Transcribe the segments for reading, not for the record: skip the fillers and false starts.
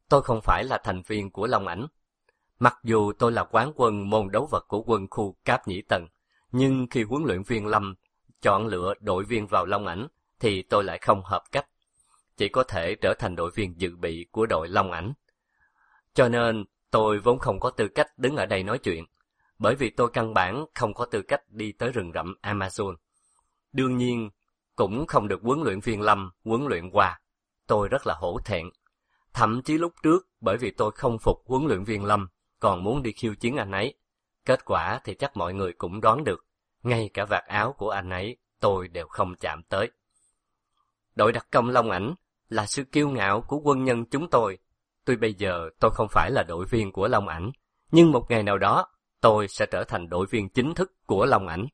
tôi không phải là thành viên của Long Ảnh. Mặc dù tôi là quán quân môn đấu vật của quân khu Cáp Nhĩ Tần, nhưng khi huấn luyện viên Lâm chọn lựa đội viên vào Long Ảnh thì tôi lại không hợp cách, chỉ có thể trở thành đội viên dự bị của đội Long Ảnh. Cho nên tôi vốn không có tư cách đứng ở đây nói chuyện, bởi vì tôi căn bản không có tư cách đi tới rừng rậm Amazon. Đương nhiên, cũng không được huấn luyện viên Lâm huấn luyện qua. Tôi rất là hổ thẹn. Thậm chí lúc trước, bởi vì tôi không phục huấn luyện viên Lâm, còn muốn đi khiêu chiến anh ấy. Kết quả thì chắc mọi người cũng đoán được, ngay cả vạt áo của anh ấy tôi đều không chạm tới. Đội đặc công Long Ảnh là sự kiêu ngạo của quân nhân chúng tôi. Tuy bây giờ tôi không phải là đội viên của Long Ảnh, nhưng một ngày nào đó tôi sẽ trở thành đội viên chính thức của Long Ảnh.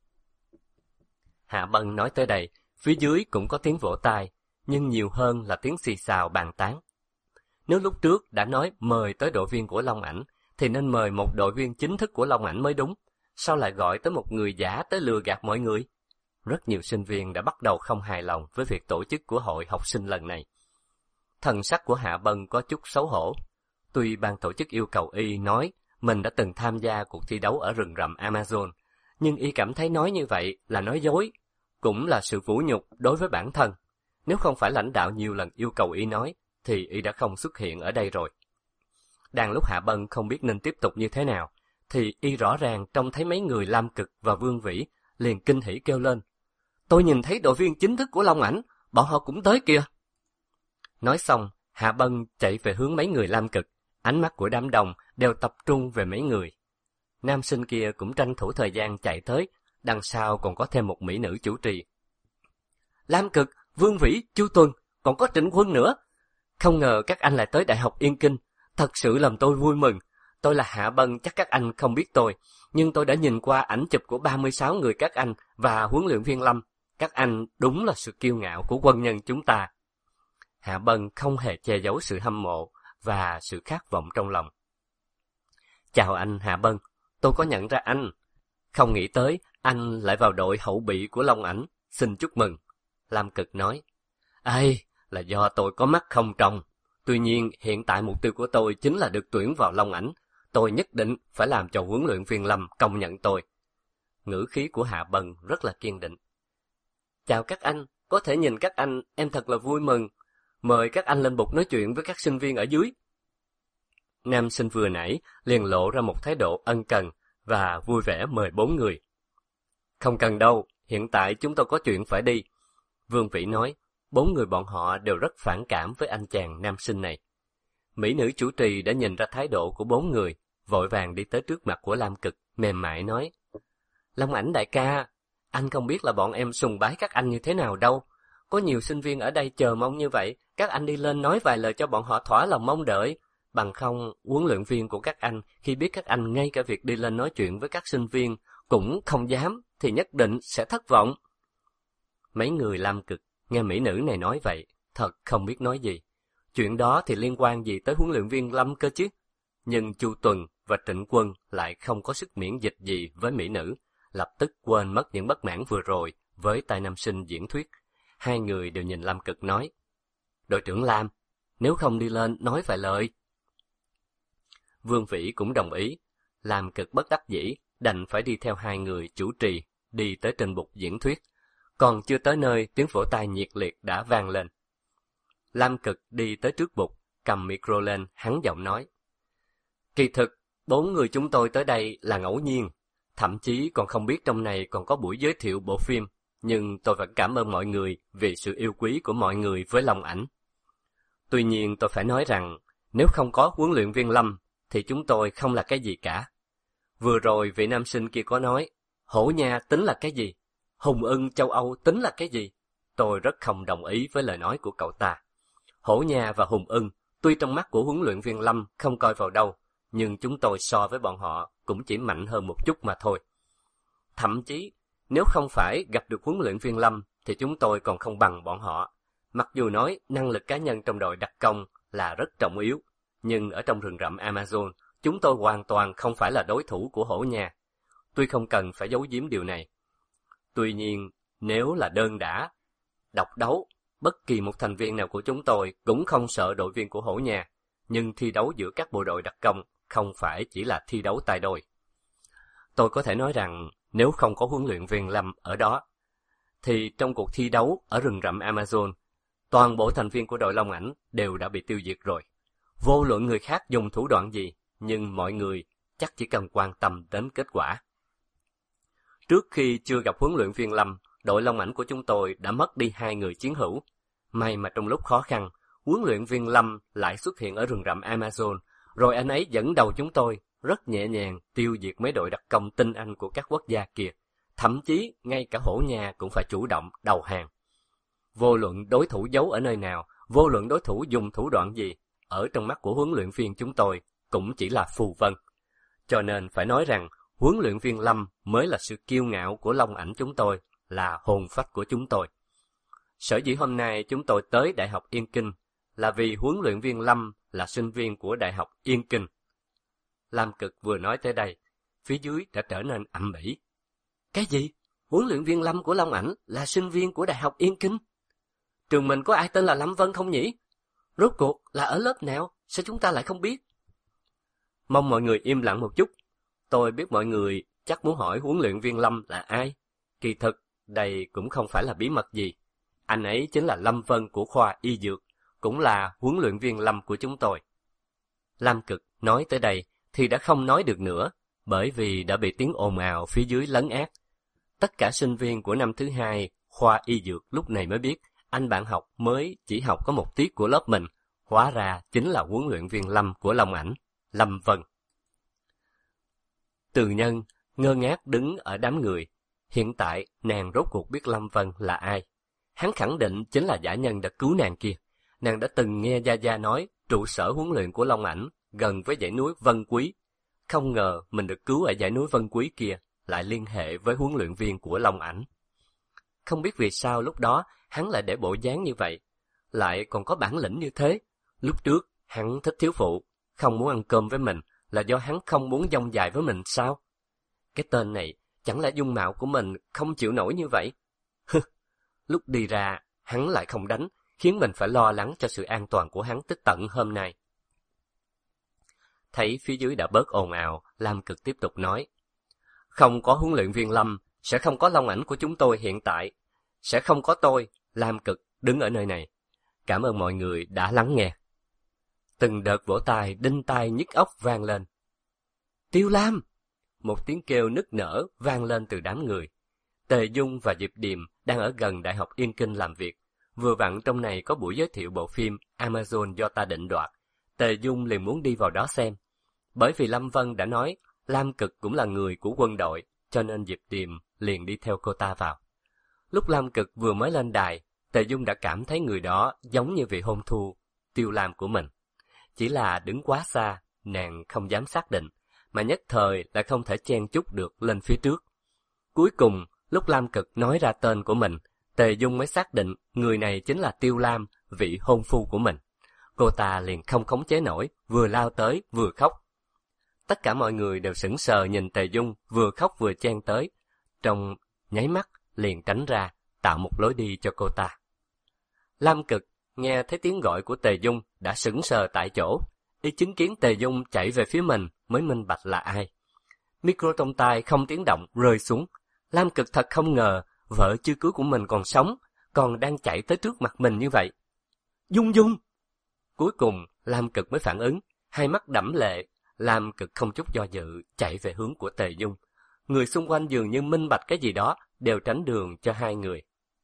Hạ Bân nói tới đây, phía dưới cũng có tiếng vỗ tay, nhưng nhiều hơn là tiếng xì xào bàn tán. Nếu lúc trước đã nói mời tới đội viên của Long Ảnh, thì nên mời một đội viên chính thức của Long Ảnh mới đúng. Sao lại gọi tới một người giả tới lừa gạt mọi người? Rất nhiều sinh viên đã bắt đầu không hài lòng với việc tổ chức của hội học sinh lần này. Thần sắc của Hạ Bân có chút xấu hổ. Tuy ban tổ chức yêu cầu y nói mình đã từng tham gia cuộc thi đấu ở rừng rậm Amazon, nhưng y cảm thấy nói như vậy là nói dối, cũng là sự vũ nhục đối với bản thân. Nếu không phải lãnh đạo nhiều lần yêu cầu y nói, thì y đã không xuất hiện ở đây rồi. Đang lúc Hạ Bân không biết nên tiếp tục như thế nào, thì y rõ ràng trông thấy mấy người Lam Cực và Vương Vĩ, liền kinh hỉ kêu lên: "Tôi nhìn thấy đội viên chính thức của Long Ảnh, bọn họ cũng tới kìa!" Nói xong, Hạ Bân chạy về hướng mấy người Lam Cực, ánh mắt của đám đông đều tập trung về mấy người. Nam sinh kia cũng tranh thủ thời gian chạy tới, đằng sau còn có thêm một mỹ nữ chủ trì. "Lam Cực, Vương Vĩ, Chu Tuần, còn có Trịnh Quân nữa. Không ngờ các anh lại tới Đại học Yên Kinh, thật sự làm tôi vui mừng. Tôi là Hạ Bân, chắc các anh không biết tôi, nhưng tôi đã nhìn qua ảnh chụp của 36 người các anh và huấn luyện viên Lâm. Các anh đúng là sự kiêu ngạo của quân nhân chúng ta." Hạ Bân không hề che giấu sự hâm mộ và sự khát vọng trong lòng. "Chào anh Hạ Bân, tôi có nhận ra anh. Không nghĩ tới anh lại vào đội hậu bị của Long Ảnh, xin chúc mừng." Lam Cực nói: "Ây, là do tôi có mắt không tròng. Tuy nhiên hiện tại mục tiêu của tôi chính là được tuyển vào Long Ảnh. Tôi nhất định phải làm cho huấn luyện viên Lâm công nhận tôi." Ngữ khí của Hạ Bân rất là kiên định. "Chào các anh, có thể nhìn các anh, em thật là vui mừng. Mời các anh lên bục nói chuyện với các sinh viên ở dưới." Nam sinh vừa nãy liền lộ ra một thái độ ân cần và vui vẻ mời 4 người. "Không cần đâu, hiện tại chúng tôi có chuyện phải đi." Vương Vĩ nói. 4 người bọn họ đều rất phản cảm với anh chàng nam sinh này. Mỹ nữ chủ trì đã nhìn ra thái độ của 4 người, vội vàng đi tới trước mặt của Lam Cực, mềm mại nói: "Long Ảnh đại ca, anh không biết là bọn em sùng bái các anh như thế nào đâu. Có nhiều sinh viên ở đây chờ mong như vậy, các anh đi lên nói vài lời cho bọn họ thỏa lòng mong đợi. Bằng không, huấn luyện viên của các anh khi biết các anh ngay cả việc đi lên nói chuyện với các sinh viên cũng không dám, thì nhất định sẽ thất vọng." Mấy người Lam Cực nghe mỹ nữ này nói vậy, thật không biết nói gì. Chuyện đó thì liên quan gì tới huấn luyện viên Lâm cơ chứ? Nhưng Chu Tuần và Trịnh Quân lại không có sức miễn dịch gì với mỹ nữ, lập tức quên mất những bất mãn vừa rồi với tay nam sinh diễn thuyết. Hai người đều nhìn Lam Cực nói: "Đội trưởng Lam, nếu không đi lên nói vài lời." Vương Vĩ cũng đồng ý. Lam Cực bất đắc dĩ, đành phải đi theo hai người chủ trì, đi tới trên bục diễn thuyết. Còn chưa tới nơi, tiếng vỗ tay nhiệt liệt đã vang lên. Lam Cực đi tới trước bục, cầm micro lên, hắn giọng nói: "Kỳ thực, 4 người chúng tôi tới đây là ngẫu nhiên, thậm chí còn không biết trong này còn có buổi giới thiệu bộ phim, nhưng tôi vẫn cảm ơn mọi người vì sự yêu quý của mọi người với Long Ảnh. Tuy nhiên tôi phải nói rằng, nếu không có huấn luyện viên Lâm, thì chúng tôi không là cái gì cả. Vừa rồi vị nam sinh kia có nói, Hổ Nha tính là cái gì? Hùng Ưng châu Âu tính là cái gì? Tôi rất không đồng ý với lời nói của cậu ta. Hổ Nha và Hùng Ưng, tuy trong mắt của huấn luyện viên Lâm không coi vào đâu, nhưng chúng tôi so với bọn họ cũng chỉ mạnh hơn một chút mà thôi. Thậm chí, nếu không phải gặp được huấn luyện viên Lâm, thì chúng tôi còn không bằng bọn họ. Mặc dù nói năng lực cá nhân trong đội đặc công là rất trọng yếu, nhưng ở trong rừng rậm Amazon, chúng tôi hoàn toàn không phải là đối thủ của Hổ Nha. Tuy không cần phải giấu giếm điều này. Tuy nhiên, nếu là đơn đả, độc đấu, bất kỳ một thành viên nào của chúng tôi cũng không sợ đội viên của Hổ Nha. nhưng thi đấu giữa các bộ đội đặc công không phải chỉ là thi đấu tay đôi. Tôi có thể nói rằng nếu không có huấn luyện viên Lâm ở đó, thì trong cuộc thi đấu ở rừng rậm Amazon, toàn bộ thành viên của đội Long Ảnh đều đã bị tiêu diệt rồi. Vô luận người khác dùng thủ đoạn gì, nhưng mọi người chắc chỉ cần quan tâm đến kết quả. Trước khi chưa gặp huấn luyện viên Lâm, đội Long Ảnh của chúng tôi đã mất đi 2 người chiến hữu. May mà trong lúc khó khăn, huấn luyện viên Lâm lại xuất hiện ở rừng rậm Amazon, rồi anh ấy dẫn đầu chúng tôi rất nhẹ nhàng tiêu diệt mấy đội đặc công tinh anh của các quốc gia kia. Thậm chí ngay cả hổ nhà cũng phải chủ động đầu hàng. Vô luận đối thủ giấu ở nơi nào, vô luận đối thủ dùng thủ đoạn gì, ở trong mắt của huấn luyện viên chúng tôi cũng chỉ là phù vân. Cho nên phải nói rằng huấn luyện viên Lâm mới là sự kiêu ngạo của Long Ảnh chúng tôi, là hồn phách của chúng tôi. Sở dĩ hôm nay chúng tôi tới Đại học Yên Kinh là vì huấn luyện viên Lâm là sinh viên của Đại học Yên Kinh. Lam Cực vừa nói tới đây, phía dưới đã trở nên ầm ĩ. Cái gì? Huấn luyện viên Lâm của Long Ảnh là sinh viên của Đại học Yên Kinh? Trường mình có ai tên là Lâm Vân không nhỉ? Rốt cuộc là ở lớp nào? Sao chúng ta lại không biết? Mong mọi người im lặng một chút. Tôi biết mọi người chắc muốn hỏi huấn luyện viên Lâm là ai. Kỳ thực, đây cũng không phải là bí mật gì. Anh ấy chính là Lâm Vân của khoa y dược, cũng là huấn luyện viên Lâm của chúng tôi. Lam Cực nói tới đây thì đã không nói được nữa, bởi vì đã bị tiếng ồn ào phía dưới lấn át. Tất cả sinh viên của năm thứ 2 khoa y dược lúc này mới biết anh bạn học mới chỉ học có một tiết của lớp mình, hóa ra chính là huấn luyện viên Lâm của Long Ảnh, Lâm Vân. Từ Nhân ngơ ngác đứng ở đám người. Hiện tại nàng rốt cuộc biết Lâm Vân là ai. Hắn khẳng định chính là dã nhân đã cứu nàng kia. Nàng đã từng nghe Gia Gia nói trụ sở huấn luyện của Long Ảnh gần với dãy núi Vân Quý. Không ngờ mình được cứu ở dãy núi Vân Quý kia lại liên hệ với huấn luyện viên của Long Ảnh. Không biết vì sao lúc đó hắn lại để bộ dáng như vậy, lại còn có bản lĩnh như thế. Lúc trước hắn thích thiếu phụ, không muốn ăn cơm với mình là do hắn không muốn dông dài với mình sao? Cái tên này chẳng lẽ dung mạo của mình không chịu nổi như vậy? Lúc đi ra hắn lại không đánh, khiến mình phải lo lắng cho sự an toàn của hắn tới tận hôm nay. Thấy phía dưới đã bớt ồn ào, Lam Cực tiếp tục nói. Không có huấn luyện viên Lâm, sẽ không có Long Ảnh của chúng tôi hiện tại. Sẽ không có tôi, Lam Cực, đứng ở nơi này. Cảm ơn mọi người đã lắng nghe. Từng đợt vỗ tay đinh tai nhức óc vang lên. Tiêu Lam! Một tiếng kêu nức nở vang lên từ đám người. Tề Dung và Diệp Điềm đang ở gần Đại học Yên Kinh làm việc. Vừa vặn trong này có buổi giới thiệu bộ phim Amazon do ta định đoạt. Tề Dung liền muốn đi vào đó xem. Bởi vì Lâm Vân đã nói Lam Cực cũng là người của quân đội, cho nên Diệp Điềm liền đi theo cô ta vào. Lúc Lam Cực vừa mới lên đài, Tề Dung đã cảm thấy người đó giống như vị hôn thú Tiêu Lam của mình. Chỉ là đứng quá xa, nàng không dám xác định, mà nhất thời lại không thể chen chúc được lên phía trước. Cuối cùng, lúc Lam Cực nói ra tên của mình, Tề Dung mới xác định người này chính là Tiêu Lam, vị hôn phu của mình. Cô ta liền không khống chế nổi, vừa lao tới vừa khóc. Tất cả mọi người đều sững sờ nhìn Tề Dung vừa khóc vừa chen tới, trong nháy mắt liền tránh ra, tạo một lối đi cho cô ta. Lam Cực nghe thấy tiếng gọi của Tề Dung đã sững sờ tại chỗ, y chứng kiến Tề Dung chạy về phía mình mới minh bạch là ai. Micro trong tay không tiếng động rơi xuống. Lam Cực thật không ngờ vợ chưa cưới của mình còn sống, còn đang chạy tới trước mặt mình như vậy. Dung Dung! Cuối cùng Lam Cực mới phản ứng, hai mắt đẫm lệ. Lam Cực không chút do dự chạy về hướng của Tề Dung. Người xung quanh dường như minh bạch cái gì đó, đều tránh đường cho hai người.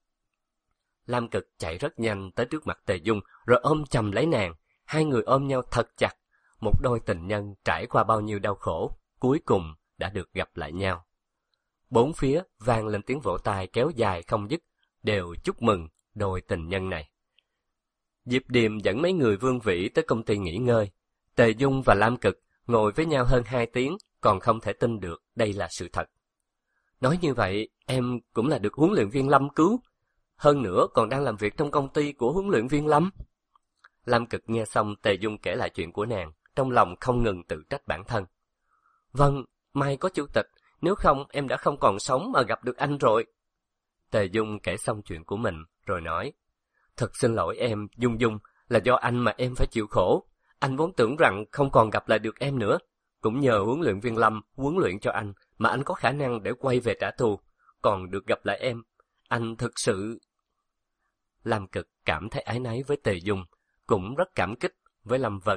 Lam Cực chạy rất nhanh tới trước mặt Tề Dung, rồi ôm chầm lấy nàng. Hai người ôm nhau thật chặt. Một đôi tình nhân trải qua bao nhiêu đau khổ, cuối cùng đã được gặp lại nhau. Bốn phía vang lên tiếng vỗ tay kéo dài không dứt, đều chúc mừng đôi tình nhân này. Diệp Điềm dẫn mấy người Vương Vĩ tới công ty nghỉ ngơi. Tề Dung và Lam Cực ngồi với nhau hơn 2 tiếng, còn không thể tin được đây là sự thật. Nói như vậy, em cũng là được huấn luyện viên Lâm cứu, hơn nữa còn đang làm việc trong công ty của huấn luyện viên Lâm. Lam Cực nghe xong Tề Dung kể lại chuyện của nàng, trong lòng không ngừng tự trách bản thân. Vâng, may có chủ tịch, nếu không em đã không còn sống mà gặp được anh rồi. Tề Dung kể xong chuyện của mình, rồi nói, thật xin lỗi em, Dung Dung, là do anh mà em phải chịu khổ. Anh vốn tưởng rằng không còn gặp lại được em nữa. Cũng nhờ huấn luyện viên Lâm huấn luyện cho anh mà anh có khả năng để quay về trả thù. Còn được gặp lại em, anh thực sự... Lam Cực cảm thấy áy náy với Tề Dung, cũng rất cảm kích với Lâm Vân.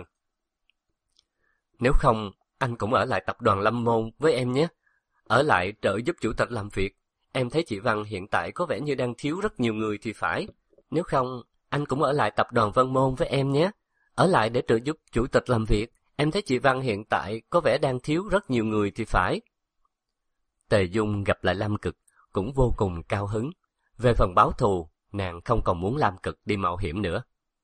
Nếu không, anh cũng ở lại tập đoàn Lâm Môn với em nhé. Ở lại trợ giúp chủ tịch làm việc. Em thấy chị Văn hiện tại có vẻ như đang thiếu rất nhiều người thì phải. Nếu không, anh cũng ở lại tập đoàn Vân Môn với em nhé. Ở lại để trợ giúp chủ tịch làm việc. Em thấy chị Văn hiện tại có vẻ đang thiếu rất nhiều người thì phải. Tề Dung gặp lại Lam Cực cũng vô cùng cao hứng. Về phần báo thù, nàng không còn muốn Lam Cực đi mạo hiểm nữa.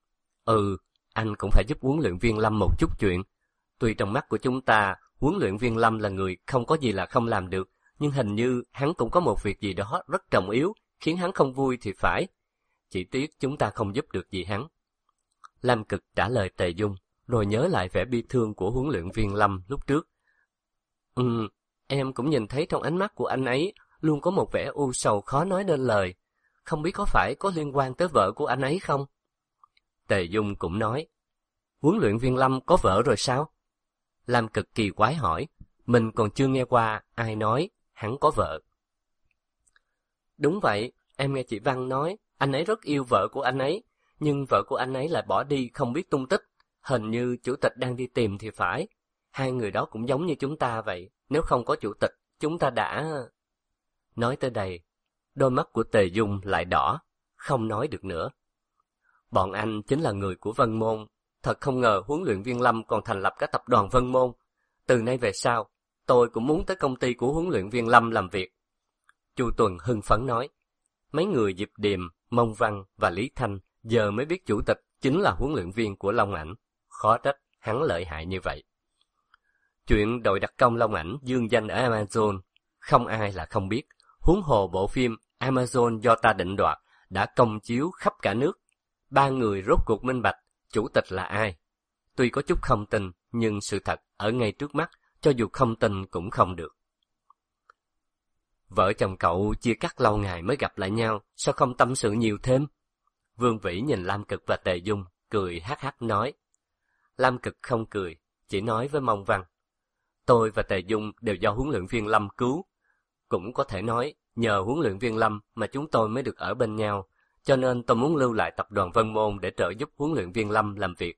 Anh cũng phải giúp huấn luyện viên Lâm một chút chuyện. Tuy trong mắt của chúng ta, huấn luyện viên Lâm là người không có gì là không làm được, nhưng hình như hắn cũng có một việc gì đó rất trọng yếu, khiến hắn không vui thì phải. Chỉ tiếc chúng ta không giúp được gì hắn. Lam Cực trả lời Tề Dung, rồi nhớ lại vẻ bi thương của huấn luyện viên Lâm lúc trước. Em cũng nhìn thấy trong ánh mắt của anh ấy luôn có một vẻ u sầu khó nói nên lời. Không biết có phải có liên quan tới vợ của anh ấy không? Tề Dung cũng nói, huấn luyện viên Lâm có vợ rồi sao? Lam Cực kỳ quái hỏi, mình còn chưa nghe qua ai nói hắn có vợ. Đúng vậy, em nghe chị Văn nói, anh ấy rất yêu vợ của anh ấy, nhưng vợ của anh ấy lại bỏ đi không biết tung tích. Hình như chủ tịch đang đi tìm thì phải. Hai người đó cũng giống như chúng ta vậy, nếu không có chủ tịch, chúng ta đã... Nói tới đây, đôi mắt của Tề Dung lại đỏ, không nói được nữa. Bọn anh chính là người của Vân Môn, thật không ngờ huấn luyện viên Lâm còn thành lập cả tập đoàn Vân Môn. Từ nay về sau, tôi cũng muốn tới công ty của huấn luyện viên Lâm làm việc. Chu Tuần hưng phấn nói, mấy người Diệp Điềm, Mông Văn và Lý Thanh giờ mới biết chủ tịch chính là huấn luyện viên của Long Ảnh. Khó trách hắn lợi hại như vậy. Chuyện đội đặc công Long Ảnh dương danh ở Amazon, không ai là không biết. Huống hồ bộ phim Amazon do ta định đoạt đã công chiếu khắp cả nước. Ba người rốt cuộc minh bạch chủ tịch là ai. Tuy có chút không tin, nhưng sự thật ở ngay trước mắt, cho dù không tin cũng không được. Vợ chồng cậu chia cắt lâu ngày mới gặp lại nhau, sao không tâm sự nhiều thêm? Vương Vĩ nhìn Lam Cực và Tề Dung, cười hắc hắc nói. Lam Cực không cười, chỉ nói với Mông Văn. Tôi và Tề Dung đều do huấn luyện viên Lâm cứu. Cũng có thể nói, nhờ huấn luyện viên Lâm mà chúng tôi mới được ở bên nhau, cho nên tôi muốn lưu lại tập đoàn Vân Môn để trợ giúp huấn luyện viên Lâm làm việc.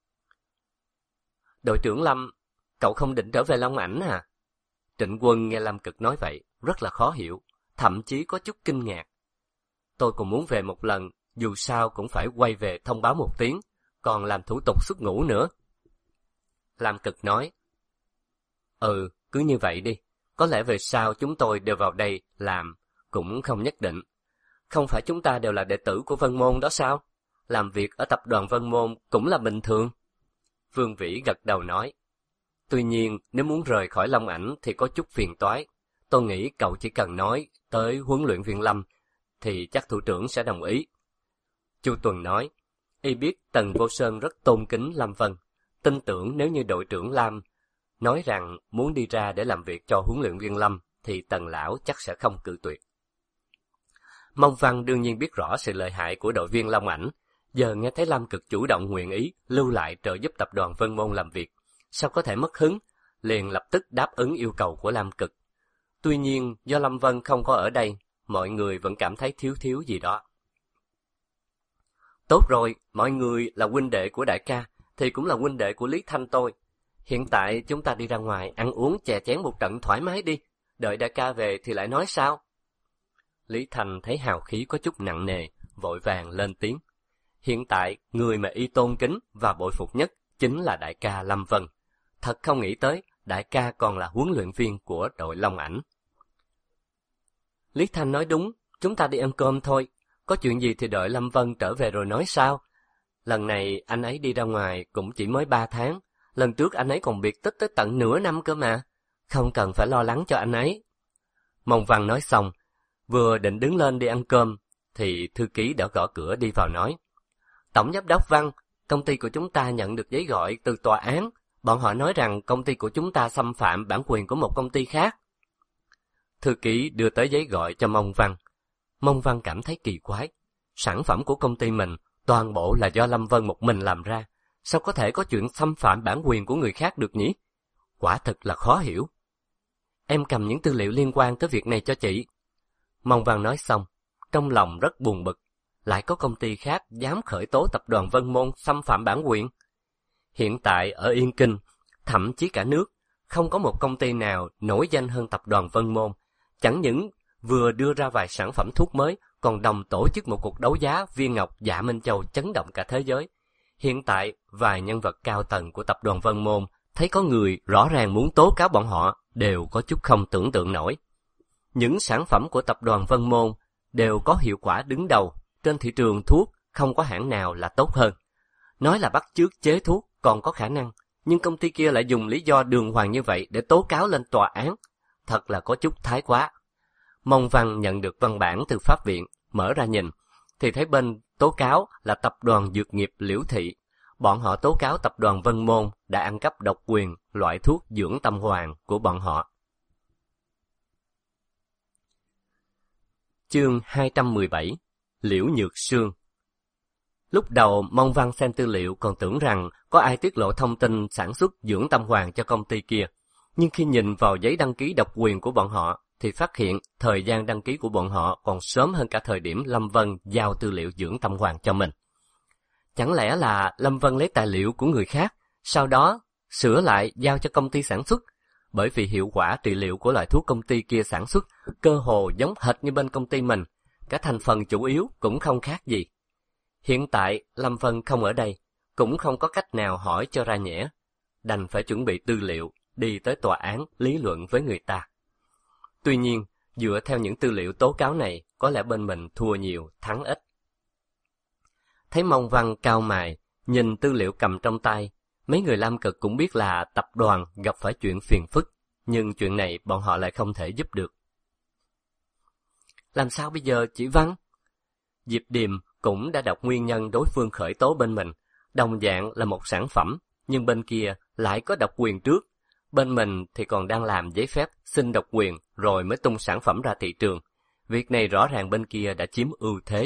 Đội trưởng Lâm, cậu không định trở về Long Ảnh à? Trịnh Quân nghe Lam Cực nói vậy, rất là khó hiểu, thậm chí có chút kinh ngạc. Tôi cũng muốn về một lần, dù sao cũng phải quay về thông báo một tiếng, còn làm thủ tục xuất ngũ nữa. Lam Cực nói, cứ như vậy đi, có lẽ về sau chúng tôi đều vào đây làm, cũng không nhất định. Không phải chúng ta đều là đệ tử của Vân Môn đó sao? Làm việc ở tập đoàn Vân Môn cũng là bình thường. Vương Vĩ gật đầu nói, tuy nhiên nếu muốn rời khỏi Long Ảnh thì có chút phiền toái. Tôi nghĩ cậu chỉ cần nói tới huấn luyện viên Lâm thì chắc thủ trưởng sẽ đồng ý. Chu Tuần nói, y biết Tần Vô Sơn rất tôn kính Lâm Vân, tin tưởng nếu như đội trưởng Lam nói rằng muốn đi ra để làm việc cho huấn luyện viên Lâm thì Tần lão chắc sẽ không cự tuyệt. Mông Văn đương nhiên biết rõ sự lợi hại của đội viên Long Ảnh, giờ nghe thấy Lam Cực chủ động nguyện ý lưu lại trợ giúp tập đoàn Vân Môn làm việc, sao có thể mất hứng, liền lập tức đáp ứng yêu cầu của Lam Cực. Tuy nhiên do Lâm Vân không có ở đây, mọi người vẫn cảm thấy thiếu gì đó. Tốt rồi, mọi người là huynh đệ của đại ca, thì cũng là huynh đệ của Lý Thanh tôi. Hiện tại chúng ta đi ra ngoài ăn uống chè chén một trận thoải mái đi, đợi đại ca về thì lại nói sao. Lý Thanh thấy hào khí có chút nặng nề, vội vàng lên tiếng. Hiện tại, người mà y tôn kính và bội phục nhất chính là đại ca Lâm Vân. Thật không nghĩ tới, đại ca còn là huấn luyện viên của đội Long Ảnh. Lý Thanh nói đúng, chúng ta đi ăn cơm thôi. Có chuyện gì thì đợi Lâm Vân trở về rồi nói sao. Lần này anh ấy đi ra ngoài cũng chỉ mới 3 tháng. Lần trước anh ấy còn biệt tích tới tận nửa năm cơ mà. Không cần phải lo lắng cho anh ấy. Mông Văn nói xong, vừa định đứng lên đi ăn cơm, thì thư ký đã gõ cửa đi vào nói. Tổng giám đốc Văn, công ty của chúng ta nhận được giấy gọi từ tòa án. Bọn họ nói rằng công ty của chúng ta xâm phạm bản quyền của một công ty khác. Thư ký đưa tới giấy gọi cho Mông Văn. Mông Văn cảm thấy kỳ quái. Sản phẩm của công ty mình toàn bộ là do Lâm Vân một mình làm ra. Sao có thể có chuyện xâm phạm bản quyền của người khác được nhỉ? Quả thực là khó hiểu. Em cầm những tư liệu liên quan tới việc này cho chị. Mông Văn nói xong, trong lòng rất buồn bực. Lại có công ty khác dám khởi tố tập đoàn Vân Môn xâm phạm bản quyền. Hiện tại ở Yên Kinh, thậm chí cả nước, không có một công ty nào nổi danh hơn tập đoàn Vân Môn. Chẳng những vừa đưa ra vài sản phẩm thuốc mới, còn đồng tổ chức một cuộc đấu giá viên ngọc Dạ Minh Châu chấn động cả thế giới. Hiện tại, vài nhân vật cao tầng của tập đoàn Vân Môn thấy có người rõ ràng muốn tố cáo bọn họ đều có chút không tưởng tượng nổi. Những sản phẩm của tập đoàn Vân Môn đều có hiệu quả đứng đầu, trên thị trường thuốc không có hãng nào là tốt hơn. Nói là bắt chước chế thuốc còn có khả năng, nhưng công ty kia lại dùng lý do đường hoàng như vậy để tố cáo lên tòa án. Thật là có chút thái quá. Mông Văn nhận được văn bản từ pháp viện, mở ra nhìn, thì thấy bên tố cáo là tập đoàn dược nghiệp Liễu Thị. Bọn họ tố cáo tập đoàn Vân Môn đã ăn cắp độc quyền loại thuốc dưỡng tâm hoàng của bọn họ. Chương 217 Liễu Nhược Sương. Lúc đầu Mông Văn xem tư liệu còn tưởng rằng có ai tiết lộ thông tin sản xuất dưỡng tâm hoàng cho công ty kia. Nhưng khi nhìn vào giấy đăng ký độc quyền của bọn họ, thì phát hiện thời gian đăng ký của bọn họ còn sớm hơn cả thời điểm Lâm Vân giao tư liệu dưỡng tâm hoàng cho mình. Chẳng lẽ là Lâm Vân lấy tài liệu của người khác, sau đó sửa lại giao cho công ty sản xuất? Bởi vì hiệu quả trị liệu của loại thuốc công ty kia sản xuất cơ hồ giống hệt như bên công ty mình, cả thành phần chủ yếu cũng không khác gì. Hiện tại Lâm Vân không ở đây, cũng không có cách nào hỏi cho ra nhẽ, đành phải chuẩn bị tư liệu, đi tới tòa án lý luận với người ta. Tuy nhiên, dựa theo những tư liệu tố cáo này, có lẽ bên mình thua nhiều, thắng ít. Thấy Mông Văn cau mày, nhìn tư liệu cầm trong tay, mấy người Lam Cực cũng biết là tập đoàn gặp phải chuyện phiền phức, nhưng chuyện này bọn họ lại không thể giúp được. Làm sao bây giờ chị Văn? Diệp Điềm cũng đã đọc nguyên nhân đối phương khởi tố bên mình, đồng dạng là một sản phẩm, nhưng bên kia lại có độc quyền trước. Bên mình thì còn đang làm giấy phép xin độc quyền rồi mới tung sản phẩm ra thị trường. Việc này rõ ràng bên kia đã chiếm ưu thế.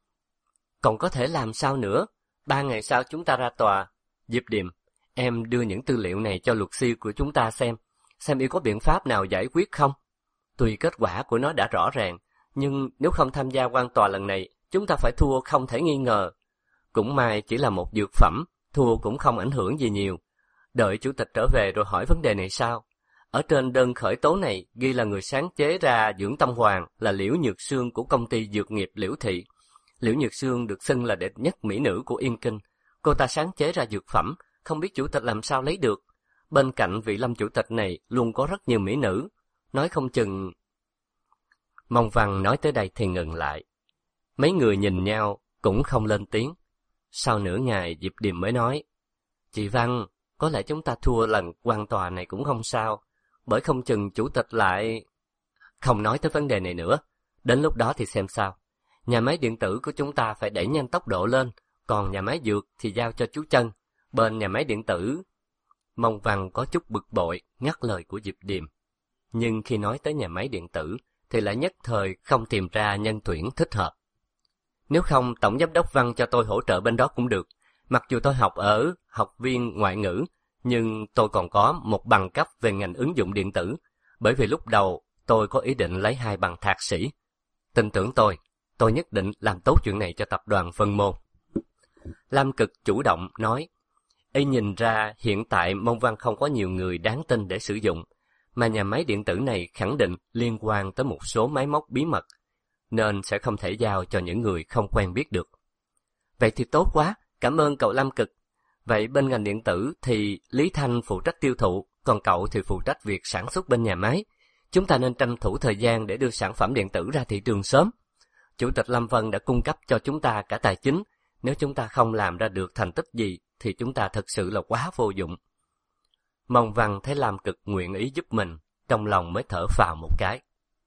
Còn có thể làm sao nữa? 3 ngày sau chúng ta ra tòa. Diệp Điềm, em đưa những tư liệu này cho luật sư của chúng ta xem y có biện pháp nào giải quyết không? Tuy kết quả của nó đã rõ ràng, nhưng nếu không tham gia quan tòa lần này, chúng ta phải thua không thể nghi ngờ. Cũng may chỉ là một dược phẩm, thua cũng không ảnh hưởng gì nhiều. Đợi chủ tịch trở về rồi hỏi vấn đề này sao? Ở trên đơn khởi tố này ghi là người sáng chế ra dưỡng tâm hoàng là Liễu Nhược Sương của công ty dược nghiệp Liễu Thị. Liễu Nhược Sương được xưng là đệ nhất mỹ nữ của Yên Kinh. Cô ta sáng chế ra dược phẩm, không biết chủ tịch làm sao lấy được. Bên cạnh vị Lâm chủ tịch này luôn có rất nhiều mỹ nữ. Nói không chừng... Mông Văn nói tới đây thì ngừng lại. Mấy người nhìn nhau cũng không lên tiếng. Sau nửa ngày Diệp Điềm mới nói, chị Văn, có lẽ chúng ta thua lần quan tòa này cũng không sao, bởi không chừng chủ tịch lại... Không nói tới vấn đề này nữa, đến lúc đó thì xem sao. Nhà máy điện tử của chúng ta phải đẩy nhanh tốc độ lên, còn nhà máy dược thì giao cho chú Chân. Bên nhà máy điện tử... Mông Văn có chút bực bội, ngắt lời của Diệp Điềm. Nhưng khi nói tới nhà máy điện tử, thì lại nhất thời không tìm ra nhân tuyển thích hợp. Nếu không, tổng giám đốc Văn cho tôi hỗ trợ bên đó cũng được. Mặc dù tôi học ở học viên ngoại ngữ, nhưng tôi còn có một bằng cấp về ngành ứng dụng điện tử, bởi vì lúc đầu tôi có ý định lấy 2 bằng thạc sĩ. Tin tưởng tôi nhất định làm tốt chuyện này cho tập đoàn Vân Môn. Lam Cực chủ động nói, y nhìn ra hiện tại Mông Văn không có nhiều người đáng tin để sử dụng, mà nhà máy điện tử này khẳng định liên quan tới một số máy móc bí mật, nên sẽ không thể giao cho những người không quen biết được. Vậy thì tốt quá, cảm ơn cậu Lam Cực. Vậy bên ngành điện tử thì Lý Thanh phụ trách tiêu thụ, còn cậu thì phụ trách việc sản xuất bên nhà máy. Chúng ta nên tranh thủ thời gian để đưa sản phẩm điện tử ra thị trường sớm. Chủ tịch Lâm Vân đã cung cấp cho chúng ta cả tài chính, nếu chúng ta không làm ra được thành tích gì thì chúng ta thực sự là quá vô dụng. Mông Văn thấy Lam Cực nguyện ý giúp mình, trong lòng mới thở phào một cái.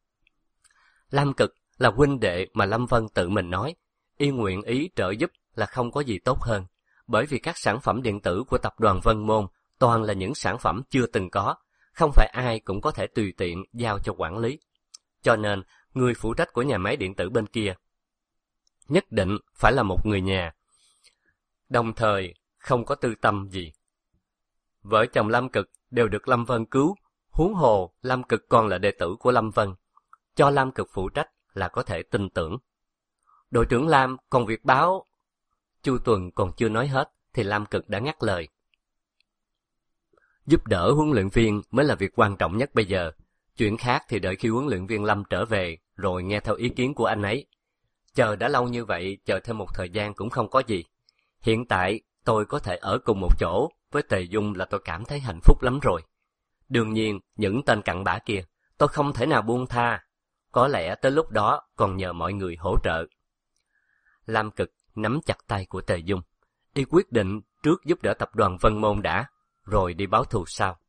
Lam Cực là huynh đệ mà Lâm Vân tự mình nói, y nguyện ý trợ giúp là không có gì tốt hơn, bởi vì các sản phẩm điện tử của tập đoàn Vân Môn toàn là những sản phẩm chưa từng có, không phải ai cũng có thể tùy tiện giao cho quản lý. Cho nên, người phụ trách của nhà máy điện tử bên kia nhất định phải là một người nhà. Đồng thời, không có tư tâm gì. Vợ chồng Lâm Cực đều được Lâm Vân cứu, huống hồ Lâm Cực còn là đệ tử của Lâm Vân, cho Lâm Cực phụ trách là có thể tin tưởng. Đội trưởng Lam còn việc báo. Chu Tuần còn chưa nói hết thì Lâm Cực đã ngắt lời. Giúp đỡ huấn luyện viên mới là việc quan trọng nhất bây giờ. Chuyện khác thì đợi khi huấn luyện viên Lâm trở về rồi nghe theo ý kiến của anh ấy. Chờ đã lâu như vậy, chờ thêm một thời gian cũng không có gì. Hiện tại tôi có thể ở cùng một chỗ với Tề Dung là tôi cảm thấy hạnh phúc lắm rồi. Đương nhiên, những tên cặn bã kia, tôi không thể nào buông tha. Có lẽ tới lúc đó còn nhờ mọi người hỗ trợ. Lam Cực nắm chặt tay của Tề Dung. Y quyết định trước giúp đỡ tập đoàn Vân Môn đã, rồi đi báo thù sau.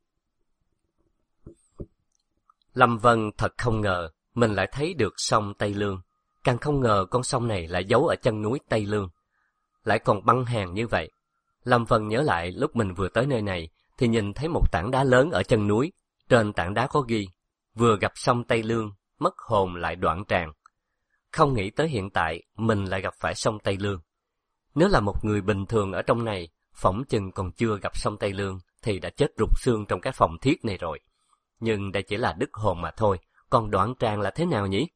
Lâm Vân thật không ngờ mình lại thấy được sông Tây Lương. Càng không ngờ con sông này lại giấu ở chân núi Tây Lương. Lại còn băng hàng như vậy. Lâm Vân nhớ lại lúc mình vừa tới nơi này thì nhìn thấy một tảng đá lớn ở chân núi. Trên tảng đá có ghi, vừa gặp sông Tây Lương, mất hồn lại Đoạn Tràng. Không nghĩ tới hiện tại mình lại gặp phải sông Tây Lương. Nếu là một người bình thường ở trong này, phỏng chừng còn chưa gặp sông Tây Lương thì đã chết rụt xương trong cái phòng thiết này rồi. Nhưng đây chỉ là đứt hồn mà thôi, còn Đoạn Tràng là thế nào nhỉ?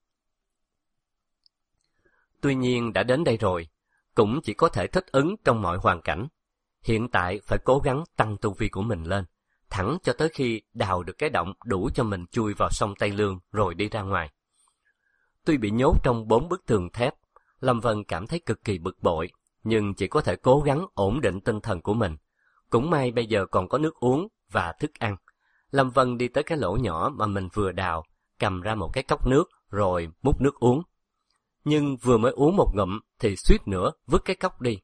Tuy nhiên đã đến đây rồi, cũng chỉ có thể thích ứng trong mọi hoàn cảnh. Hiện tại phải cố gắng tăng tu vi của mình lên, thẳng cho tới khi đào được cái động đủ cho mình chui vào sông Tây Lương rồi đi ra ngoài. Tuy bị nhốt trong 4 bức tường thép, Lâm Vân cảm thấy cực kỳ bực bội, nhưng chỉ có thể cố gắng ổn định tinh thần của mình. Cũng may bây giờ còn có nước uống và thức ăn. Lâm Vân đi tới cái lỗ nhỏ mà mình vừa đào, cầm ra một cái cốc nước rồi múc nước uống. Nhưng vừa mới uống một ngụm thì suýt nữa vứt cái cốc đi.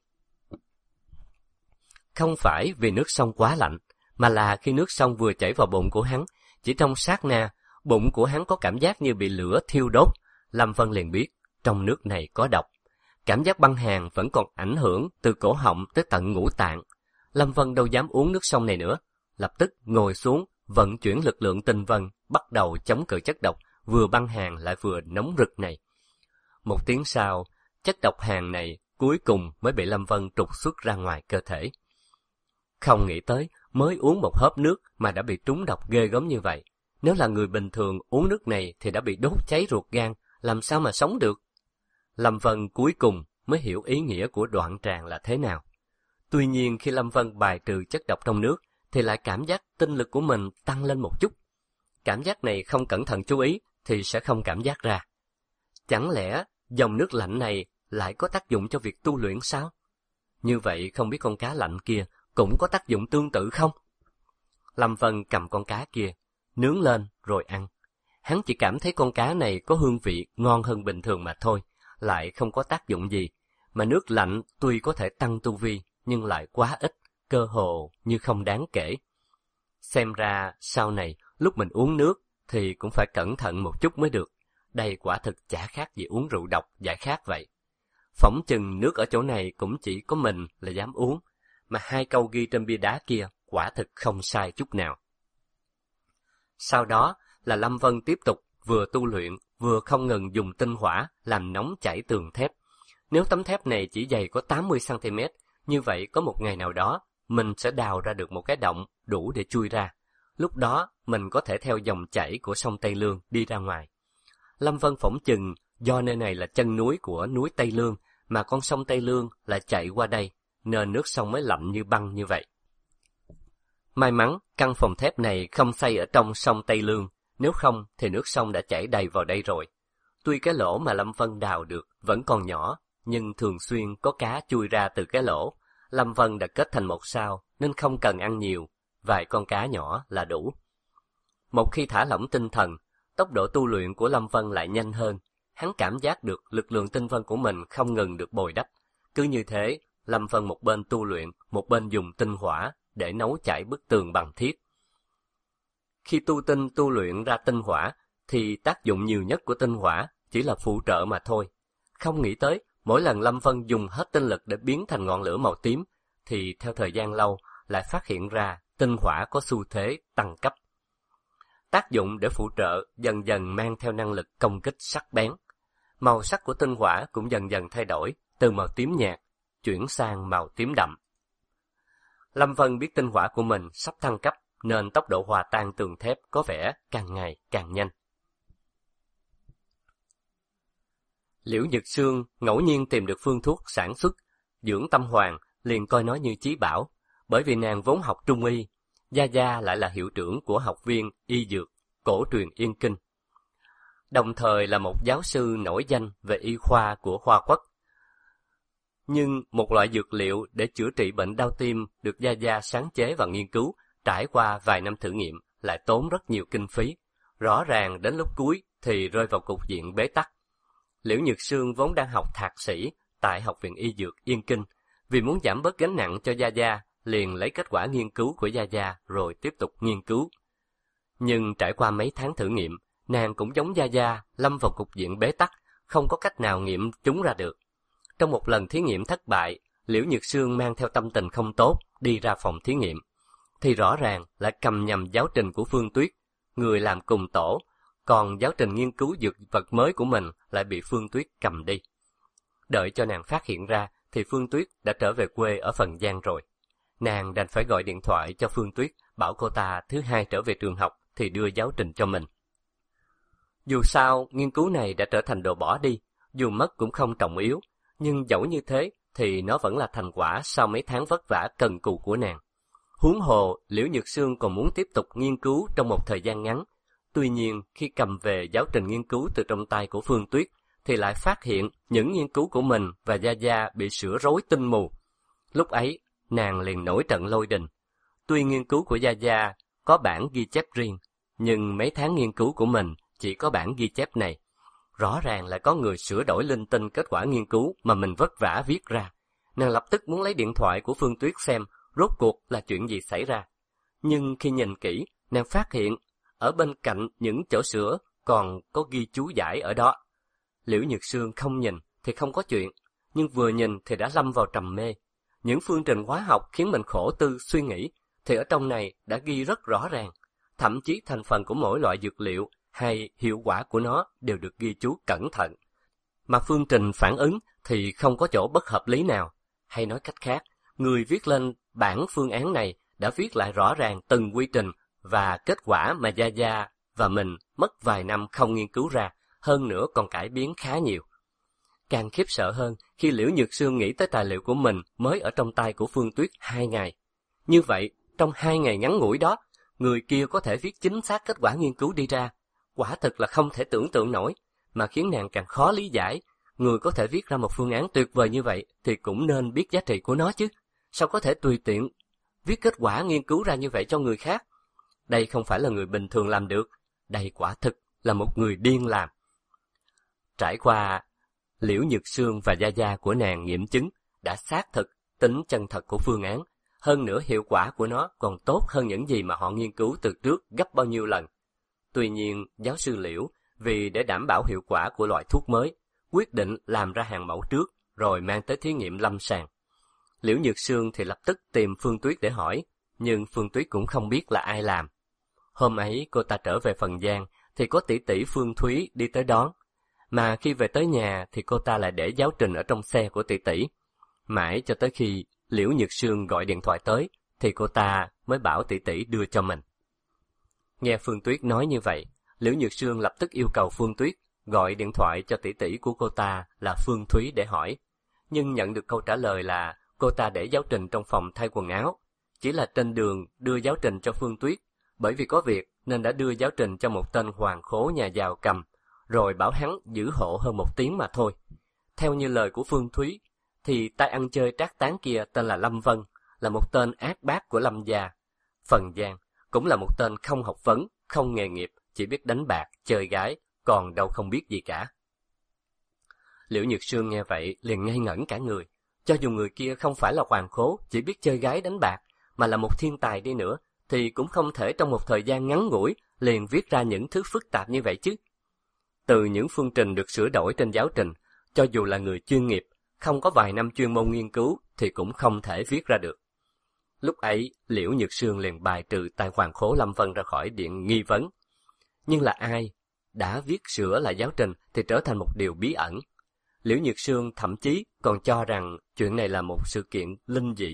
Không phải vì nước sông quá lạnh, mà là khi nước sông vừa chảy vào bụng của hắn, chỉ trong sát na, bụng của hắn có cảm giác như bị lửa thiêu đốt. Lâm Vân liền biết trong nước này có độc. Cảm giác băng hàn vẫn còn ảnh hưởng từ cổ họng tới tận ngũ tạng. Lâm Vân đâu dám uống nước sông này nữa, lập tức ngồi xuống, vận chuyển lực lượng tinh vân, bắt đầu chống cự chất độc vừa băng hàn lại vừa nóng rực này. Một tiếng sau, chất độc hàn này cuối cùng mới bị Lâm Vân trục xuất ra ngoài cơ thể. Không nghĩ tới, mới uống một hớp nước mà đã bị trúng độc ghê gớm như vậy. Nếu là người bình thường uống nước này thì đã bị đốt cháy ruột gan, làm sao mà sống được? Lâm Vân cuối cùng mới hiểu ý nghĩa của Đoạn Tràng là thế nào. Tuy nhiên khi Lâm Vân bài trừ chất độc trong nước, thì lại cảm giác tinh lực của mình tăng lên một chút. Cảm giác này không cẩn thận chú ý thì sẽ không cảm giác ra. Chẳng lẽ dòng nước lạnh này lại có tác dụng cho việc tu luyện sao? Như vậy không biết con cá lạnh kia cũng có tác dụng tương tự không? Lâm Vân cầm con cá kia, nướng lên rồi ăn. Hắn chỉ cảm thấy con cá này có hương vị ngon hơn bình thường mà thôi, lại không có tác dụng gì. Mà nước lạnh tuy có thể tăng tu vi, nhưng lại quá ít, cơ hồ như không đáng kể. Xem ra sau này lúc mình uống nước thì cũng phải cẩn thận một chút mới được. Đây quả thực chả khác gì uống rượu độc giải khát vậy. Phỏng chừng nước ở chỗ này cũng chỉ có mình là dám uống, mà 2 câu ghi trên bia đá kia quả thực không sai chút nào. Sau đó là Lâm Vân tiếp tục vừa tu luyện vừa không ngừng dùng tinh hỏa làm nóng chảy tường thép. Nếu tấm thép này chỉ dày có 80 cm, như vậy có một ngày nào đó mình sẽ đào ra được một cái động đủ để chui ra. Lúc đó mình có thể theo dòng chảy của sông Tây Lương đi ra ngoài. Lâm Vân phỏng chừng do nơi này là chân núi của núi Tây Lương mà con sông Tây Lương lại chạy qua đây, nên nước sông mới lạnh như băng như vậy. May mắn căn phòng thép này không xây ở trong sông Tây Lương, nếu không thì nước sông đã chảy đầy vào đây rồi. Tuy cái lỗ mà Lâm Vân đào được vẫn còn nhỏ, nhưng thường xuyên có cá chui ra từ cái lỗ. Lâm Vân đã kết thành một sao nên không cần ăn nhiều, vài con cá nhỏ là đủ. Một khi thả lỏng tinh thần, tốc độ tu luyện của Lâm Vân lại nhanh hơn. Hắn cảm giác được lực lượng tinh vân của mình không ngừng được bồi đắp. Cứ như thế, Lâm Vân một bên tu luyện, một bên dùng tinh hỏa để nấu chảy bức tường bằng thiết. Khi tu luyện ra tinh hỏa, thì tác dụng nhiều nhất của tinh hỏa chỉ là phụ trợ mà thôi. Không nghĩ tới, mỗi lần Lâm Vân dùng hết tinh lực để biến thành ngọn lửa màu tím, thì theo thời gian lâu lại phát hiện ra tinh hỏa có xu thế tăng cấp. Tác dụng để phụ trợ dần dần mang theo năng lực công kích sắc bén. Màu sắc của tinh hỏa cũng dần dần thay đổi, từ màu tím nhạt chuyển sang màu tím đậm. Lâm Vân biết tinh hỏa của mình sắp thăng cấp, nên tốc độ hòa tan tường thép có vẻ càng ngày càng nhanh. Liễu Nhược Sương ngẫu nhiên tìm được phương thuốc sản xuất dưỡng tâm hoàng, liền coi nó như chí bảo, bởi vì nàng vốn học trung y, gia gia lại là hiệu trưởng của học viên y dược cổ truyền Yên Kinh, đồng thời là một giáo sư nổi danh về y khoa của Hoa Quốc. Nhưng một loại dược liệu để chữa trị bệnh đau tim được gia gia sáng chế và nghiên cứu, trải qua vài năm thử nghiệm lại tốn rất nhiều kinh phí, rõ ràng đến lúc cuối thì rơi vào cục diện bế tắc. Liễu Nhược Sương vốn đang học thạc sĩ tại Học viện Y Dược Yên Kinh, vì muốn giảm bớt gánh nặng cho gia gia, liền lấy kết quả nghiên cứu của gia gia rồi tiếp tục nghiên cứu. Nhưng trải qua mấy tháng thử nghiệm, nàng cũng giống gia gia lâm vào cục diện bế tắc, không có cách nào nghiệm chúng ra được. Trong một lần thí nghiệm thất bại, Liễu Nhược Sương mang theo tâm tình không tốt đi ra phòng thí nghiệm, thì rõ ràng lại cầm nhầm giáo trình của Phương Tuyết, người làm cùng tổ, còn giáo trình nghiên cứu dược vật mới của mình lại bị Phương Tuyết cầm đi. Đợi cho nàng phát hiện ra thì Phương Tuyết đã trở về quê ở Phần Giang rồi. Nàng đành phải gọi điện thoại cho Phương Tuyết, bảo cô ta thứ hai trở về trường học thì đưa giáo trình cho mình. Dù sao, nghiên cứu này đã trở thành đồ bỏ đi, dù mất cũng không trọng yếu, nhưng dẫu như thế thì nó vẫn là thành quả sau mấy tháng vất vả cần cù của nàng. Huống hồ, Liễu Nhược Sương còn muốn tiếp tục nghiên cứu trong một thời gian ngắn. Tuy nhiên, khi cầm về giáo trình nghiên cứu từ trong tay của Phương Tuyết, thì lại phát hiện những nghiên cứu của mình và gia gia bị sửa rối tinh mù. Lúc ấy, nàng liền nổi trận lôi đình. Tuy nghiên cứu của gia gia có bản ghi chép riêng, nhưng mấy tháng nghiên cứu của mình chỉ có bản ghi chép này. Rõ ràng là có người sửa đổi linh tinh kết quả nghiên cứu mà mình vất vả viết ra. Nàng lập tức muốn lấy điện thoại của Phương Tuyết xem rốt cuộc là chuyện gì xảy ra. Nhưng khi nhìn kỹ, nàng phát hiện ở bên cạnh những chỗ sửa còn có ghi chú giải ở đó. Liễu Nhược Sương không nhìn thì không có chuyện, nhưng vừa nhìn thì đã lâm vào trầm mê. Những phương trình hóa học khiến mình khổ tư suy nghĩ, thì ở trong này đã ghi rất rõ ràng. Thậm chí thành phần của mỗi loại dược liệu hay hiệu quả của nó đều được ghi chú cẩn thận. Mà phương trình phản ứng thì không có chỗ bất hợp lý nào. Hay nói cách khác, người viết lên bản phương án này đã viết lại rõ ràng từng quy trình và kết quả mà gia gia và mình mất vài năm không nghiên cứu ra, hơn nữa còn cải biến khá nhiều. Càng khiếp sợ hơn khi Liễu Nhược Sương nghĩ tới tài liệu của mình mới ở trong tay của Phương Tuyết 2 ngày. Như vậy, trong 2 ngày ngắn ngủi đó, người kia có thể viết chính xác kết quả nghiên cứu đi ra. Quả thực là không thể tưởng tượng nổi, mà khiến nàng càng khó lý giải. Người có thể viết ra một phương án tuyệt vời như vậy thì cũng nên biết giá trị của nó chứ. Sao có thể tùy tiện viết kết quả nghiên cứu ra như vậy cho người khác? Đây không phải là người bình thường làm được, đây quả thực là một người điên làm. Trải qua Liễu Nhược Sương và gia gia của nàng nghiệm chứng, đã xác thực tính chân thật của phương án, hơn nữa hiệu quả của nó còn tốt hơn những gì mà họ nghiên cứu từ trước gấp bao nhiêu lần. Tuy nhiên, giáo sư Liễu vì để đảm bảo hiệu quả của loại thuốc mới, quyết định làm ra hàng mẫu trước rồi mang tới thí nghiệm lâm sàng. Liễu Nhược Sương thì lập tức tìm Phương Tuyết để hỏi, nhưng Phương Tuyết cũng không biết là ai làm. Hôm ấy cô ta trở về Phần Giang thì có tỷ tỷ Phương Thúy đi tới đón, mà khi về tới nhà thì cô ta lại để giáo trình ở trong xe của tỷ tỷ. Mãi cho tới khi Liễu Nhược Sương gọi điện thoại tới thì cô ta mới bảo tỷ tỷ đưa cho mình. Nghe Phương Tuyết nói như vậy, Liễu Nhược Sương lập tức yêu cầu Phương Tuyết gọi điện thoại cho tỷ tỷ của cô ta là Phương Thúy để hỏi, nhưng nhận được câu trả lời là cô ta để giáo trình trong phòng thay quần áo, chỉ là trên đường đưa giáo trình cho Phương Tuyết, bởi vì có việc nên đã đưa giáo trình cho một tên hoàng khố nhà giàu cầm, rồi bảo hắn giữ hộ hơn 1 tiếng mà thôi. Theo như lời của Phương Thúy, thì tay ăn chơi trác tán kia tên là Lâm Vân, là một tên ác bác của Lâm gia. Phần Giang cũng là một tên không học vấn, không nghề nghiệp, chỉ biết đánh bạc, chơi gái, còn đâu không biết gì cả. Liễu Nhược Sương nghe vậy liền ngây ngẩn cả người. Cho dù người kia không phải là hoàng khố, chỉ biết chơi gái đánh bạc, mà là một thiên tài đi nữa, thì cũng không thể trong một thời gian ngắn ngủi liền viết ra những thứ phức tạp như vậy chứ. Từ những phương trình được sửa đổi trên giáo trình, cho dù là người chuyên nghiệp, không có vài năm chuyên môn nghiên cứu thì cũng không thể viết ra được. Lúc ấy, Liễu Nhược Sương liền bài trừ tài hoàng khố Lâm Vân ra khỏi điện nghi vấn. Nhưng là ai đã viết sửa lại giáo trình thì trở thành một điều bí ẩn. Liễu Nhược Sương thậm chí còn cho rằng chuyện này là một sự kiện linh dị,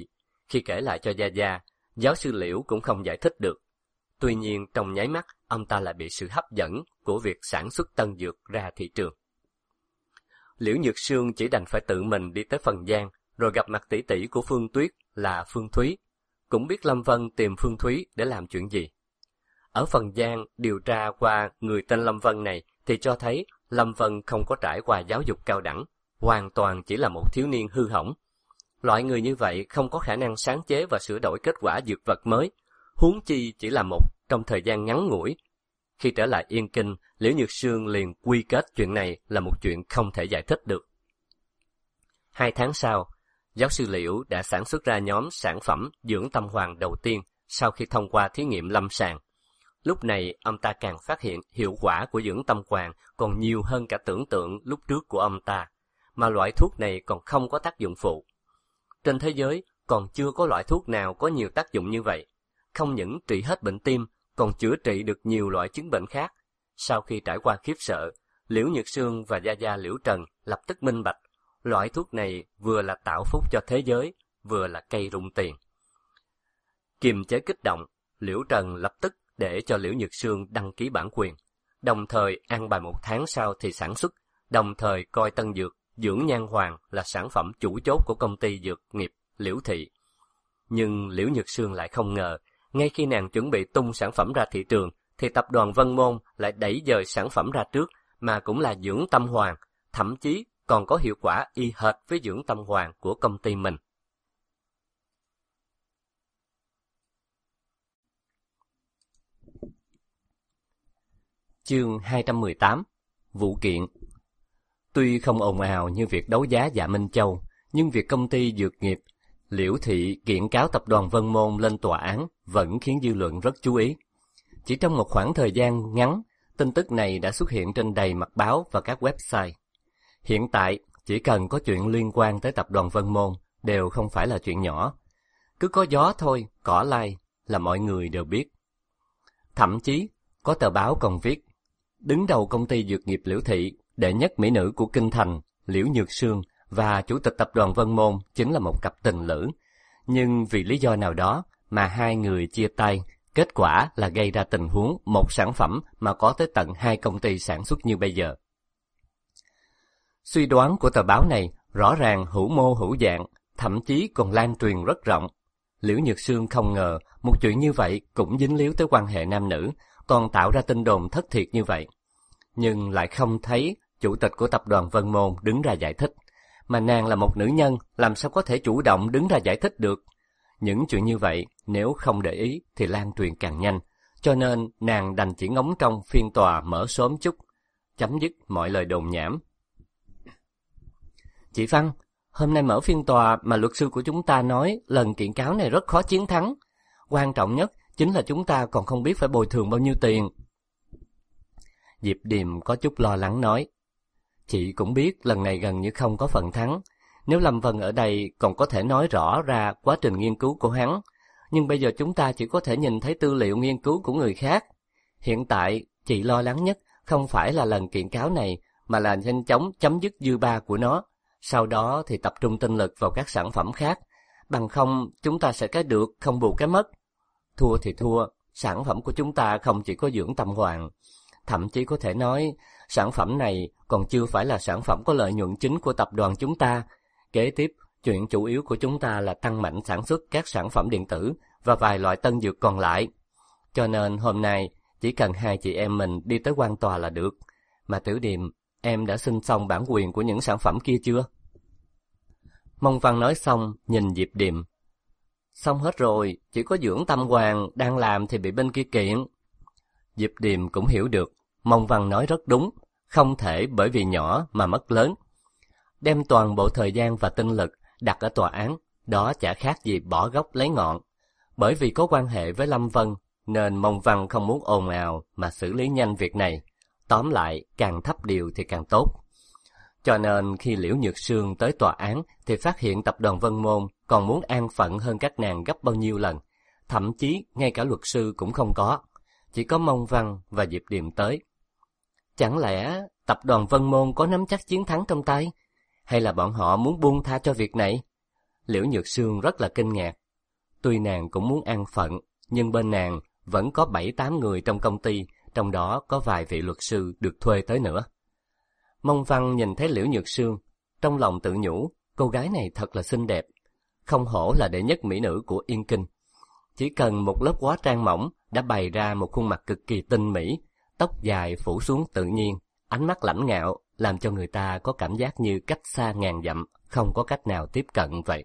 Khi kể lại cho Gia Gia, giáo sư Liễu cũng không giải thích được. Tuy nhiên trong nháy mắt, ông ta lại bị sự hấp dẫn của việc sản xuất tân dược ra thị trường. Liễu Nhược Sương chỉ đành phải tự mình đi tới Phần Giang, rồi gặp mặt tỷ tỷ của Phương Tuyết là Phương Thúy. Cũng biết Lâm Vân tìm Phương Thúy để làm chuyện gì. Ở Phần Giang điều tra qua người tên Lâm Vân này thì cho thấy Lâm Vân không có trải qua giáo dục cao đẳng, hoàn toàn chỉ là một thiếu niên hư hỏng. Loại người như vậy không có khả năng sáng chế và sửa đổi kết quả dược vật mới, huống chi chỉ là một trong thời gian ngắn ngủi. Khi trở lại Yên Kinh, Liễu Nhược Sương liền quy kết chuyện này là một chuyện không thể giải thích được. 2 tháng sau, giáo sư Liễu đã sản xuất ra nhóm sản phẩm dưỡng tâm hoàng đầu tiên sau khi thông qua thí nghiệm lâm sàng. Lúc này, ông ta càng phát hiện hiệu quả của dưỡng tâm hoàng còn nhiều hơn cả tưởng tượng lúc trước của ông ta, mà loại thuốc này còn không có tác dụng phụ. Trên thế giới, còn chưa có loại thuốc nào có nhiều tác dụng như vậy. Không những trị hết bệnh tim, còn chữa trị được nhiều loại chứng bệnh khác. Sau khi trải qua khiếp sợ, Liễu Nhược Sương và Gia Gia Liễu Trần lập tức minh bạch, loại thuốc này vừa là tạo phúc cho thế giới, vừa là cây rụng tiền. Kiềm chế kích động, Liễu Trần lập tức để cho Liễu Nhược Sương đăng ký bản quyền, đồng thời an bài 1 tháng sau thì sản xuất, đồng thời coi tân dược dưỡng nhan hoàng là sản phẩm chủ chốt của công ty dược nghiệp Liễu Thị. Nhưng Liễu Nhược Sương lại không ngờ, ngay khi nàng chuẩn bị tung sản phẩm ra thị trường, thì tập đoàn Vân Môn lại đẩy dời sản phẩm ra trước, mà cũng là dưỡng tâm hoàng, thậm chí còn có hiệu quả y hệt với dưỡng tâm hoàng của công ty mình. Chương 218. Vụ kiện. Tuy không ồn ào như việc đấu giá Dạ Minh Châu, nhưng việc công ty dược nghiệp Liễu Thị kiện cáo tập đoàn Vân Môn lên tòa án vẫn khiến dư luận rất chú ý. Chỉ trong một khoảng thời gian ngắn, tin tức này đã xuất hiện trên đầy mặt báo và các website. Hiện tại, chỉ cần có chuyện liên quan tới tập đoàn Vân Môn đều không phải là chuyện nhỏ. Cứ có gió thôi, cỏ lay là mọi người đều biết. Thậm chí, có tờ báo còn viết, đứng đầu công ty dược nghiệp Liễu Thị, đệ nhất mỹ nữ của Kinh Thành, Liễu Nhược Sương và chủ tịch tập đoàn Vân Môn chính là một cặp tình lữ. Nhưng vì lý do nào đó mà hai người chia tay, kết quả là gây ra tình huống một sản phẩm mà có tới tận 2 công ty sản xuất như bây giờ. Suy đoán của tờ báo này rõ ràng hữu mô hữu dạng, thậm chí còn lan truyền rất rộng. Liễu Nhược Sương không ngờ một chuyện như vậy cũng dính líu tới quan hệ nam nữ, còn tạo ra tin đồn thất thiệt như vậy. Nhưng lại không thấy chủ tịch của tập đoàn Vân Môn đứng ra giải thích. Mà nàng là một nữ nhân, làm sao có thể chủ động đứng ra giải thích được? Những chuyện như vậy, nếu không để ý thì lan truyền càng nhanh. Cho nên nàng đành chỉ ngóng trong phiên tòa mở sớm chút, chấm dứt mọi lời đồn nhảm. Chị Văn, hôm nay mở phiên tòa mà luật sư của chúng ta nói lần kiện cáo này rất khó chiến thắng. Quan trọng nhất chính là chúng ta còn không biết phải bồi thường bao nhiêu tiền. Diệp Điềm có chút lo lắng nói. Chị cũng biết lần này gần như không có phần thắng. Nếu Lâm Vân ở đây còn có thể nói rõ ra quá trình nghiên cứu của hắn. Nhưng bây giờ chúng ta chỉ có thể nhìn thấy tư liệu nghiên cứu của người khác. Hiện tại, chị lo lắng nhất không phải là lần kiện cáo này, mà là nhanh chóng chấm dứt dư ba của nó. Sau đó thì tập trung tinh lực vào các sản phẩm khác. Bằng không, chúng ta sẽ cái được, không bù cái mất. Thua thì thua, sản phẩm của chúng ta không chỉ có dưỡng tâm hoàng. Thậm chí có thể nói, sản phẩm này còn chưa phải là sản phẩm có lợi nhuận chính của tập đoàn chúng ta. Kế tiếp, chuyện chủ yếu của chúng ta là tăng mạnh sản xuất các sản phẩm điện tử và vài loại tân dược còn lại. Cho nên hôm nay, chỉ cần 2 chị em mình đi tới quan tòa là được. Mà Tiểu Điềm, em đã xin xong bản quyền của những sản phẩm kia chưa? Mông Văn nói xong, nhìn Diệp Điềm. Xong hết rồi, chỉ có dưỡng tâm hoàng đang làm thì bị bên kia kiện. Diệp Điềm cũng hiểu được, Mông Văn nói rất đúng, không thể bởi vì nhỏ mà mất lớn. Đem toàn bộ thời gian và tinh lực đặt ở tòa án, đó chả khác gì bỏ gốc lấy ngọn. Bởi vì có quan hệ với Lâm Vân, nên Mông Văn không muốn ồn ào mà xử lý nhanh việc này. Tóm lại, càng thấp điều thì càng tốt. Cho nên khi Liễu Nhược Sương tới tòa án thì phát hiện tập đoàn Vân Môn còn muốn an phận hơn các nàng gấp bao nhiêu lần. Thậm chí ngay cả luật sư cũng không có. Chỉ có Mông Văn và Diệp Điềm tới. Chẳng lẽ tập đoàn Vân Môn có nắm chắc chiến thắng trong tay? Hay là bọn họ muốn buông tha cho việc này? Liễu Nhược Sương rất là kinh ngạc. Tuy nàng cũng muốn an phận, nhưng bên nàng vẫn có 7-8 người trong công ty, trong đó có vài vị luật sư được thuê tới nữa. Mông Văn nhìn thấy Liễu Nhược Sương, trong lòng tự nhủ, cô gái này thật là xinh đẹp, không hổ là đệ nhất mỹ nữ của Yên Kinh. Chỉ cần một lớp hóa trang mỏng đã bày ra một khuôn mặt cực kỳ tinh mỹ, tóc dài phủ xuống tự nhiên, ánh mắt lãnh ngạo, làm cho người ta có cảm giác như cách xa ngàn dặm, không có cách nào tiếp cận vậy.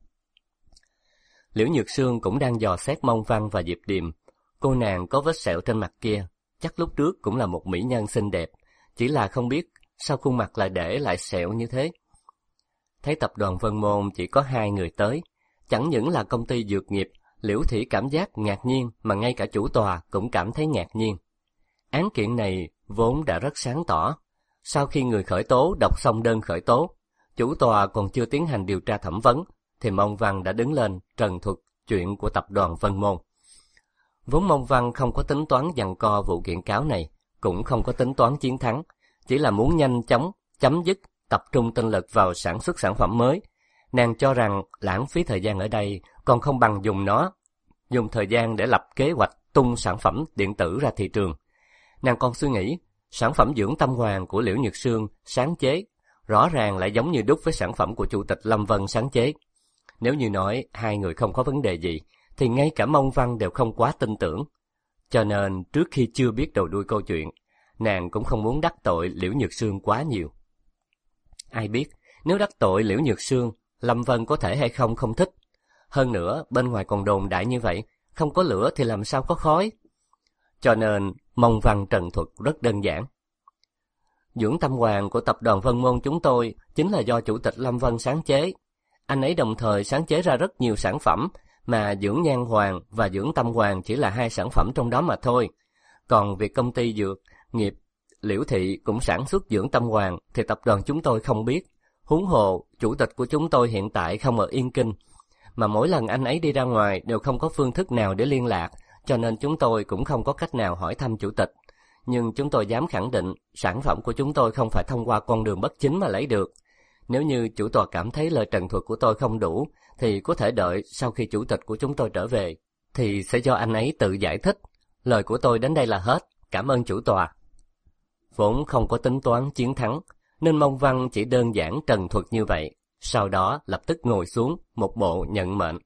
Liễu Nhược Sương cũng đang dò xét Mông Văn và Diệp Điềm. Cô nàng có vết sẹo trên mặt kia, chắc lúc trước cũng là một mỹ nhân xinh đẹp, chỉ là không biết sao khuôn mặt lại để lại sẹo như thế. Thấy tập đoàn Vân Môn chỉ có 2 người tới, chẳng những là công ty dược nghiệp, Liễu Thị cảm giác ngạc nhiên mà ngay cả chủ tòa cũng cảm thấy ngạc nhiên. Án kiện này vốn đã rất sáng tỏ. Sau khi người khởi tố đọc xong đơn khởi tố, chủ tòa còn chưa tiến hành điều tra thẩm vấn, thì Mông Văn đã đứng lên trần thuật chuyện của tập đoàn Vân Môn. Vốn Mông Văn không có tính toán giằng co vụ kiện cáo này, cũng không có tính toán chiến thắng, chỉ là muốn nhanh chóng chấm dứt, tập trung tinh lực vào sản xuất sản phẩm mới. Nàng cho rằng lãng phí thời gian ở đây còn không bằng dùng thời gian để lập kế hoạch tung sản phẩm điện tử ra thị trường. Nàng còn suy nghĩ, sản phẩm dưỡng tâm hoàng của Liễu Nhược Sương sáng chế, rõ ràng lại giống như đúc với sản phẩm của Chủ tịch Lâm Vân sáng chế. Nếu như nói 2 người không có vấn đề gì, thì ngay cả Mông Văn đều không quá tin tưởng. Cho nên trước khi chưa biết đầu đuôi câu chuyện, nàng cũng không muốn đắc tội Liễu Nhược Sương quá nhiều. Ai biết, nếu đắc tội Liễu Nhược Sương, Lâm Vân có thể hay không không thích. Hơn nữa, bên ngoài còn đồn đại như vậy, không có lửa thì làm sao có khói. Cho nên, Mông Văn trần thuật rất đơn giản. Dưỡng tâm hoàng của tập đoàn Vân Môn chúng tôi chính là do Chủ tịch Lâm Vân sáng chế. Anh ấy đồng thời sáng chế ra rất nhiều sản phẩm, mà dưỡng nhan hoàng và dưỡng tâm hoàng chỉ là 2 sản phẩm trong đó mà thôi. Còn việc công ty dược nghiệp Liễu Thị cũng sản xuất dưỡng tâm hoàng thì tập đoàn chúng tôi không biết. Huống hồ, chủ tịch của chúng tôi hiện tại không ở Yên Kinh, mà mỗi lần anh ấy đi ra ngoài đều không có phương thức nào để liên lạc, cho nên chúng tôi cũng không có cách nào hỏi thăm chủ tịch. Nhưng chúng tôi dám khẳng định, sản phẩm của chúng tôi không phải thông qua con đường bất chính mà lấy được. Nếu như chủ tọa cảm thấy lời trần thuật của tôi không đủ, thì có thể đợi sau khi chủ tịch của chúng tôi trở về, thì sẽ do anh ấy tự giải thích. Lời của tôi đến đây là hết, cảm ơn chủ tọa. Vốn không có tính toán chiến thắng, nên Mông Văn chỉ đơn giản trần thuật như vậy, sau đó lập tức ngồi xuống, một bộ nhận mệnh.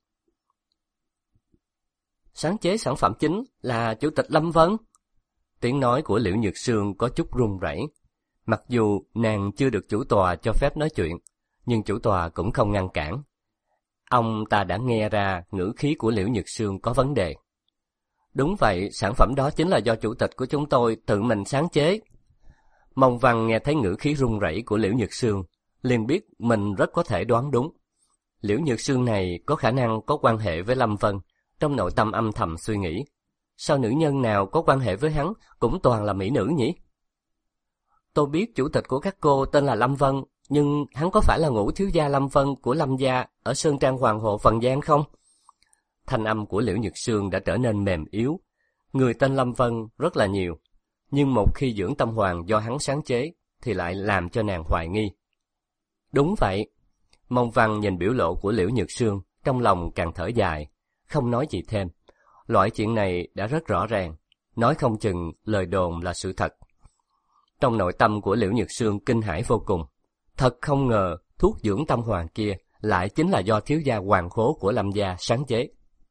Sáng chế sản phẩm chính là Chủ tịch Lâm Vân. Tiếng nói của Liễu Nhược Sương có chút run rẩy. Mặc dù nàng chưa được chủ tòa cho phép nói chuyện, nhưng chủ tòa cũng không ngăn cản. Ông ta đã nghe ra ngữ khí của Liễu Nhược Sương có vấn đề. Đúng vậy, sản phẩm đó chính là do chủ tịch của chúng tôi tự mình sáng chế. Mông Văn nghe thấy ngữ khí run rẩy của Liễu Nhược Sương, liền biết mình rất có thể đoán đúng. Liễu Nhược Sương này có khả năng có quan hệ với Lâm Vân, trong nội tâm âm thầm suy nghĩ. Sao nữ nhân nào có quan hệ với hắn cũng toàn là mỹ nữ nhỉ? Tôi biết chủ tịch của các cô tên là Lâm Vân, nhưng hắn có phải là Ngũ thiếu gia Lâm Vân của Lâm gia ở Sơn Trang Hoàng Hộ Phần Giang không? Thanh âm của Liễu Nhược Sương đã trở nên mềm yếu. Người tên Lâm Vân rất là nhiều, nhưng một khi dưỡng tâm hoàng do hắn sáng chế thì lại làm cho nàng hoài nghi. Đúng vậy. Mông Văn nhìn biểu lộ của Liễu Nhược Sương, trong lòng càng thở dài, không nói gì thêm. Loại chuyện này đã rất rõ ràng, nói không chừng lời đồn là sự thật. Trong nội tâm của Liễu Nhược Sương kinh hãi vô cùng. Thật không ngờ thuốc dưỡng tâm hoàng kia lại chính là do thiếu gia Hoàng Khố của Lâm gia sáng chế.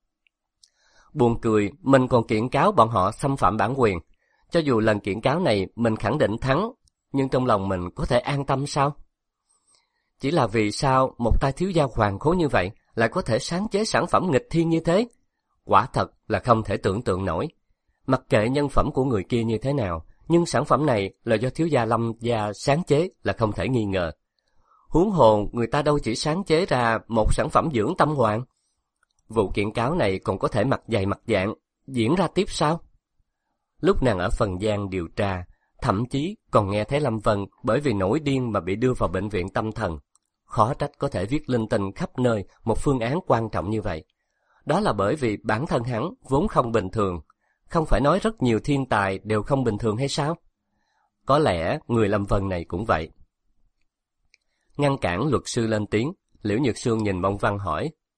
Buồn cười, mình còn kiện cáo bọn họ xâm phạm bản quyền. Cho dù lần kiện cáo này mình khẳng định thắng, nhưng trong lòng mình có thể an tâm sao? Chỉ là vì sao một tay thiếu gia Hoàng Khố như vậy lại có thể sáng chế sản phẩm nghịch thiên như thế? Quả thật là không thể tưởng tượng nổi. Mặc kệ nhân phẩm của người kia như thế nào, nhưng sản phẩm này là do thiếu gia Lâm gia sáng chế là không thể nghi ngờ. Huống hồ người ta đâu chỉ sáng chế ra một sản phẩm dưỡng tâm hoàng. Vụ kiện cáo này còn có thể mặt dày mặt dạng diễn ra tiếp sao? Lúc nàng ở Phần Giang điều tra, thậm chí còn nghe thấy Lâm Vân bởi vì nổi điên mà bị đưa vào bệnh viện tâm thần. Khó trách có thể viết linh tinh khắp nơi một phương án quan trọng như vậy. Đó là bởi vì bản thân hắn vốn không bình thường. Không phải nói rất nhiều thiên tài đều không bình thường hay sao? Có lẽ người Lâm Vân này cũng vậy. Ngăn cản luật sư lên tiếng, Liễu Nhược Sương nhìn Mông Văn hỏi.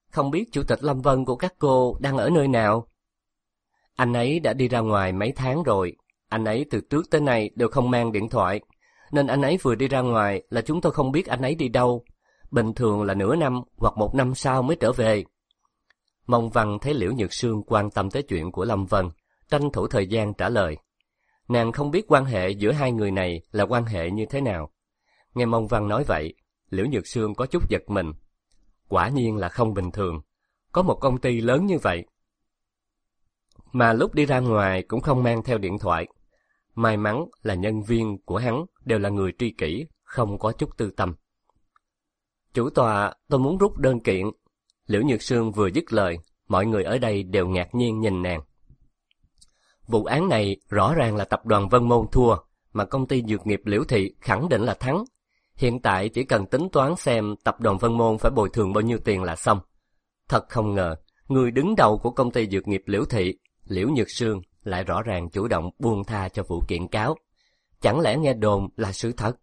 không biết Chủ tịch Lâm Vân của các cô đang ở nơi nào? Anh ấy đã đi ra ngoài mấy tháng rồi, anh ấy từ trước tới nay đều không mang điện thoại, nên anh ấy vừa đi ra ngoài là chúng tôi không biết anh ấy đi đâu. Bình thường là nửa năm hoặc một năm sau mới trở về. Mông Văn thấy Liễu Nhược Sương quan tâm tới chuyện của Lâm Vân, tranh thủ thời gian trả lời. Nàng không biết quan hệ giữa hai người này là quan hệ như thế nào. Nghe Mông Văn nói vậy, Liễu Nhược Sương có chút giật mình. Quả nhiên là không bình thường, có một công ty lớn như vậy mà lúc đi ra ngoài cũng không mang theo điện thoại. May mắn là nhân viên của hắn đều là người tri kỷ, không có chút tư tâm. Chủ tọa, tôi muốn rút đơn kiện. Liễu Nhược Sương vừa dứt lời, mọi người ở đây đều ngạc nhiên nhìn nàng. Vụ án này rõ ràng là tập đoàn Vân Môn thua, mà công ty dược nghiệp Liễu Thị khẳng định là thắng. Hiện tại chỉ cần tính toán xem tập đoàn Vân Môn phải bồi thường bao nhiêu tiền là xong. Thật không ngờ, người đứng đầu của công ty dược nghiệp Liễu Thị, Liễu Nhược Sương, lại rõ ràng chủ động buông tha cho vụ kiện cáo. Chẳng lẽ nghe đồn là sự thật?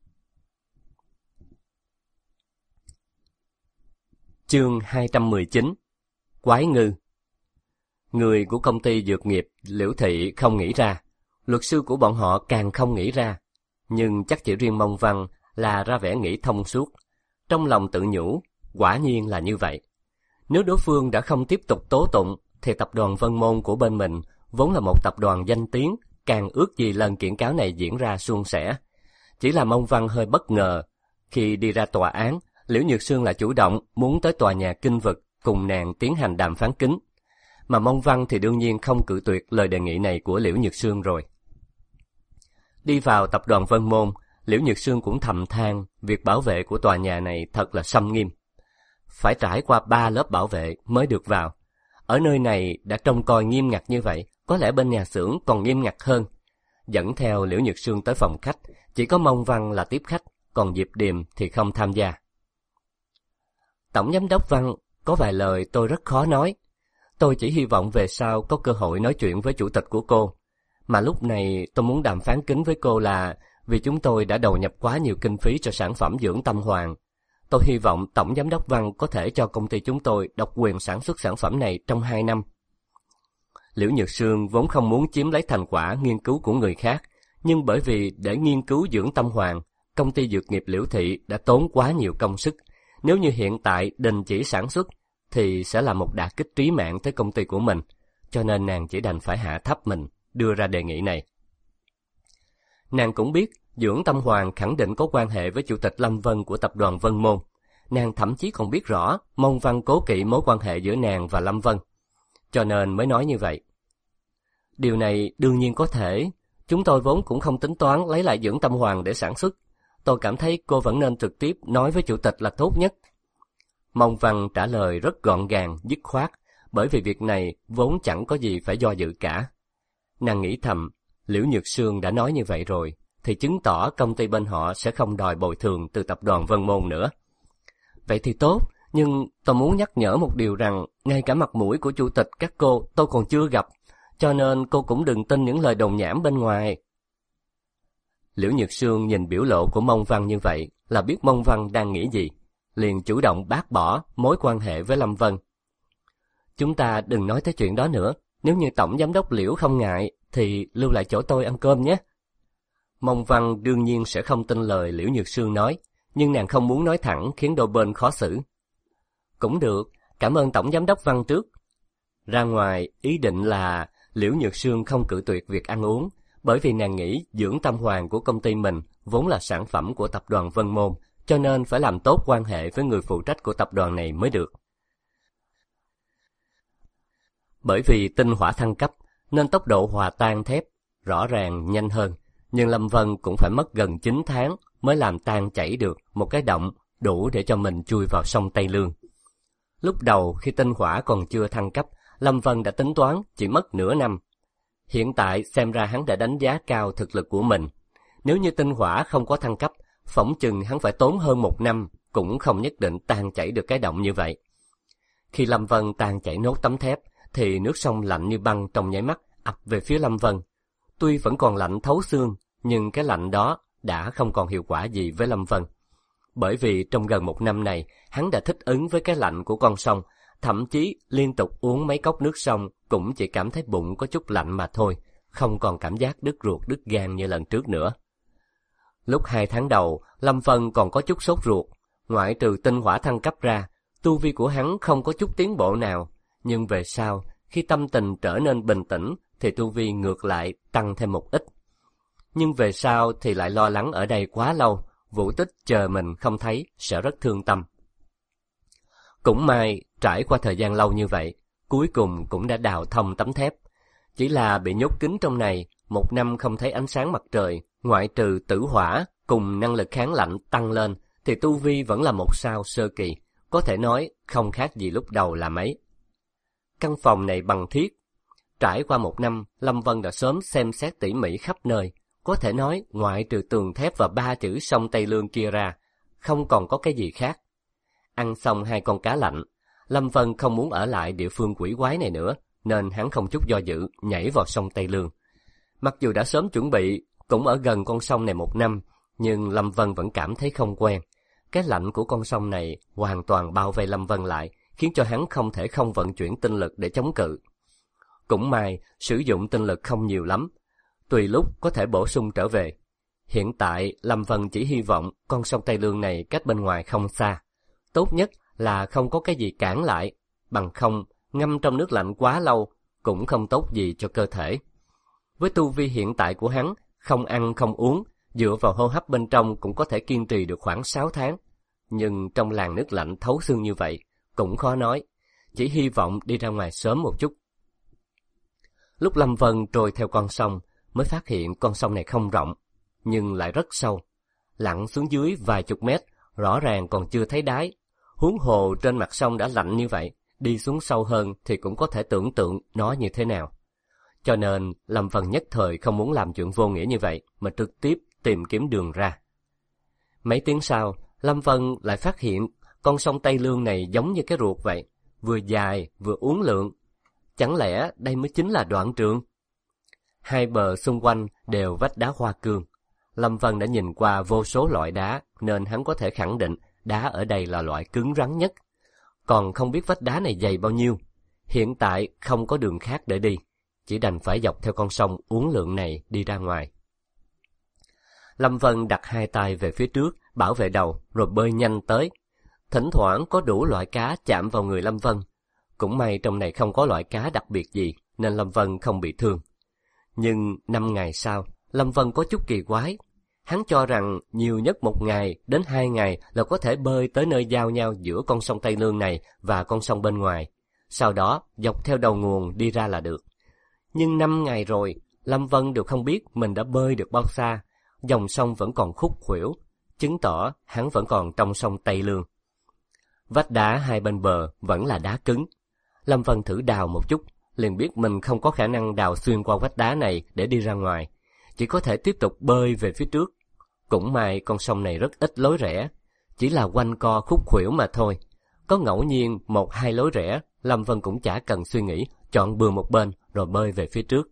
Chương 219. Quái ngư. Người của công ty dược nghiệp Liễu Thị không nghĩ ra, luật sư của bọn họ càng không nghĩ ra, nhưng chắc chỉ riêng Mông Văn là ra vẻ nghĩ thông suốt. Trong lòng tự nhủ, quả nhiên là như vậy. Nếu đối phương đã không tiếp tục tố tụng, thì tập đoàn Vân Môn của bên mình vốn là một tập đoàn danh tiếng, càng ước gì lần kiện cáo này diễn ra suôn sẻ. Chỉ là Mông Văn hơi bất ngờ, khi đi ra tòa án, Liễu Nhược Sương là chủ động muốn tới tòa nhà Kinh Vực cùng nàng tiến hành đàm phán kín. Mà Mông Văn thì đương nhiên không cự tuyệt lời đề nghị này của Liễu Nhược Sương rồi. Đi vào tập đoàn Vân Môn, Liễu Nhược Sương cũng thầm than việc bảo vệ của tòa nhà này thật là xâm nghiêm. Phải trải qua 3 lớp bảo vệ mới được vào. Ở nơi này đã trông coi nghiêm ngặt như vậy, có lẽ bên nhà xưởng còn nghiêm ngặt hơn. Dẫn theo Liễu Nhược Sương tới phòng khách, chỉ có Mông Văn là tiếp khách, còn Diệp Điềm thì không tham gia. Tổng giám đốc Văn, có vài lời tôi rất khó nói. Tôi chỉ hy vọng về sau có cơ hội nói chuyện với chủ tịch của cô. Mà lúc này tôi muốn đàm phán kín với cô là vì chúng tôi đã đầu nhập quá nhiều kinh phí cho sản phẩm dưỡng tâm hoàng. Tôi hy vọng Tổng giám đốc Văn có thể cho công ty chúng tôi độc quyền sản xuất sản phẩm này trong 2 năm. Liễu Nhược Sương vốn không muốn chiếm lấy thành quả nghiên cứu của người khác, nhưng bởi vì để nghiên cứu dưỡng tâm hoàng, công ty dược nghiệp Liễu Thị đã tốn quá nhiều công sức. Nếu như hiện tại đình chỉ sản xuất, thì sẽ là một đả kích trí mạng tới công ty của mình, cho nên nàng chỉ đành phải hạ thấp mình, đưa ra đề nghị này. Nàng cũng biết dưỡng tâm hoàng khẳng định có quan hệ với chủ tịch Lâm Vân của tập đoàn Vân Môn. Nàng thậm chí còn biết rõ Mông Văn cố kỵ mối quan hệ giữa nàng và Lâm Vân, cho nên mới nói như vậy. Điều này đương nhiên có thể, chúng tôi vốn cũng không tính toán lấy lại dưỡng tâm hoàng để sản xuất. Tôi cảm thấy cô vẫn nên trực tiếp nói với chủ tịch là tốt nhất. Mông Văn trả lời rất gọn gàng, dứt khoát, bởi vì việc này vốn chẳng có gì phải do dự cả. Nàng nghĩ thầm, Liễu Nhược Sương đã nói như vậy rồi, thì chứng tỏ công ty bên họ sẽ không đòi bồi thường từ tập đoàn Vân Môn nữa. Vậy thì tốt, nhưng tôi muốn nhắc nhở một điều rằng, ngay cả mặt mũi của chủ tịch các cô tôi còn chưa gặp, cho nên cô cũng đừng tin những lời đồn nhảm bên ngoài. Liễu Nhược Sương nhìn biểu lộ của Mông Văn như vậy là biết Mông Văn đang nghĩ gì, liền chủ động bác bỏ mối quan hệ với Lâm Vân. Chúng ta đừng nói tới chuyện đó nữa, nếu như tổng giám đốc Liễu không ngại thì lưu lại chỗ tôi ăn cơm nhé. Mông Văn đương nhiên sẽ không tin lời Liễu Nhược Sương nói, nhưng nàng không muốn nói thẳng khiến đôi bên khó xử. Cũng được, cảm ơn tổng giám đốc Văn trước. Ra ngoài ý định là Liễu Nhược Sương không cự tuyệt việc ăn uống, bởi vì nàng nghĩ dưỡng tâm hoàng của công ty mình vốn là sản phẩm của tập đoàn Vân Môn, cho nên phải làm tốt quan hệ với người phụ trách của tập đoàn này mới được. Bởi vì tinh hỏa thăng cấp, nên tốc độ hòa tan thép rõ ràng nhanh hơn, nhưng Lâm Vân cũng phải mất gần 9 tháng mới làm tan chảy được một cái động đủ để cho mình chui vào sông Tây Lương. Lúc đầu khi tinh hỏa còn chưa thăng cấp, Lâm Vân đã tính toán chỉ mất nửa năm. Hiện tại xem ra hắn đã đánh giá cao thực lực của mình. Nếu như tinh hỏa không có thăng cấp, phỏng chừng hắn phải tốn hơn 1 năm, cũng không nhất định tan chảy được cái động như vậy. Khi Lâm Vân tan chảy nốt tấm thép, thì nước sông lạnh như băng trong nháy mắt ập về phía Lâm Vân. Tuy vẫn còn lạnh thấu xương, nhưng cái lạnh đó đã không còn hiệu quả gì với Lâm Vân. Bởi vì trong gần 1 năm này, hắn đã thích ứng với cái lạnh của con sông, thậm chí liên tục uống mấy cốc nước xong cũng chỉ cảm thấy bụng có chút lạnh mà thôi, không còn cảm giác đứt ruột đứt gan như lần trước nữa. Lúc 2 tháng đầu, Lâm Vân còn có chút sốt ruột, ngoại trừ tinh hỏa thăng cấp ra, tu vi của hắn không có chút tiến bộ nào, nhưng về sau, khi tâm tình trở nên bình tĩnh thì tu vi ngược lại tăng thêm một ít. Nhưng về sau thì lại lo lắng ở đây quá lâu, Vũ Tích chờ mình không thấy sẽ rất thương tâm. Cũng may, trải qua thời gian lâu như vậy, cuối cùng cũng đã đào thông tấm thép. Chỉ là bị nhốt kín trong này, 1 năm không thấy ánh sáng mặt trời, ngoại trừ tử hỏa cùng năng lực kháng lạnh tăng lên, thì tu vi vẫn là 1 sao sơ kỳ, có thể nói không khác gì lúc đầu là mấy. Căn phòng này bằng thiết. Trải qua 1 năm, Lâm Vân đã sớm xem xét tỉ mỉ khắp nơi, có thể nói ngoại trừ tường thép và 3 chữ sông Tây Lương kia ra, không còn có cái gì khác. Ăn xong 2 con cá lạnh, Lâm Vân không muốn ở lại địa phương quỷ quái này nữa, nên hắn không chút do dự nhảy vào sông Tây Lương. Mặc dù đã sớm chuẩn bị, cũng ở gần con sông này 1 năm, nhưng Lâm Vân vẫn cảm thấy không quen. Cái lạnh của con sông này hoàn toàn bao vây Lâm Vân lại, khiến cho hắn không thể không vận chuyển tinh lực để chống cự. Cũng may, sử dụng tinh lực không nhiều lắm, tùy lúc có thể bổ sung trở về. Hiện tại, Lâm Vân chỉ hy vọng con sông Tây Lương này cách bên ngoài không xa. Tốt nhất là không có cái gì cản lại, bằng không, ngâm trong nước lạnh quá lâu cũng không tốt gì cho cơ thể. Với tu vi hiện tại của hắn, không ăn không uống, dựa vào hô hấp bên trong cũng có thể kiên trì được khoảng 6 tháng. Nhưng trong làn nước lạnh thấu xương như vậy, cũng khó nói, chỉ hy vọng đi ra ngoài sớm một chút. Lúc Lâm Vân trôi theo con sông, mới phát hiện con sông này không rộng, nhưng lại rất sâu. Lặn xuống dưới vài chục mét, rõ ràng còn chưa thấy đáy. Huống hồ trên mặt sông đã lạnh như vậy, đi xuống sâu hơn thì cũng có thể tưởng tượng nó như thế nào. Cho nên, Lâm Vân nhất thời không muốn làm chuyện vô nghĩa như vậy, mà trực tiếp tìm kiếm đường ra. Mấy tiếng sau, Lâm Vân lại phát hiện con sông Tây Lương này giống như cái ruột vậy, vừa dài vừa uốn lượn. Chẳng lẽ đây mới chính là đoạn trường? 2 bờ xung quanh đều vách đá hoa cương. Lâm Vân đã nhìn qua vô số loại đá, nên hắn có thể khẳng định đá ở đây là loại cứng rắn nhất. Còn không biết vách đá này dày bao nhiêu. Hiện tại không có đường khác để đi, chỉ đành phải dọc theo con sông uốn lượn này đi ra ngoài. Lâm Vân đặt 2 tay về phía trước, bảo vệ đầu, rồi bơi nhanh tới. Thỉnh thoảng có đủ loại cá chạm vào người Lâm Vân. Cũng may trong này không có loại cá đặc biệt gì, nên Lâm Vân không bị thương. Nhưng 5 ngày sau, Lâm Vân có chút kỳ quái. Hắn cho rằng nhiều nhất 1 ngày đến 2 ngày là có thể bơi tới nơi giao nhau giữa con sông Tây Lương này và con sông bên ngoài. Sau đó, dọc theo đầu nguồn đi ra là được. Nhưng 5 ngày rồi, Lâm Vân đều không biết mình đã bơi được bao xa. Dòng sông vẫn còn khúc khuỷu, chứng tỏ hắn vẫn còn trong sông Tây Lương. Vách đá 2 bên bờ vẫn là đá cứng. Lâm Vân thử đào một chút, liền biết mình không có khả năng đào xuyên qua vách đá này để đi ra ngoài, chỉ có thể tiếp tục bơi về phía trước. Cũng may con sông này rất ít lối rẽ, chỉ là quanh co khúc khuỷu mà thôi. Có ngẫu nhiên 1-2 lối rẽ, Lâm Vân cũng chả cần suy nghĩ, chọn bừa một bên rồi bơi về phía trước.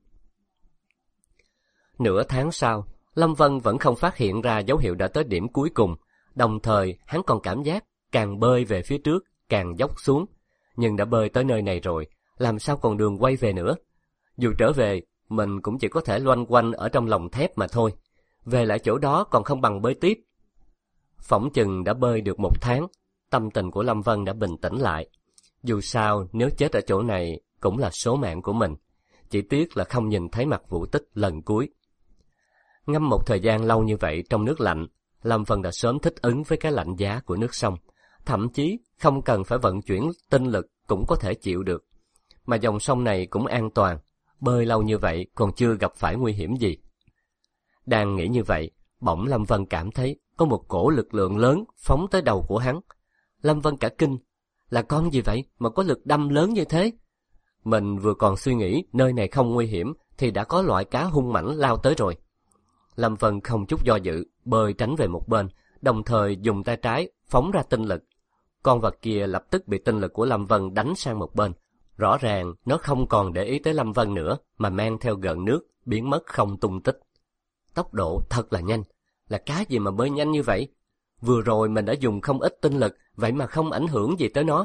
Nửa tháng sau, Lâm Vân vẫn không phát hiện ra dấu hiệu đã tới điểm cuối cùng, đồng thời hắn còn cảm giác càng bơi về phía trước càng dốc xuống. Nhưng đã bơi tới nơi này rồi, làm sao còn đường quay về nữa? Dù trở về, mình cũng chỉ có thể loanh quanh ở trong lồng thép mà thôi. Về lại chỗ đó còn không bằng bơi tiếp. Phỏng chừng đã bơi được 1 tháng, tâm tình của Lâm Vân đã bình tĩnh lại. Dù sao, nếu chết ở chỗ này cũng là số mạng của mình. Chỉ tiếc là không nhìn thấy mặt Vũ Tích lần cuối. Ngâm một thời gian lâu như vậy trong nước lạnh, Lâm Vân đã sớm thích ứng với cái lạnh giá của nước sông. Thậm chí không cần phải vận chuyển tinh lực cũng có thể chịu được. Mà dòng sông này cũng an toàn, bơi lâu như vậy còn chưa gặp phải nguy hiểm gì. Đang nghĩ như vậy, bỗng Lâm Vân cảm thấy có một cổ lực lượng lớn phóng tới đầu của hắn. Lâm Vân cả kinh, là con gì vậy mà có lực đâm lớn như thế? Mình vừa còn suy nghĩ nơi này không nguy hiểm thì đã có loại cá hung mãnh lao tới rồi. Lâm Vân không chút do dự, bơi tránh về một bên, đồng thời dùng tay trái phóng ra tinh lực. Con vật kia lập tức bị tinh lực của Lâm Vân đánh sang một bên. Rõ ràng nó không còn để ý tới Lâm Vân nữa mà mang theo gợn nước, biến mất không tung tích. Tốc độ thật là nhanh, là cá gì mà bơi nhanh như vậy? Vừa rồi mình đã dùng không ít tinh lực, vậy mà không ảnh hưởng gì tới nó.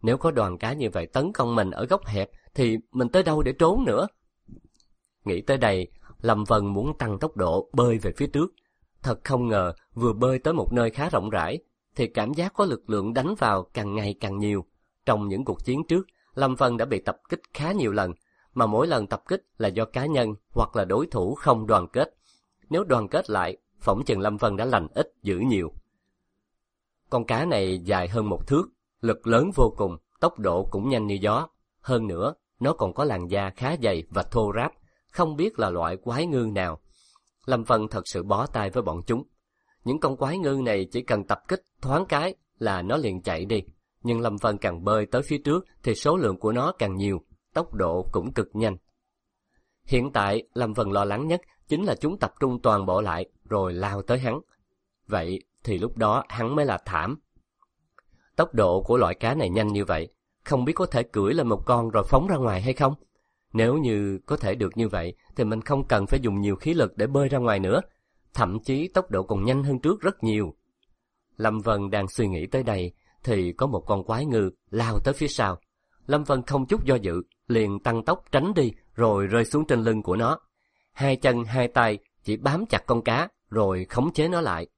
Nếu có đoàn cá như vậy tấn công mình ở góc hẹp thì mình tới đâu để trốn nữa? Nghĩ tới đây, Lâm Vân muốn tăng tốc độ bơi về phía trước. Thật không ngờ vừa bơi tới một nơi khá rộng rãi thì cảm giác có lực lượng đánh vào càng ngày càng nhiều. Trong những cuộc chiến trước, Lâm Vân đã bị tập kích khá nhiều lần, mà mỗi lần tập kích là do cá nhân hoặc là đối thủ không đoàn kết. Nếu đoàn kết lại, phỏng chừng Lâm Vân đã lành ít dữ nhiều. Con cá này dài hơn 1 thước, lực lớn vô cùng, tốc độ cũng nhanh như gió. Hơn nữa, nó còn có làn da khá dày và thô ráp, không biết là loại quái ngư nào. Lâm Vân thật sự bó tay với bọn chúng. Những con quái ngư này chỉ cần tập kích thoáng cái là nó liền chạy đi. Nhưng Lâm Vân càng bơi tới phía trước thì số lượng của nó càng nhiều, tốc độ cũng cực nhanh. Hiện tại, Lâm Vân lo lắng nhất chính là chúng tập trung toàn bộ lại rồi lao tới hắn. Vậy thì lúc đó hắn mới là thảm. Tốc độ của loại cá này nhanh như vậy, không biết có thể cưỡi lên một con rồi phóng ra ngoài hay không? Nếu như có thể được như vậy thì mình không cần phải dùng nhiều khí lực để bơi ra ngoài nữa, thậm chí tốc độ còn nhanh hơn trước rất nhiều. Lâm Vân đang suy nghĩ tới đây thì có một con quái ngư lao tới phía sau. Lâm Vân không chút do dự, liền tăng tốc tránh đi rồi rơi xuống trên lưng của nó. Hai chân hai tay chỉ bám chặt con cá rồi khống chế nó lại.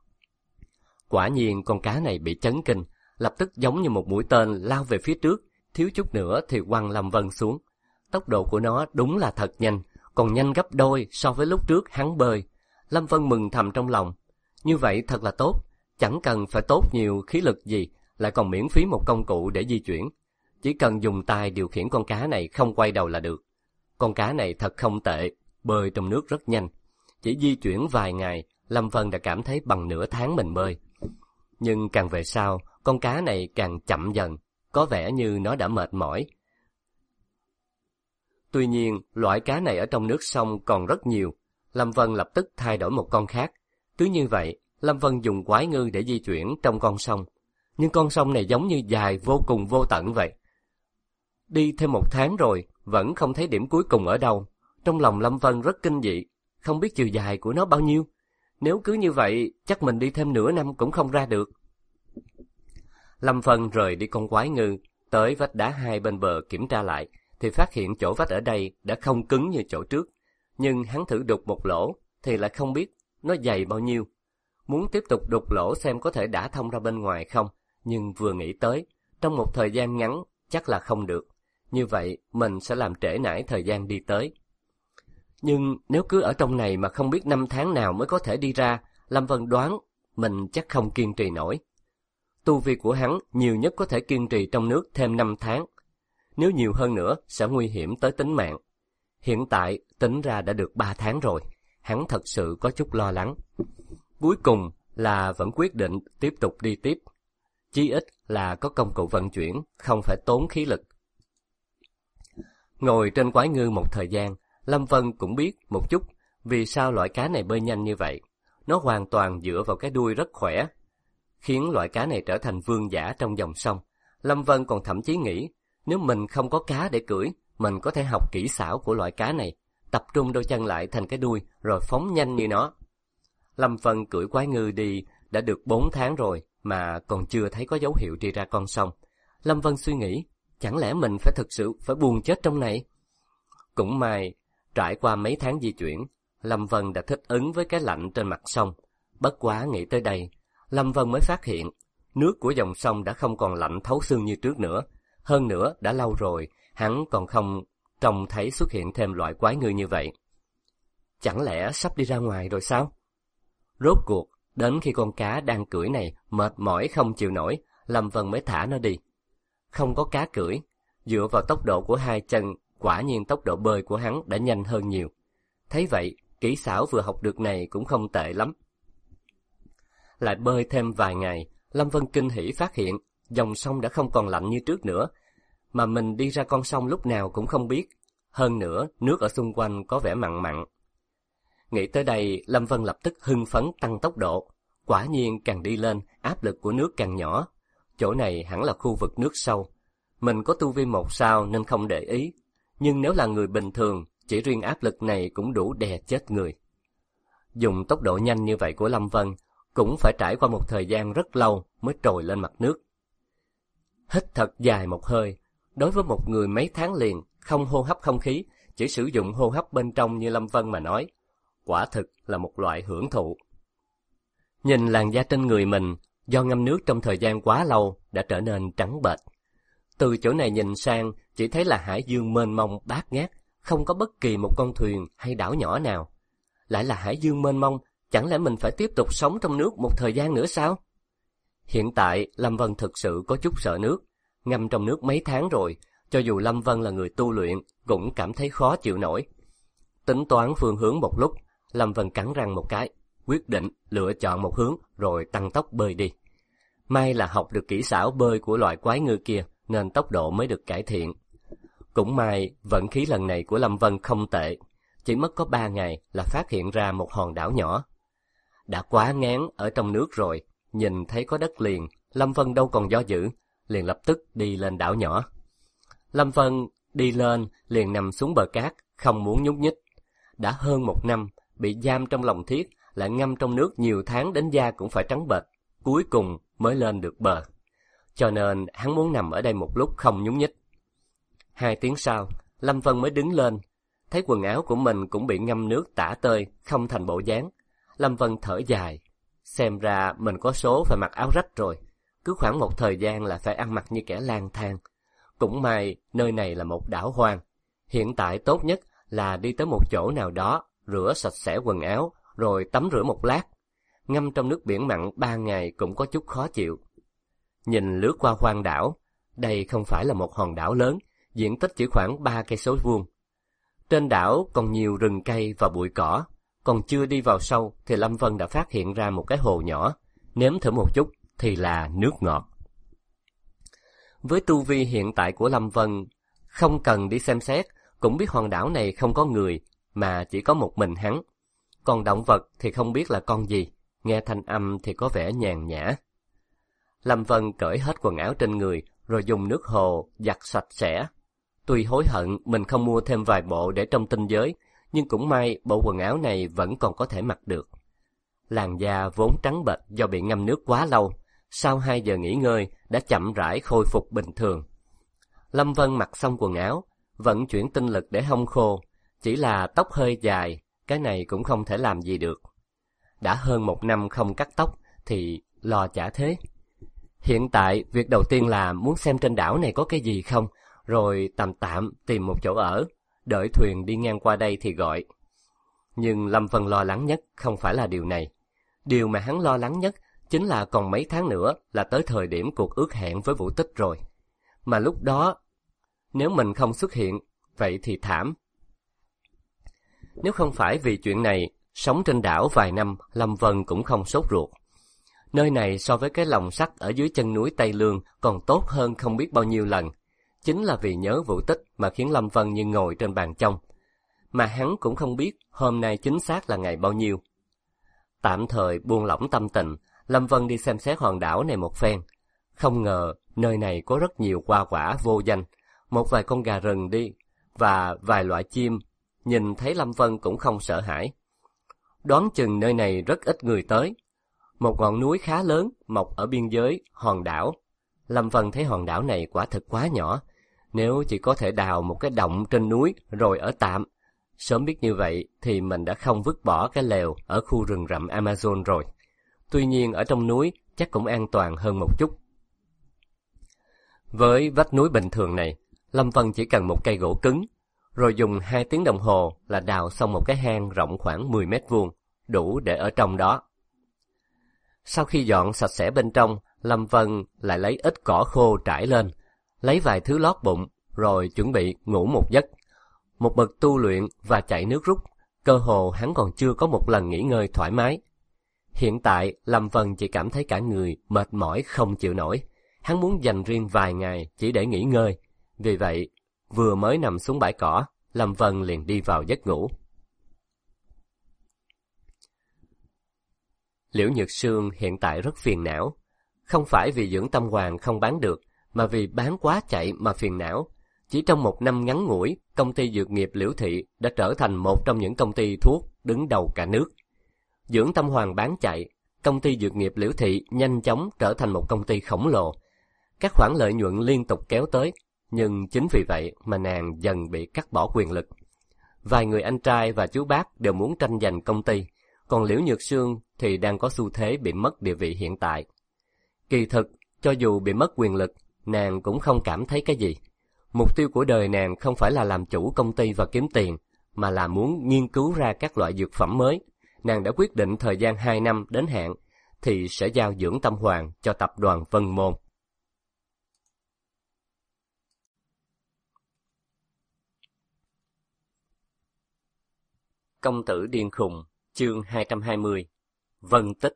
Quả nhiên con cá này bị chấn kinh, lập tức giống như một mũi tên lao về phía trước, thiếu chút nữa thì quăng Lâm Vân xuống. Tốc độ của nó đúng là thật nhanh, còn nhanh gấp đôi so với lúc trước hắn bơi. Lâm Vân mừng thầm trong lòng. Như vậy thật là tốt, chẳng cần phải tốn nhiều khí lực gì, lại còn miễn phí một công cụ để di chuyển. Chỉ cần dùng tay điều khiển con cá này không quay đầu là được. Con cá này thật không tệ, bơi trong nước rất nhanh. Chỉ di chuyển vài ngày, Lâm Vân đã cảm thấy bằng nửa tháng mình bơi. Nhưng càng về sau, con cá này càng chậm dần, có vẻ như nó đã mệt mỏi. Tuy nhiên, loại cá này ở trong nước sông còn rất nhiều. Lâm Vân lập tức thay đổi một con khác. Cứ như vậy, Lâm Vân dùng quái ngư để di chuyển trong con sông. Nhưng con sông này giống như dài vô cùng vô tận vậy. Đi thêm 1 tháng rồi, vẫn không thấy điểm cuối cùng ở đâu. Trong lòng Lâm Vân rất kinh dị, không biết chiều dài của nó bao nhiêu. Nếu cứ như vậy, chắc mình đi thêm nửa năm cũng không ra được. Lâm Vân rời đi con quái ngư, tới vách đá hai bên bờ kiểm tra lại, thì phát hiện chỗ vách ở đây đã không cứng như chỗ trước. Nhưng hắn thử đục một lỗ, thì lại không biết nó dày bao nhiêu. Muốn tiếp tục đục lỗ xem có thể đả thông ra bên ngoài không, nhưng vừa nghĩ tới, trong một thời gian ngắn chắc là không được. Như vậy mình sẽ làm trễ nải thời gian đi tới. Nhưng nếu cứ ở trong này mà không biết 5 tháng nào mới có thể đi ra, Lâm Vân đoán mình chắc không kiên trì nổi. Tu vi của hắn nhiều nhất có thể kiên trì trong nước thêm 5 tháng. Nếu nhiều hơn nữa sẽ nguy hiểm tới tính mạng. Hiện tại tính ra đã được 3 tháng rồi, hắn thật sự có chút lo lắng. Cuối cùng là vẫn quyết định tiếp tục đi tiếp. Chí ít là có công cụ vận chuyển, không phải tốn khí lực. Ngồi trên quái ngư một thời gian, Lâm Vân cũng biết một chút vì sao loại cá này bơi nhanh như vậy. Nó hoàn toàn dựa vào cái đuôi rất khỏe, khiến loại cá này trở thành vương giả trong dòng sông. Lâm Vân còn thậm chí nghĩ, nếu mình không có cá để cưỡi, mình có thể học kỹ xảo của loại cá này, tập trung đôi chân lại thành cái đuôi rồi phóng nhanh như nó. Lâm Vân cưỡi quái ngư đi đã được 4 tháng rồi mà còn chưa thấy có dấu hiệu đi ra con sông. Lâm Vân suy nghĩ, chẳng lẽ mình thực sự phải buồn chết trong này? Cũng may, trải qua mấy tháng di chuyển, Lâm Vân đã thích ứng với cái lạnh trên mặt sông. Bất quá nghĩ tới đây, Lâm Vân mới phát hiện, nước của dòng sông đã không còn lạnh thấu xương như trước nữa. Hơn nữa, đã lâu rồi, hắn còn không trông thấy xuất hiện thêm loại quái ngư như vậy. Chẳng lẽ sắp đi ra ngoài rồi sao? Rốt cuộc, đến khi con cá đang cưỡi này mệt mỏi không chịu nổi, Lâm Vân mới thả nó đi. Không có cá cưỡi, dựa vào tốc độ của hai chân, quả nhiên tốc độ bơi của hắn đã nhanh hơn nhiều. Thấy vậy, kỹ xảo vừa học được này cũng không tệ lắm. Lại bơi thêm vài ngày, Lâm Vân kinh hỉ phát hiện dòng sông đã không còn lạnh như trước nữa, mà mình đi ra con sông lúc nào cũng không biết. Hơn nữa, nước ở xung quanh có vẻ mặn mặn. Nghĩ tới đây, Lâm Vân lập tức hưng phấn tăng tốc độ. Quả nhiên càng đi lên, áp lực của nước càng nhỏ. Chỗ này hẳn là khu vực nước sâu. Mình có tu vi 1 sao nên không để ý. Nhưng nếu là người bình thường, chỉ riêng áp lực này cũng đủ đè chết người. Dùng tốc độ nhanh như vậy của Lâm Vân, cũng phải trải qua một thời gian rất lâu mới trồi lên mặt nước. Hít thật dài một hơi. Đối với một người mấy tháng liền không hô hấp không khí, chỉ sử dụng hô hấp bên trong như Lâm Vân mà nói, quả thực là một loại hưởng thụ. Nhìn làn da trên người mình, do ngâm nước trong thời gian quá lâu đã trở nên trắng bệch. Từ chỗ này nhìn sang, chỉ thấy là hải dương mênh mông bát ngát, không có bất kỳ một con thuyền hay đảo nhỏ nào. Lại là hải dương mênh mông, chẳng lẽ mình phải tiếp tục sống trong nước một thời gian nữa sao? Hiện tại, Lâm Vân thực sự có chút sợ nước. Ngâm trong nước mấy tháng rồi, cho dù Lâm Vân là người tu luyện, cũng cảm thấy khó chịu nổi. Tính toán phương hướng một lúc, Lâm Vân cắn răng một cái, quyết định lựa chọn một hướng rồi tăng tốc bơi đi. May là học được kỹ xảo bơi của loại quái ngư kia, nên tốc độ mới được cải thiện. Cũng may, vận khí lần này của Lâm Vân không tệ. Chỉ mất có 3 ngày là phát hiện ra một hòn đảo nhỏ. Đã quá ngán ở trong nước rồi, nhìn thấy có đất liền, Lâm Vân đâu còn do dự, liền lập tức đi lên đảo nhỏ. Lâm Vân đi lên liền nằm xuống bờ cát, không muốn nhúc nhích. Đã hơn 1 năm, bị giam trong lòng thiết, lại ngâm trong nước nhiều tháng đến da cũng phải trắng bệch, cuối cùng mới lên được bờ. Cho nên hắn muốn nằm ở đây một lúc không nhúc nhích. 2 tiếng sau, Lâm Vân mới đứng lên, thấy quần áo của mình cũng bị ngâm nước tả tơi, không thành bộ dáng. Lâm Vân thở dài, xem ra mình có số phải mặc áo rách rồi, cứ khoảng một thời gian là phải ăn mặc như kẻ lang thang. Cũng may nơi này là một đảo hoang, hiện tại tốt nhất là đi tới một chỗ nào đó, rửa sạch sẽ quần áo, rồi tắm rửa một lát. Ngâm trong nước biển mặn 3 ngày cũng có chút khó chịu. Nhìn lướt qua hoang đảo, đây không phải là một hòn đảo lớn, diện tích chỉ khoảng 3 cây số vuông. Trên đảo còn nhiều rừng cây và bụi cỏ, còn chưa đi vào sâu thì Lâm Vân đã phát hiện ra một cái hồ nhỏ, nếm thử một chút thì là nước ngọt. Với tu vi hiện tại của Lâm Vân, không cần đi xem xét, cũng biết hòn đảo này không có người, mà chỉ có một mình hắn. Còn động vật thì không biết là con gì, nghe thanh âm thì có vẻ nhàn nhã. Lâm Vân cởi hết quần áo trên người, rồi dùng nước hồ giặt sạch sẽ. Tuy hối hận mình không mua thêm vài bộ để trong tinh giới, nhưng cũng may bộ quần áo này vẫn còn có thể mặc được. Làn da vốn trắng bệch do bị ngâm nước quá lâu, sau 2 giờ nghỉ ngơi đã chậm rãi khôi phục bình thường. Lâm Vân mặc xong quần áo, vận chuyển tinh lực để hong khô, chỉ là tóc hơi dài, cái này cũng không thể làm gì được. Đã hơn 1 năm không cắt tóc thì lo chả thế. Hiện tại việc đầu tiên là muốn xem trên đảo này có cái gì không, rồi tạm tạm tìm một chỗ ở, đợi thuyền đi ngang qua đây thì gọi. Nhưng Lâm Vân lo lắng nhất không phải là điều này. Điều mà hắn lo lắng nhất chính là còn mấy tháng nữa là tới thời điểm cuộc ước hẹn với Vũ Tích rồi. Mà lúc đó, nếu mình không xuất hiện, vậy thì thảm. Nếu không phải vì chuyện này, sống trên đảo vài năm, Lâm Vân cũng không sốt ruột. Nơi này so với cái lồng sắt ở dưới chân núi Tây Lương còn tốt hơn không biết bao nhiêu lần. Chính là vì nhớ Vũ Tích mà khiến Lâm Vân như ngồi trên bàn trong. Mà hắn cũng không biết hôm nay chính xác là ngày bao nhiêu. Tạm thời buông lỏng tâm tình, Lâm Vân đi xem xét hòn đảo này một phen. Không ngờ nơi này có rất nhiều hoa quả vô danh, một vài con gà rừng đi, và vài loại chim. Nhìn thấy Lâm Vân cũng không sợ hãi. Đoán chừng nơi này rất ít người tới. Một ngọn núi khá lớn mọc ở biên giới hòn đảo. Lâm Vân thấy hòn đảo này quả thực quá nhỏ. Nếu chỉ có thể đào một cái động trên núi rồi ở tạm, sớm biết như vậy thì mình đã không vứt bỏ cái lều ở khu rừng rậm Amazon rồi. Tuy nhiên ở trong núi chắc cũng an toàn hơn một chút. Với vách núi bình thường này, Lâm Vân chỉ cần một cây gỗ cứng, rồi dùng 2 tiếng đồng hồ là đào xong một cái hang rộng khoảng 10 mét vuông, đủ để ở trong đó. Sau khi dọn sạch sẽ bên trong, Lâm Vân lại lấy ít cỏ khô trải lên, lấy vài thứ lót bụng, rồi chuẩn bị ngủ một giấc. Một bậc tu luyện và chạy nước rút, cơ hồ hắn còn chưa có một lần nghỉ ngơi thoải mái. Hiện tại, Lâm Vân chỉ cảm thấy cả người mệt mỏi không chịu nổi. Hắn muốn dành riêng vài ngày chỉ để nghỉ ngơi. Vì vậy, vừa mới nằm xuống bãi cỏ, Lâm Vân liền đi vào giấc ngủ. Liễu Nhược Sương hiện tại rất phiền não. Không phải vì dưỡng tâm hoàng không bán được, mà vì bán quá chạy mà phiền não. Chỉ trong 1 năm ngắn ngủi, công ty dược nghiệp Liễu Thị đã trở thành một trong những công ty thuốc đứng đầu cả nước. Dưỡng tâm hoàng bán chạy, công ty dược nghiệp Liễu Thị nhanh chóng trở thành một công ty khổng lồ. Các khoản lợi nhuận liên tục kéo tới, nhưng chính vì vậy mà nàng dần bị cắt bỏ quyền lực. Vài người anh trai và chú bác đều muốn tranh giành công ty, còn Liễu Nhược Sương thì đang có xu thế bị mất địa vị hiện tại. Kỳ thực, cho dù bị mất quyền lực, nàng cũng không cảm thấy cái gì. Mục tiêu của đời nàng không phải là làm chủ công ty và kiếm tiền, mà là muốn nghiên cứu ra các loại dược phẩm mới. Nàng đã quyết định thời gian 2 năm đến hạn, thì sẽ giao dưỡng tâm hoàng cho tập đoàn Vân Môn. Công tử điên khùng, chương 220, Vân Tích.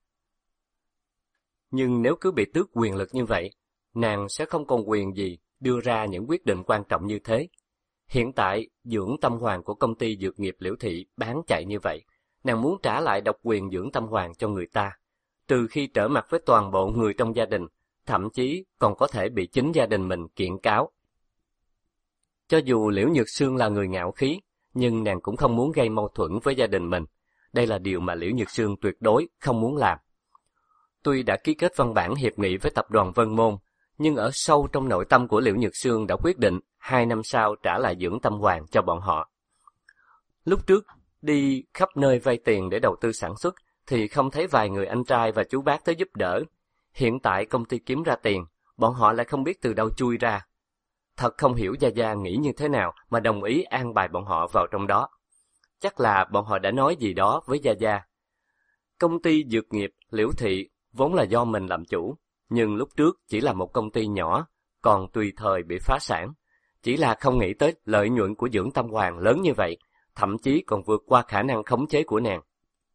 Nhưng nếu cứ bị tước quyền lực như vậy, nàng sẽ không còn quyền gì đưa ra những quyết định quan trọng như thế. Hiện tại, dưỡng tâm hoàng của công ty dược nghiệp Liễu Thị bán chạy như vậy, nàng muốn trả lại độc quyền dưỡng tâm hoàng cho người ta, trừ khi trở mặt với toàn bộ người trong gia đình, thậm chí còn có thể bị chính gia đình mình kiện cáo. Cho dù Liễu Nhược Sương là người ngạo khí, nhưng nàng cũng không muốn gây mâu thuẫn với gia đình mình. Đây là điều mà Liễu Nhược Sương tuyệt đối không muốn làm. Tuy đã ký kết văn bản hiệp nghị với tập đoàn Vân Môn, nhưng ở sâu trong nội tâm của Liễu Nhược Sương đã quyết định 2 năm sau trả lại dưỡng tâm hoàng cho bọn họ. Lúc trước, đi khắp nơi vay tiền để đầu tư sản xuất, thì không thấy vài người anh trai và chú bác tới giúp đỡ. Hiện tại công ty kiếm ra tiền, bọn họ lại không biết từ đâu chui ra. Thật không hiểu Gia Gia nghĩ như thế nào mà đồng ý an bài bọn họ vào trong đó. Chắc là bọn họ đã nói gì đó với Gia Gia. Công ty dược nghiệp Liễu Thị vốn là do mình làm chủ, nhưng lúc trước chỉ là một công ty nhỏ, còn tùy thời bị phá sản. Chỉ là không nghĩ tới lợi nhuận của dưỡng tâm hoàng lớn như vậy, thậm chí còn vượt qua khả năng khống chế của nàng.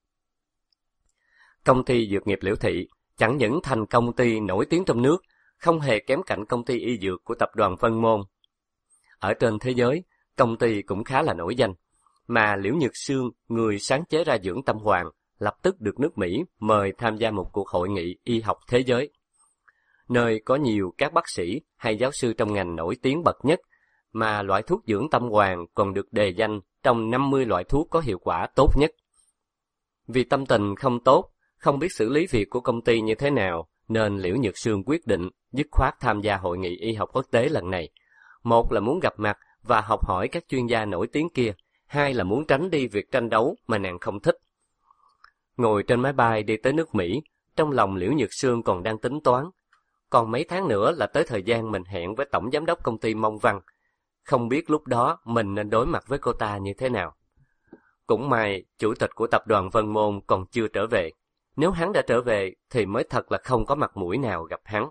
Công ty dược nghiệp Liễu Thị chẳng những thành công ty nổi tiếng trong nước, không hề kém cạnh công ty y dược của tập đoàn Vân Môn. Ở trên thế giới, công ty cũng khá là nổi danh, mà Liễu Nhược Sương, người sáng chế ra dưỡng tâm hoàng, lập tức được nước Mỹ mời tham gia một cuộc hội nghị y học thế giới, nơi có nhiều các bác sĩ hay giáo sư trong ngành nổi tiếng bậc nhất, mà loại thuốc dưỡng tâm hoàng còn được đề danh trong 50 loại thuốc có hiệu quả tốt nhất. Vì tâm tình không tốt, không biết xử lý việc của công ty như thế nào, nên Liễu Nhược Sương quyết định dứt khoát tham gia hội nghị y học quốc tế lần này. Một là muốn gặp mặt và học hỏi các chuyên gia nổi tiếng kia, hai là muốn tránh đi việc tranh đấu mà nàng không thích. Ngồi trên máy bay đi tới nước Mỹ, trong lòng Liễu Nhược Sương còn đang tính toán. Còn mấy tháng nữa là tới thời gian mình hẹn với tổng giám đốc công ty Mông Văn. Không biết lúc đó mình nên đối mặt với cô ta như thế nào. Cũng may, chủ tịch của tập đoàn Vân Môn còn chưa trở về. Nếu hắn đã trở về thì mới thật là không có mặt mũi nào gặp hắn.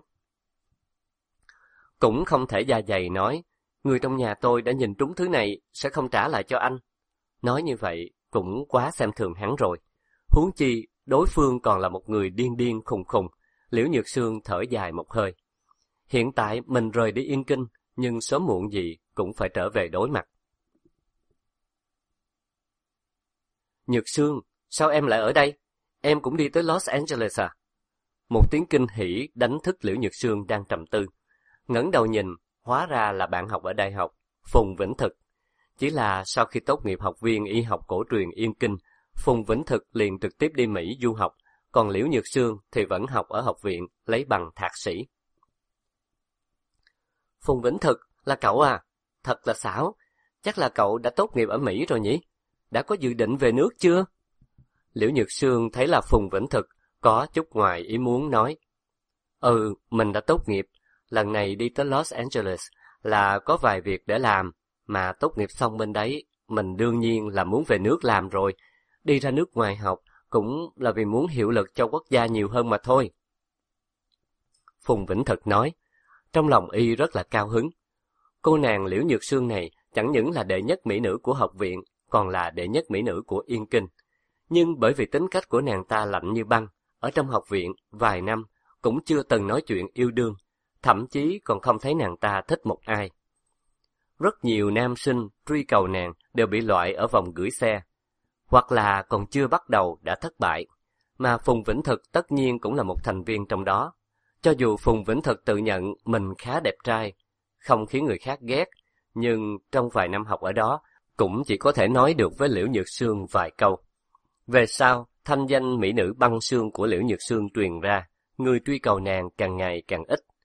Cũng không thể da dày nói, người trong nhà tôi đã nhìn trúng thứ này, sẽ không trả lại cho anh. Nói như vậy cũng quá xem thường hắn rồi. Huống chi, đối phương còn là một người điên điên khùng khùng. Liễu Nhược Sương thở dài một hơi. Hiện tại mình rời đi Yên Kinh, nhưng sớm muộn gì cũng phải trở về đối mặt. Nhược Sương, sao em lại ở đây? Em cũng đi tới Los Angeles à? Một tiếng kinh hỉ đánh thức Liễu Nhược Sương đang trầm tư. Ngẩng đầu nhìn, hóa ra là bạn học ở đại học, Phùng Vĩnh Thực. Chỉ là sau khi tốt nghiệp học viên y học cổ truyền Yên Kinh, Phùng Vĩnh Thực liền trực tiếp đi Mỹ du học, còn Liễu Nhược Sương thì vẫn học ở học viện, lấy bằng thạc sĩ. Phùng Vĩnh Thực, là cậu à? Thật là xảo, chắc là cậu đã tốt nghiệp ở Mỹ rồi nhỉ? Đã có dự định về nước chưa? Liễu Nhược Sương thấy là Phùng Vĩnh Thực có chút ngoài ý muốn nói. Mình đã tốt nghiệp, lần này đi tới Los Angeles là có vài việc để làm, mà tốt nghiệp xong bên đấy, mình đương nhiên là muốn về nước làm rồi. Đi ra nước ngoài học cũng là vì muốn hiệu lực cho quốc gia nhiều hơn mà thôi. Phùng Vĩnh Thực nói, trong lòng y rất là cao hứng. Cô nàng Liễu Nhược Sương này chẳng những là đệ nhất mỹ nữ của học viện, còn là đệ nhất mỹ nữ của Yên Kinh. Nhưng bởi vì tính cách của nàng ta lạnh như băng, ở trong học viện vài năm cũng chưa từng nói chuyện yêu đương, thậm chí còn không thấy nàng ta thích một ai. Rất nhiều nam sinh truy cầu nàng đều bị loại ở vòng gửi xe, hoặc là còn chưa bắt đầu đã thất bại, mà Phùng Vĩnh Thực tất nhiên cũng là một thành viên trong đó. Cho dù Phùng Vĩnh Thực tự nhận mình khá đẹp trai, không khiến người khác ghét, nhưng trong vài năm học ở đó, cũng chỉ có thể nói được với Liễu Nhược Sương vài câu. Về sau, thanh danh mỹ nữ băng xương của Liễu Nhược Sương truyền ra, người truy cầu nàng càng ngày càng ít.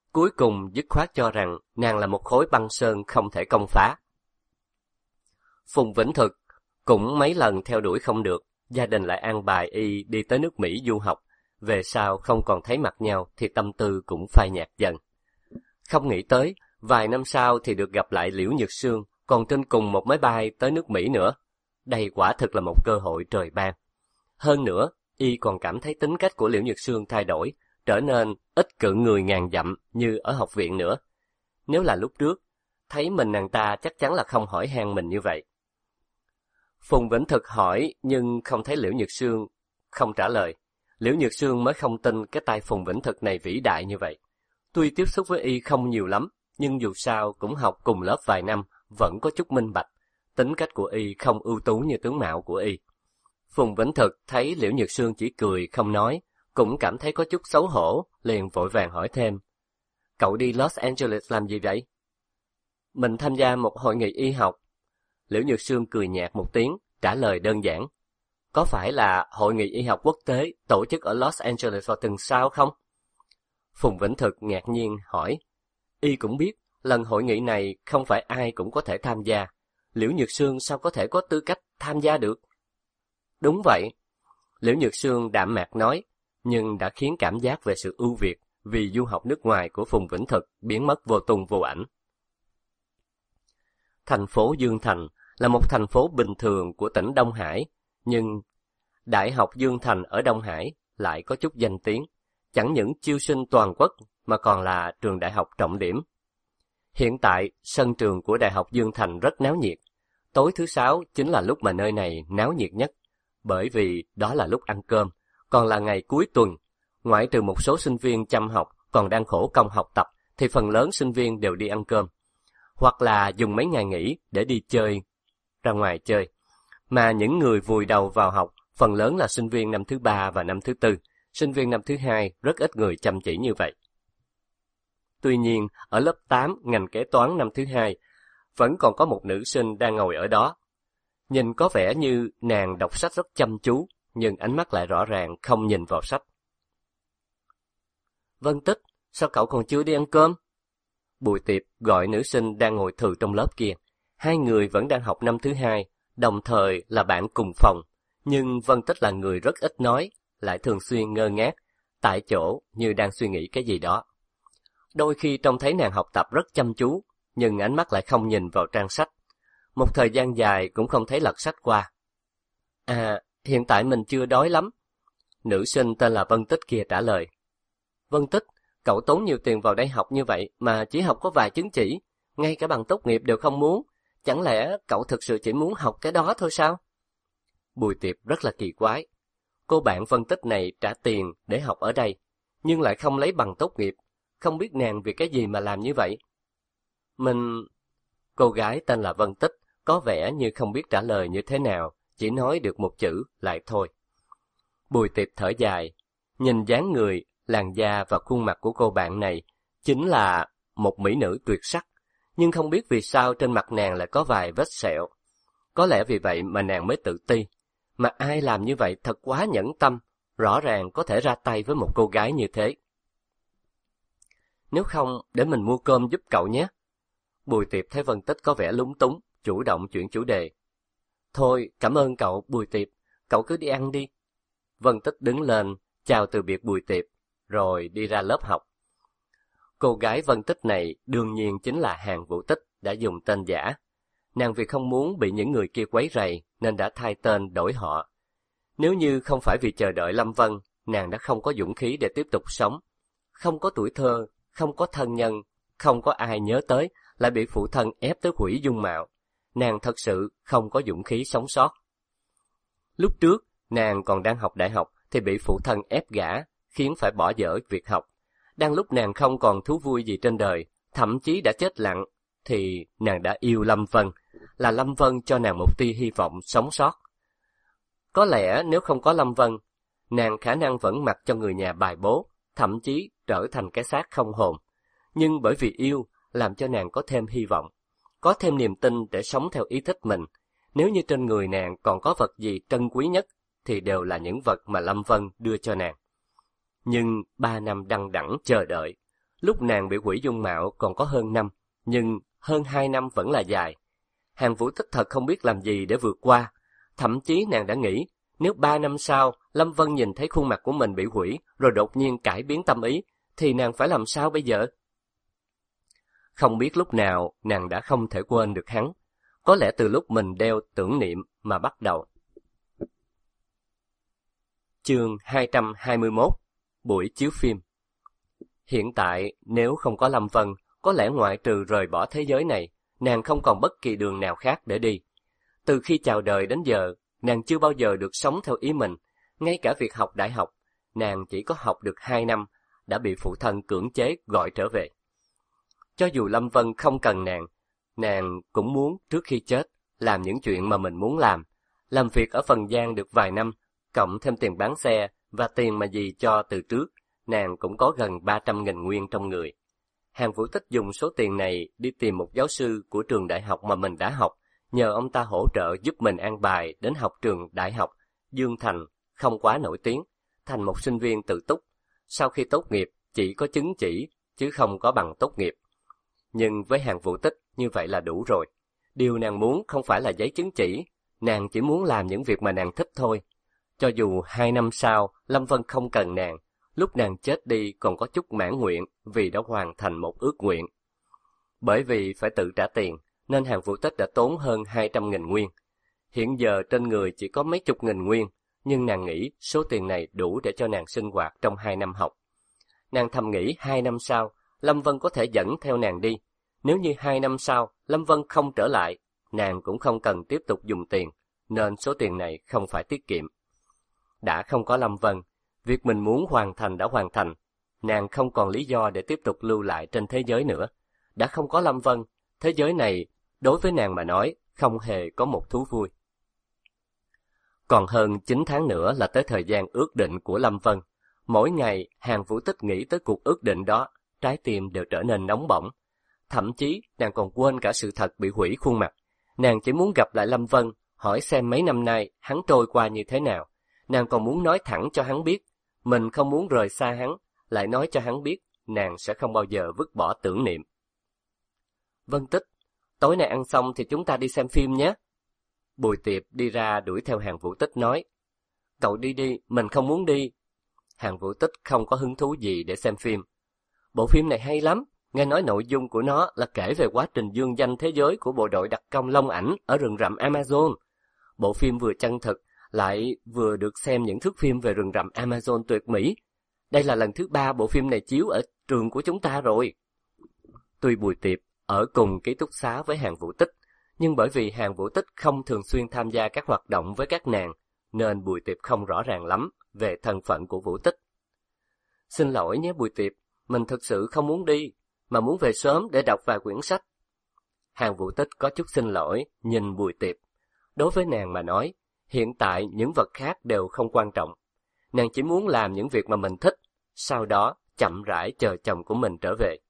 cuối cùng dứt khoát cho rằng nàng là một khối băng sơn không thể công phá. Phùng Vĩnh Thực cũng mấy lần theo đuổi không được, gia đình lại an bài y đi tới nước Mỹ du học, về sau không còn thấy mặt nhau thì tâm tư cũng phai nhạt dần. Không nghĩ tới, vài năm sau thì được gặp lại Liễu Nhược Sương, còn trên cùng một máy bay tới nước Mỹ nữa. Đây quả thực là một cơ hội trời ban. Hơn nữa, y còn cảm thấy tính cách của Liễu Nhược Sương thay đổi, trở nên ít cự người ngàn dặm như ở học viện nữa. Nếu là lúc trước, thấy mình nàng ta chắc chắn là không hỏi han mình như vậy. Phùng Vĩnh Thực hỏi nhưng không thấy Liễu Nhược Sương không trả lời. Liễu Nhược Sương mới không tin cái tay Phùng Vĩnh Thực này vĩ đại như vậy. Tuy tiếp xúc với y không nhiều lắm, nhưng dù sao cũng học cùng lớp vài năm, vẫn có chút minh bạch. Tính cách của y không ưu tú như tướng mạo của y. Phùng Vĩnh Thực thấy Liễu Nhược Sương chỉ cười không nói, cũng cảm thấy có chút xấu hổ, liền vội vàng hỏi thêm. Cậu đi Los Angeles làm gì vậy? Mình tham gia một hội nghị y học. Liễu Nhược Sương cười nhạt một tiếng, trả lời đơn giản. Có phải là hội nghị y học quốc tế tổ chức ở Los Angeles vào tuần sau không? Phùng Vĩnh Thực ngạc nhiên hỏi. Y cũng biết, lần hội nghị này không phải ai cũng có thể tham gia. Liễu Nhược Sương sao có thể có tư cách tham gia được? Đúng vậy. Liễu Nhược Sương đạm mạc nói, nhưng đã khiến cảm giác về sự ưu việt vì du học nước ngoài của Phùng Vĩnh Thực biến mất vô tung vô ảnh. Thành phố Dương Thành là một thành phố bình thường của tỉnh Đông Hải, nhưng Đại học Dương Thành ở Đông Hải lại có chút danh tiếng, chẳng những chiêu sinh toàn quốc mà còn là trường đại học trọng điểm. Hiện tại, sân trường của Đại học Dương Thành rất náo nhiệt. Tối thứ Sáu chính là lúc mà nơi này náo nhiệt nhất, bởi vì đó là lúc ăn cơm, còn là ngày cuối tuần. Ngoại trừ một số sinh viên chăm học còn đang khổ công học tập, thì phần lớn sinh viên đều đi ăn cơm, hoặc là dùng mấy ngày nghỉ để đi chơi, ra ngoài chơi. Mà những người vùi đầu vào học, phần lớn là sinh viên năm thứ 3 và năm thứ 4, sinh viên năm thứ 2 rất ít người chăm chỉ như vậy. Tuy nhiên, ở lớp 8 ngành kế toán năm thứ 2, vẫn còn có một nữ sinh đang ngồi ở đó. Nhìn có vẻ như nàng đọc sách rất chăm chú, nhưng ánh mắt lại rõ ràng không nhìn vào sách. Vân Tích, sao cậu còn chưa đi ăn cơm? Bùi Tiệp gọi nữ sinh đang ngồi thừ trong lớp kia. Hai người vẫn đang học năm thứ 2, đồng thời là bạn cùng phòng. Nhưng Vân Tích là người rất ít nói, lại thường xuyên ngơ ngác, tại chỗ như đang suy nghĩ cái gì đó. Đôi khi trông thấy nàng học tập rất chăm chú, nhưng ánh mắt lại không nhìn vào trang sách. Một thời gian dài cũng không thấy lật sách qua. À, hiện tại mình chưa đói lắm. Nữ sinh tên là Vân Tích kia trả lời. Vân Tích, cậu tốn nhiều tiền vào đây học như vậy mà chỉ học có vài chứng chỉ, ngay cả bằng tốt nghiệp đều không muốn. Chẳng lẽ cậu thực sự chỉ muốn học cái đó thôi sao? Bùi Tiệp rất là kỳ quái. Cô bạn Vân Tích này trả tiền để học ở đây, nhưng lại không lấy bằng tốt nghiệp. Không biết nàng vì cái gì mà làm như vậy? Cô gái tên là Vân Tích, có vẻ như không biết trả lời như thế nào, chỉ nói được một chữ, lại thôi. Bùi Tiệp thở dài, nhìn dáng người, làn da và khuôn mặt của cô bạn này, chính là một mỹ nữ tuyệt sắc, nhưng không biết vì sao trên mặt nàng lại có vài vết sẹo. Có lẽ vì vậy mà nàng mới tự ti, mà ai làm như vậy thật quá nhẫn tâm, rõ ràng có thể ra tay với một cô gái như thế. Nếu không, để mình mua cơm giúp cậu nhé. Bùi Tiệp thấy Vân Tích có vẻ lúng túng, chủ động chuyển chủ đề. Thôi, cảm ơn cậu, Bùi Tiệp, cậu cứ đi ăn đi. Vân Tích đứng lên, chào từ biệt Bùi Tiệp, rồi đi ra lớp học. Cô gái Vân Tích này đương nhiên chính là Hàn Vũ Tích đã dùng tên giả. Nàng vì không muốn bị những người kia quấy rầy nên đã thay tên đổi họ. Nếu như không phải vì chờ đợi Lâm Vân, nàng đã không có dũng khí để tiếp tục sống. Không có tuổi thơ, không có thân nhân, không có ai nhớ tới, lại bị phụ thân ép tới hủy dung mạo. Nàng thật sự không có dũng khí sống sót. Lúc trước, nàng còn đang học đại học thì bị phụ thân ép gả, khiến phải bỏ dở việc học. Đang lúc nàng không còn thú vui gì trên đời, thậm chí đã chết lặng, thì nàng đã yêu Lâm Vân, là Lâm Vân cho nàng một tia hy vọng sống sót. Có lẽ nếu không có Lâm Vân, nàng khả năng vẫn mặc cho người nhà bài bố, thậm chí trở thành cái xác không hồn. Nhưng bởi vì yêu, làm cho nàng có thêm hy vọng, có thêm niềm tin để sống theo ý thích mình. Nếu như trên người nàng còn có vật gì trân quý nhất, thì đều là những vật mà Lâm Vân đưa cho nàng. Nhưng 3 năm đằng đẵng chờ đợi, Lúc nàng bị hủy dung mạo còn có hơn năm, nhưng hơn 2 năm vẫn là dài. Hàng Vũ Tích thật không biết làm gì để vượt qua. Thậm chí nàng đã nghĩ, nếu 3 năm sau Lâm Vân nhìn thấy khuôn mặt của mình bị hủy rồi đột nhiên cải biến tâm ý, thì nàng phải làm sao bây giờ? Không biết lúc nào nàng đã không thể quên được hắn. Có lẽ từ lúc mình đeo tưởng niệm mà bắt đầu. Chương 221. Buổi chiếu phim. Hiện tại, nếu không có Lâm Vân, có lẽ ngoại trừ rời bỏ thế giới này, nàng không còn bất kỳ đường nào khác để đi. Từ khi chào đời đến giờ, nàng chưa bao giờ được sống theo ý mình. Ngay cả việc học đại học, nàng chỉ có học được 2 năm, đã bị phụ thân cưỡng chế gọi trở về. Cho dù Lâm Vân không cần nàng cũng muốn trước khi chết làm những chuyện mà mình muốn làm việc ở Phần Giang được vài năm, cộng thêm tiền bán xe và tiền mà dì cho từ trước, nàng cũng có gần 300.000 nguyên trong người. Hàng Vũ Tích dùng số tiền này đi tìm một giáo sư của trường đại học mà mình đã học, nhờ ông ta hỗ trợ giúp mình an bài đến học trường đại học Dương Thành, không quá nổi tiếng, thành một sinh viên tự túc. Sau khi tốt nghiệp, chỉ có chứng chỉ, chứ không có bằng tốt nghiệp. Nhưng với Hàng Vũ Tích, như vậy là đủ rồi. Điều nàng muốn không phải là giấy chứng chỉ, nàng chỉ muốn làm những việc mà nàng thích thôi. Cho dù 2 năm sau, Lâm Vân không cần nàng, lúc nàng chết đi còn có chút mãn nguyện vì đã hoàn thành một ước nguyện. Bởi vì phải tự trả tiền, nên Hàng Vũ Tích đã tốn hơn 200.000 nguyên. Hiện giờ trên người chỉ có mấy chục nghìn nguyên, nhưng nàng nghĩ số tiền này đủ để cho nàng sinh hoạt trong 2 năm học. Nàng thầm nghĩ 2 năm sau, Lâm Vân có thể dẫn theo nàng đi. Nếu như 2 năm sau, Lâm Vân không trở lại, nàng cũng không cần tiếp tục dùng tiền, nên số tiền này không phải tiết kiệm. Đã không có Lâm Vân, việc mình muốn hoàn thành đã hoàn thành. Nàng không còn lý do để tiếp tục lưu lại trên thế giới nữa. Đã không có Lâm Vân, thế giới này, đối với nàng mà nói, không hề có một thú vui. Còn hơn 9 tháng nữa là tới thời gian ước định của Lâm Vân. Mỗi ngày, Hàng Vũ Tích nghĩ tới cuộc ước định đó, trái tim đều trở nên nóng bỏng. Thậm chí, nàng còn quên cả sự thật bị hủy khuôn mặt. Nàng chỉ muốn gặp lại Lâm Vân, hỏi xem mấy năm nay hắn trôi qua như thế nào. Nàng còn muốn nói thẳng cho hắn biết, mình không muốn rời xa hắn, lại nói cho hắn biết, nàng sẽ không bao giờ vứt bỏ tưởng niệm. Vân Tích, tối nay ăn xong thì chúng ta đi xem phim nhé. Bùi Tiệp đi ra đuổi theo Hàng Vũ Tích nói, cậu đi đi, mình không muốn đi. Hàng Vũ Tích không có hứng thú gì để xem phim. Bộ phim này hay lắm, nghe nói nội dung của nó là kể về quá trình dương danh thế giới của bộ đội đặc công Long Ảnh ở rừng rậm Amazon. Bộ phim vừa chân thực, lại vừa được xem những thước phim về rừng rậm Amazon tuyệt mỹ. Đây là lần thứ 3 bộ phim này chiếu ở trường của chúng ta rồi. Tuy Bùi Tiệp ở cùng ký túc xá với Hàng Vũ Tích, nhưng bởi vì Hàng Vũ Tích không thường xuyên tham gia các hoạt động với các nàng, nên Bùi Tiệp không rõ ràng lắm về thân phận của Vũ Tích. Xin lỗi nhé Bùi Tiệp, mình thực sự không muốn đi, mà muốn về sớm để đọc vài quyển sách. Hàng Vũ Tích có chút xin lỗi, nhìn Bùi Tiệp. Đối với nàng mà nói, hiện tại những vật khác đều không quan trọng. Nàng chỉ muốn làm những việc mà mình thích, sau đó chậm rãi chờ chồng của mình trở về.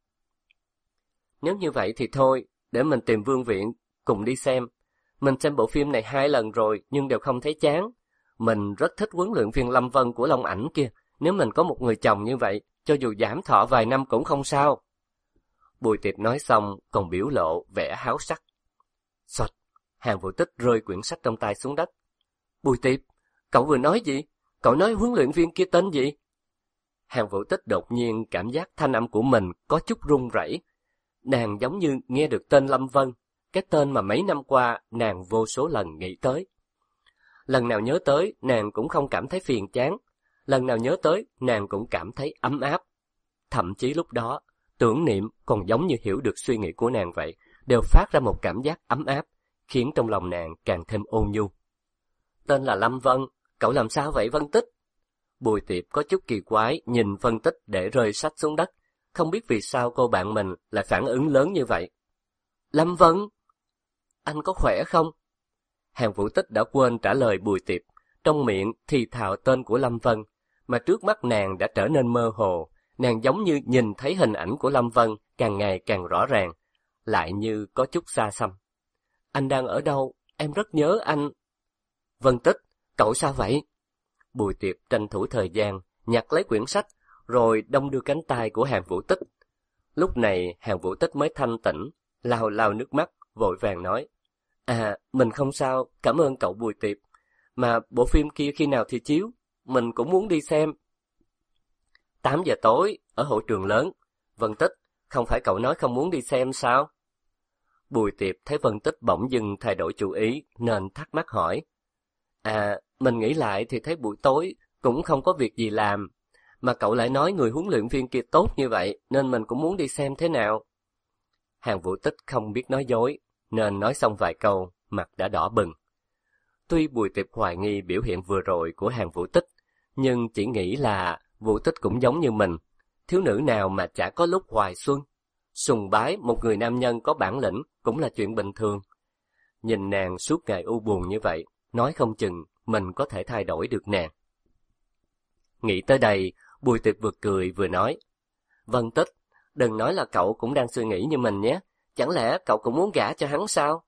Nếu như vậy thì thôi, để mình tìm Vương Viện cùng đi xem. Mình xem bộ phim này 2 lần rồi nhưng đều không thấy chán. Mình rất thích huấn luyện viên Lâm Vân của Long Ảnh kia. Nếu mình có một người chồng như vậy, cho dù giảm thọ vài năm cũng không sao. Bùi Tiệp nói xong còn biểu lộ vẻ háo sắc. Xoạch, Hàng Vũ Tích rơi quyển sách trong tay xuống đất. Bùi Tiệp, cậu vừa nói gì? Cậu nói huấn luyện viên kia tên gì? Hàng Vũ Tích đột nhiên cảm giác thanh âm của mình có chút run rẩy. Nàng giống như nghe được tên Lâm Vân, cái tên mà mấy năm qua nàng vô số lần nghĩ tới. Lần nào nhớ tới, nàng cũng không cảm thấy phiền chán. Lần nào nhớ tới, nàng cũng cảm thấy ấm áp. Thậm chí lúc đó, tưởng niệm còn giống như hiểu được suy nghĩ của nàng vậy, đều phát ra một cảm giác ấm áp, khiến trong lòng nàng càng thêm ôn nhu. Tên là Lâm Vân, cậu làm sao vậy Vân Tích? Bùi Tiệp có chút kỳ quái nhìn Vân Tích để rơi sách xuống đất, không biết vì sao cô bạn mình lại phản ứng lớn như vậy. Lâm Vân, anh có khỏe không? Hàng Vũ Tích đã quên trả lời Bùi Tiệp, trong miệng thì thào tên của Lâm Vân, mà trước mắt nàng đã trở nên mơ hồ, nàng giống như nhìn thấy hình ảnh của Lâm Vân càng ngày càng rõ ràng, lại như có chút xa xăm. Anh đang ở đâu? Em rất nhớ anh. Vân Tích, cậu sao vậy? Bùi Tiệp tranh thủ thời gian, nhặt lấy quyển sách, rồi đong đưa cánh tay của Hàng Vũ Tích. Lúc này Hàn Vũ Tích mới thanh tỉnh, lau lau nước mắt, vội vàng nói: mình không sao, cảm ơn cậu Bùi Tiệp. Mà bộ phim kia khi nào thì chiếu? Mình cũng muốn đi xem. 8 giờ tối, ở hội trường lớn. Vân Tích, không phải cậu nói không muốn đi xem sao? Bùi Tiệp thấy Vân Tích bỗng dưng thay đổi chủ ý nên thắc mắc hỏi: mình nghĩ lại thì thấy buổi tối cũng không có việc gì làm. Mà cậu lại nói người huấn luyện viên kia tốt như vậy nên mình cũng muốn đi xem thế nào. Hàn Vũ Tích không biết nói dối nên nói xong vài câu, mặt đã đỏ bừng. Tuy Bùi Tiệp hoài nghi biểu hiện vừa rồi của Hàn Vũ Tích, nhưng chỉ nghĩ là Vũ Tích cũng giống như mình, thiếu nữ nào mà chả có lúc hoài xuân. Sùng bái một người nam nhân có bản lĩnh cũng là chuyện bình thường. Nhìn nàng suốt ngày u buồn như vậy, nói không chừng mình có thể thay đổi được nàng. Nghĩ tới đây, Bùi Tiệp vừa cười vừa nói: Vân Tích, đừng nói là cậu cũng đang suy nghĩ như mình nhé. Chẳng lẽ cậu cũng muốn gả cho hắn sao?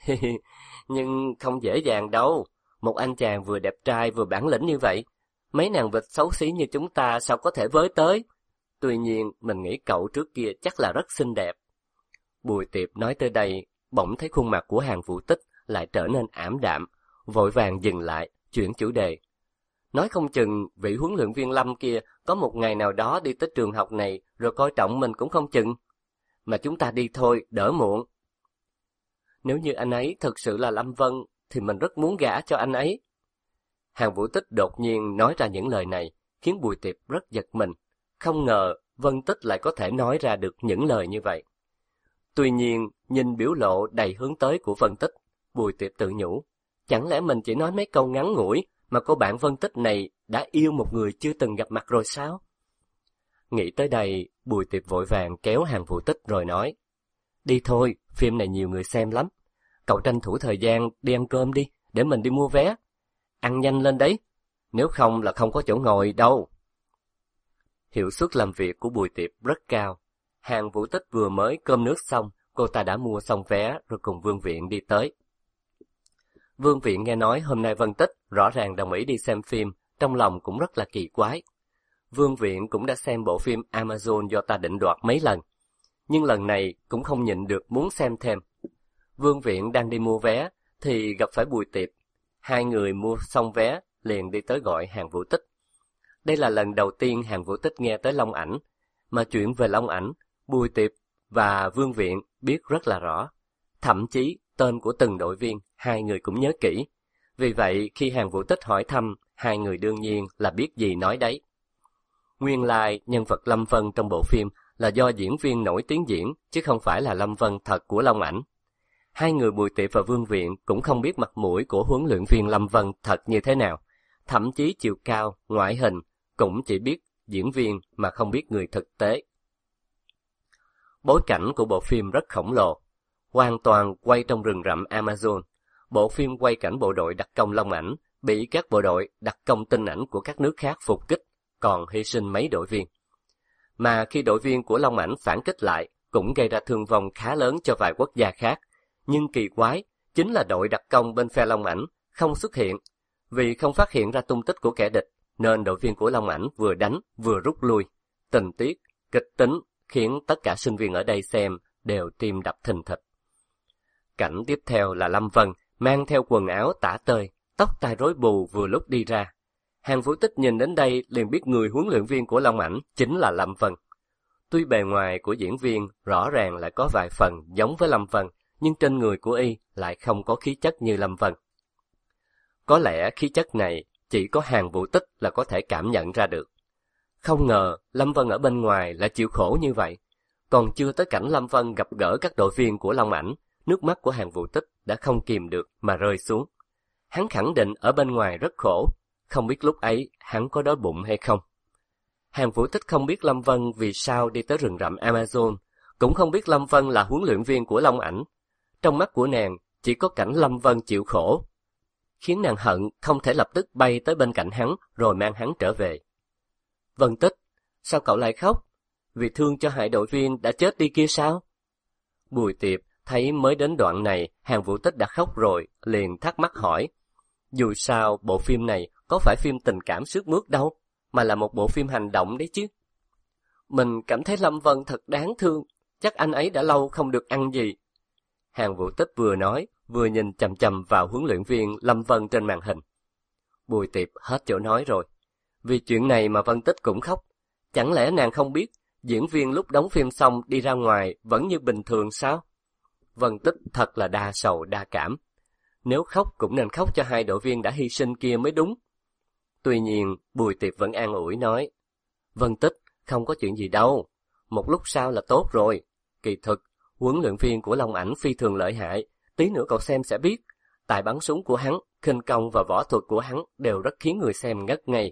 Nhưng không dễ dàng đâu. Một anh chàng vừa đẹp trai vừa bản lĩnh như vậy, mấy nàng vịt xấu xí như chúng ta sao có thể với tới. Tuy nhiên, mình nghĩ cậu trước kia chắc là rất xinh đẹp. Bùi Tiệp nói tới đây, bỗng thấy khuôn mặt của Hàn Vũ Tích lại trở nên ảm đạm, vội vàng dừng lại, chuyển chủ đề. Nói không chừng vị huấn luyện viên Lâm kia có một ngày nào đó đi tới trường học này rồi coi trọng mình cũng không chừng. Mà chúng ta đi thôi, đỡ muộn. Nếu như anh ấy thực sự là Lâm Vân, thì mình rất muốn gả cho anh ấy. Hàn Vũ Tích đột nhiên nói ra những lời này, khiến Bùi Tiệp rất giật mình. Không ngờ Vân Tích lại có thể nói ra được những lời như vậy. Tuy nhiên, nhìn biểu lộ đầy hướng tới của Vân Tích, Bùi Tiệp tự nhủ, chẳng lẽ mình chỉ nói mấy câu ngắn ngủi mà cô bạn Vân Tích này đã yêu một người chưa từng gặp mặt rồi sao? Nghĩ tới đây, Bùi Tiệp vội vàng kéo Hàn Vũ Tích rồi nói, đi thôi, phim này nhiều người xem lắm. Cậu tranh thủ thời gian đi ăn cơm đi, để mình đi mua vé. Ăn nhanh lên đấy, nếu không là không có chỗ ngồi đâu. Hiệu suất làm việc của Bùi Tiệp rất cao. Hàn Vũ Tích vừa mới cơm nước xong, cô ta đã mua xong vé rồi cùng Vương Viện đi tới. Vương Viện nghe nói hôm nay Vân Tích rõ ràng đồng ý đi xem phim, trong lòng cũng rất là kỳ quái. Vương Viện cũng đã xem bộ phim Amazon do ta định đoạt mấy lần, nhưng lần này cũng không nhịn được muốn xem thêm. Vương Viện đang đi mua vé thì gặp phải Bùi Tiệp. Hai người mua xong vé liền đi tới gọi Hàn Vũ Tích. Đây là lần đầu tiên Hàn Vũ Tích nghe tới Long Ảnh, mà chuyện về Long Ảnh, Bùi Tiệp và Vương Viện biết rất là rõ. Thậm chí tên của từng đội viên hai người cũng nhớ kỹ. Vì vậy khi Hàn Vũ Tích hỏi thăm, hai người đương nhiên là biết gì nói đấy. Nguyên lai nhân vật Lâm Vân trong bộ phim là do diễn viên nổi tiếng diễn, chứ không phải là Lâm Vân thật của Long Ảnh. Hai người Bùi Tiệp và Vương Viện cũng không biết mặt mũi của huấn luyện viên Lâm Vân thật như thế nào. Thậm chí chiều cao, ngoại hình cũng chỉ biết diễn viên mà không biết người thực tế. Bối cảnh của bộ phim rất khổng lồ, hoàn toàn quay trong rừng rậm Amazon. Bộ phim quay cảnh bộ đội đặc công Long Ảnh bị các bộ đội đặc công tinh ảnh của các nước khác phục kích, còn hy sinh mấy đội viên. Mà khi đội viên của Long Ảnh phản kích lại, cũng gây ra thương vong khá lớn cho vài quốc gia khác. Nhưng kỳ quái, chính là đội đặc công bên phe Long Ảnh không xuất hiện. Vì không phát hiện ra tung tích của kẻ địch, nên đội viên của Long Ảnh vừa đánh vừa rút lui. Tình tiết, kịch tính khiến tất cả sinh viên ở đây xem đều tim đập thình thịch. Cảnh tiếp theo là Lâm Vân mang theo quần áo tả tơi, tóc tai rối bù vừa lúc đi ra. Hàn Vũ Tích nhìn đến đây liền biết người huấn luyện viên của Long Ảnh chính là Lâm Vân. Tuy bề ngoài của diễn viên rõ ràng lại có vài phần giống với Lâm Vân, nhưng trên người của y lại không có khí chất như Lâm Vân. Có lẽ khí chất này chỉ có Hàn Vũ Tích là có thể cảm nhận ra được. Không ngờ Lâm Vân ở bên ngoài lại chịu khổ như vậy. Còn chưa tới cảnh Lâm Vân gặp gỡ các đội viên của Long Ảnh, nước mắt của Hàn Vũ Tích đã không kìm được mà rơi xuống. Hắn khẳng định ở bên ngoài rất khổ, không biết lúc ấy hắn có đói bụng hay không. Hàn Vũ Tích không biết Lâm Vân vì sao đi tới rừng rậm Amazon, cũng không biết Lâm Vân là huấn luyện viên của Long Ảnh. Trong mắt của nàng chỉ có cảnh Lâm Vân chịu khổ, khiến nàng hận không thể lập tức bay tới bên cạnh hắn rồi mang hắn trở về. Vân Tích, sao cậu lại khóc? Vì thương cho hai đội viên đã chết đi kia sao? Bùi Tiệp thấy mới đến đoạn này Hàn Vũ Tích đã khóc rồi, liền thắc mắc hỏi. Dù sao bộ phim này có phải phim tình cảm sướt mướt đâu, mà là một bộ phim hành động đấy chứ. Mình cảm thấy Lâm Vân thật đáng thương, chắc anh ấy đã lâu không được ăn gì. Hàn Vũ Tích vừa nói, vừa nhìn chằm chằm vào huấn luyện viên Lâm Vân trên màn hình. Bùi Tiệp hết chỗ nói rồi. Vì chuyện này mà Vân Tích cũng khóc. Chẳng lẽ nàng không biết, diễn viên lúc đóng phim xong đi ra ngoài vẫn như bình thường sao? Vân Tích thật là đa sầu đa cảm. Nếu khóc cũng nên khóc cho hai đội viên đã hy sinh kia mới đúng. Tuy nhiên, Bùi Tiệp vẫn an ủi nói, Vân Tích, không có chuyện gì đâu. Một lúc sau là tốt rồi. Kỳ thực, huấn luyện viên của Long Ảnh phi thường lợi hại. Tí nữa cậu xem sẽ biết. Tài bắn súng của hắn, khinh công và võ thuật của hắn đều rất khiến người xem ngất ngây.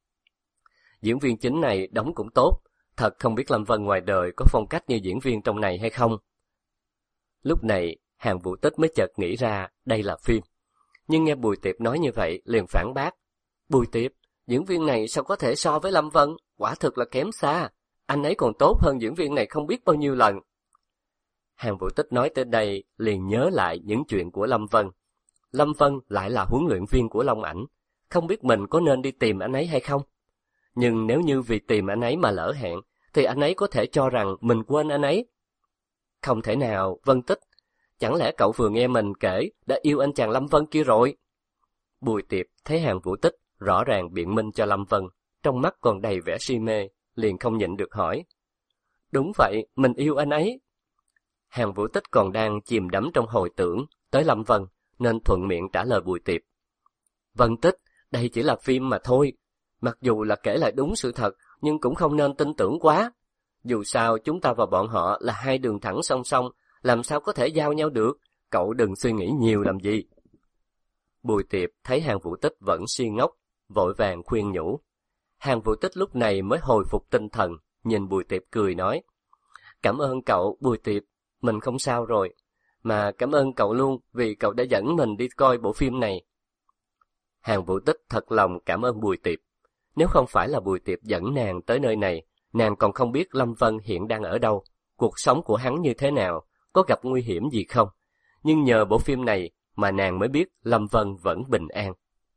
Diễn viên chính này đóng cũng tốt. Thật không biết Lâm Vân ngoài đời có phong cách như diễn viên trong này hay không. Lúc này, Hàn Vũ Tích mới chợt nghĩ ra đây là phim. Nhưng nghe Bùi Tiệp nói như vậy liền phản bác. Bùi Tiệp, diễn viên này sao có thể so với Lâm Vân? Quả thực là kém xa. Anh ấy còn tốt hơn diễn viên này không biết bao nhiêu lần. Hàn Vũ Tích nói tới đây liền nhớ lại những chuyện của Lâm Vân. Lâm Vân lại là huấn luyện viên của Long Ảnh. Không biết mình có nên đi tìm anh ấy hay không? Nhưng nếu như vì tìm anh ấy mà lỡ hẹn, thì anh ấy có thể cho rằng mình quên anh ấy. Không thể nào, Vân Tích. Chẳng lẽ cậu vừa nghe mình kể đã yêu anh chàng Lâm Vân kia rồi? Bùi Tiệp thấy Hàn Vũ Tích rõ ràng biện minh cho Lâm Vân, trong mắt còn đầy vẻ si mê, liền không nhịn được hỏi. Đúng vậy, mình yêu anh ấy. Hàn Vũ Tích còn đang chìm đắm trong hồi tưởng tới Lâm Vân, nên thuận miệng trả lời Bùi Tiệp. Vân Tích, đây chỉ là phim mà thôi. Mặc dù là kể lại đúng sự thật, nhưng cũng không nên tin tưởng quá. Dù sao chúng ta và bọn họ là hai đường thẳng song song, làm sao có thể giao nhau được, cậu đừng suy nghĩ nhiều làm gì. Bùi Tiệp thấy Hàn Vũ Tích vẫn si ngốc, vội vàng khuyên nhủ. Hàn Vũ Tích lúc này mới hồi phục tinh thần, nhìn Bùi Tiệp cười nói. Cảm ơn cậu, Bùi Tiệp, mình không sao rồi. Mà cảm ơn cậu luôn vì cậu đã dẫn mình đi coi bộ phim này. Hàn Vũ Tích thật lòng cảm ơn Bùi Tiệp. Nếu không phải là Bùi Tiệp dẫn nàng tới nơi này, nàng còn không biết Lâm Vân hiện đang ở đâu, cuộc sống của hắn như thế nào, có gặp nguy hiểm gì không. Nhưng nhờ bộ phim này mà nàng mới biết Lâm Vân vẫn bình an.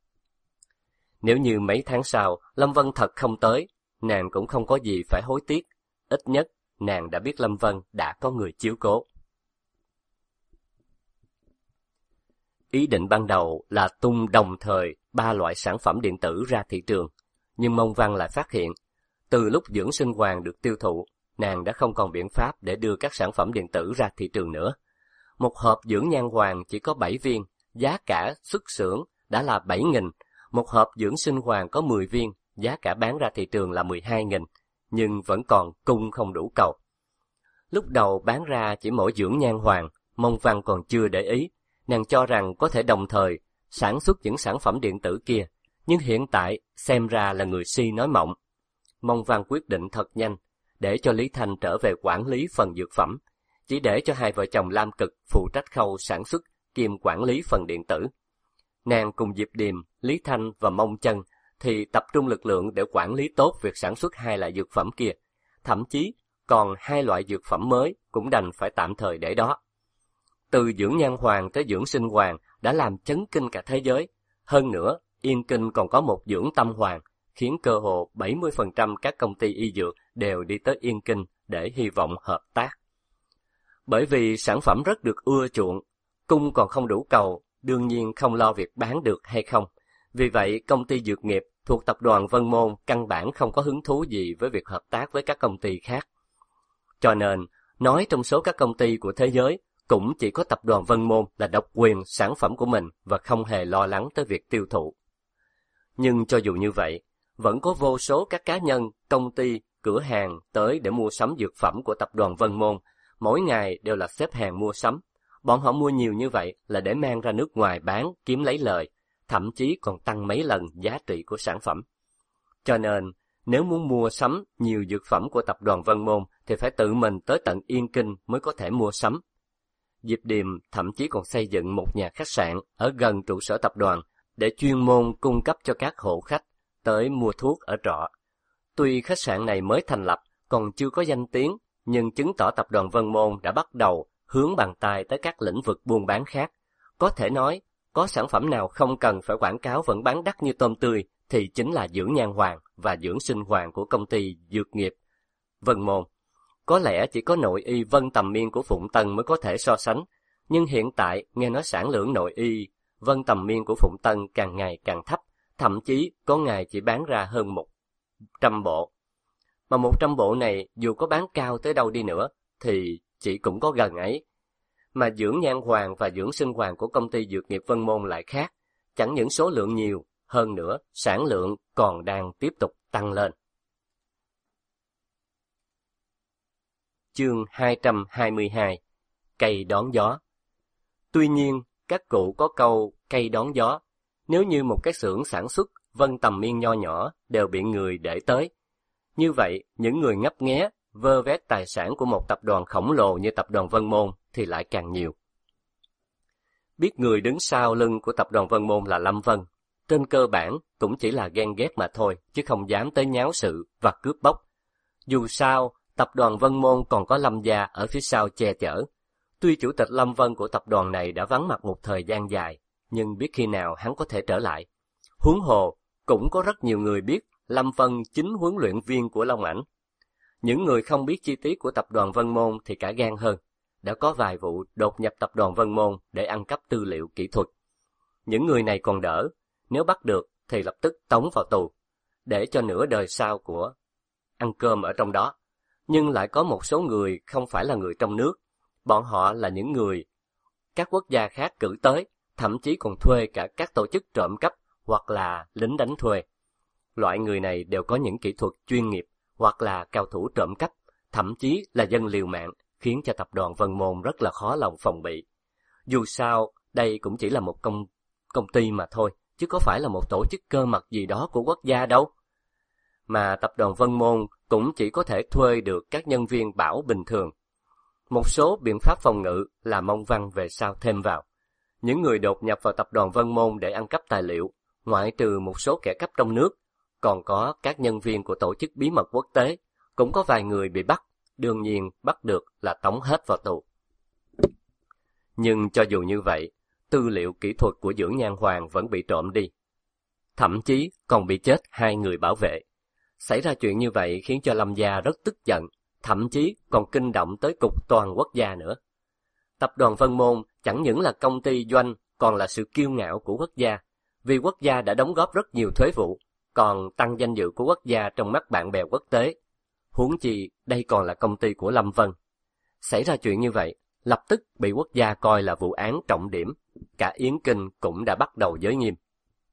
Nếu như mấy tháng sau Lâm Vân thật không tới, nàng cũng không có gì phải hối tiếc. Ít nhất nàng đã biết Lâm Vân đã có người chiếu cố. Ý định ban đầu là tung đồng thời 3 loại sản phẩm điện tử ra thị trường, nhưng Mông Văn lại phát hiện, từ lúc dưỡng sinh hoàng được tiêu thụ, nàng đã không còn biện pháp để đưa các sản phẩm điện tử ra thị trường nữa. Một hộp dưỡng nhan hoàng chỉ có 7 viên, giá cả xuất xưởng đã là 7.000. Một hộp dưỡng sinh hoàng có 10 viên, giá cả bán ra thị trường là 12.000, nhưng vẫn còn cung không đủ cầu. Lúc đầu bán ra chỉ mỗi dưỡng nhan hoàng, Mông Văn còn chưa để ý, nàng cho rằng có thể đồng thời sản xuất những sản phẩm điện tử kia, nhưng hiện tại xem ra là người si nói mộng. Mông Văn quyết định thật nhanh, để cho Lý Thanh trở về quản lý phần dược phẩm, chỉ để cho hai vợ chồng Lam Cực phụ trách khâu sản xuất kiêm quản lý phần điện tử. Nàng cùng Diệp Điềm, Lý Thanh và Mông Chân thì tập trung lực lượng để quản lý tốt việc sản xuất 2 loại dược phẩm kia, thậm chí còn 2 loại dược phẩm mới cũng đành phải tạm thời để đó. Từ dưỡng nhan hoàng tới dưỡng sinh hoàng đã làm chấn kinh cả thế giới. Hơn nữa, Yên Kinh còn có một dưỡng tâm hoàng, khiến cơ hồ 70% các công ty y dược đều đi tới Yên Kinh để hy vọng hợp tác. Bởi vì sản phẩm rất được ưa chuộng, cung còn không đủ cầu, đương nhiên không lo việc bán được hay không. Vì vậy, công ty dược nghiệp thuộc tập đoàn Vân Môn căn bản không có hứng thú gì với việc hợp tác với các công ty khác. Cho nên, nói trong số các công ty của thế giới, cũng chỉ có tập đoàn Vân Môn là độc quyền sản phẩm của mình và không hề lo lắng tới việc tiêu thụ. Nhưng cho dù như vậy, vẫn có vô số các cá nhân, công ty, cửa hàng tới để mua sắm dược phẩm của tập đoàn Vân Môn, mỗi ngày đều là xếp hàng mua sắm. Bọn họ mua nhiều như vậy là để mang ra nước ngoài bán, kiếm lấy lời, thậm chí còn tăng mấy lần giá trị của sản phẩm. Cho nên, nếu muốn mua sắm nhiều dược phẩm của tập đoàn Vân Môn thì phải tự mình tới tận Yên Kinh mới có thể mua sắm. Diệp Điềm thậm chí còn xây dựng một nhà khách sạn ở gần trụ sở tập đoàn để chuyên môn cung cấp cho các hộ khách tới mua thuốc ở trọ. Tuy khách sạn này mới thành lập, còn chưa có danh tiếng, nhưng chứng tỏ tập đoàn Vân Môn đã bắt đầu hướng bàn tay tới các lĩnh vực buôn bán khác. Có thể nói, có sản phẩm nào không cần phải quảng cáo vẫn bán đắt như tôm tươi thì chính là dưỡng nhan hoàng và dưỡng sinh hoàng của công ty dược nghiệp Vân Môn. Có lẽ chỉ có nội y Vân Tầm Miên của Phụng Tân mới có thể so sánh, nhưng hiện tại nghe nói sản lượng nội y Vân Tầm Miên của Phụng Tân càng ngày càng thấp, thậm chí có ngày chỉ bán ra hơn 100 bộ. Mà 100 bộ này dù có bán cao tới đâu đi nữa thì chỉ cũng có gần ấy. Mà dưỡng nhan hoàng và dưỡng sinh hoàng của công ty dược nghiệp Vân Môn lại khác, chẳng những số lượng nhiều, hơn nữa sản lượng còn đang tiếp tục tăng lên. Chương 222. Cây đón gió. Tuy nhiên, các cụ có câu cây đón gió, nếu như một cái xưởng sản xuất Vân Tầm Miên nho nhỏ đều bị người để tới. Như vậy, những người ngấp nghé, vơ vét tài sản của một tập đoàn khổng lồ như tập đoàn Vân Môn thì lại càng nhiều. Biết người đứng sau lưng của tập đoàn Vân Môn là Lâm Vân, trên cơ bản cũng chỉ là ghen ghét mà thôi, chứ không dám tới nháo sự và cướp bóc. Dù sao, tập đoàn Vân Môn còn có Lâm gia ở phía sau che chở. Tuy chủ tịch Lâm Vân của tập đoàn này đã vắng mặt một thời gian dài, nhưng biết khi nào hắn có thể trở lại. Huống hồ, cũng có rất nhiều người biết Lâm Vân chính huấn luyện viên của Long Ảnh. Những người không biết chi tiết của tập đoàn Vân Môn thì cả gan hơn. Đã có vài vụ đột nhập tập đoàn Vân Môn để ăn cắp tư liệu kỹ thuật. Những người này còn đỡ, nếu bắt được thì lập tức tống vào tù, để cho nửa đời sau của ăn cơm ở trong đó. Nhưng lại có một số người không phải là người trong nước, bọn họ là những người các quốc gia khác cử tới, thậm chí còn thuê cả các tổ chức trộm cắp hoặc là lính đánh thuê. Loại người này đều có những kỹ thuật chuyên nghiệp hoặc là cao thủ trộm cắp, thậm chí là dân liều mạng, khiến cho tập đoàn Vân Môn rất là khó lòng phòng bị. Dù sao, đây cũng chỉ là một công ty mà thôi, chứ có phải là một tổ chức cơ mật gì đó của quốc gia đâu. Mà tập đoàn Vân Môn cũng chỉ có thể thuê được các nhân viên bảo bình thường. Một số biện pháp phòng ngự là mong Văn về sau thêm vào. Những người đột nhập vào tập đoàn Vân Môn để ăn cắp tài liệu, ngoại trừ một số kẻ cắp trong nước, còn có các nhân viên của tổ chức bí mật quốc tế, cũng có vài người bị bắt, đương nhiên bắt được là tống hết vào tù. Nhưng cho dù như vậy, tư liệu kỹ thuật của dưỡng nhan hoàng vẫn bị trộm đi. Thậm chí còn bị chết 2 người bảo vệ. Xảy ra chuyện như vậy khiến cho Lâm gia rất tức giận, thậm chí còn kinh động tới cục toàn quốc gia nữa. Tập đoàn Vân Môn chẳng những là công ty doanh, còn là sự kiêu ngạo của quốc gia, vì quốc gia đã đóng góp rất nhiều thuế vụ, còn tăng danh dự của quốc gia trong mắt bạn bè quốc tế. Huống chi đây còn là công ty của Lâm Vân. Xảy ra chuyện như vậy, lập tức bị quốc gia coi là vụ án trọng điểm, cả Yến Kinh cũng đã bắt đầu giới nghiêm.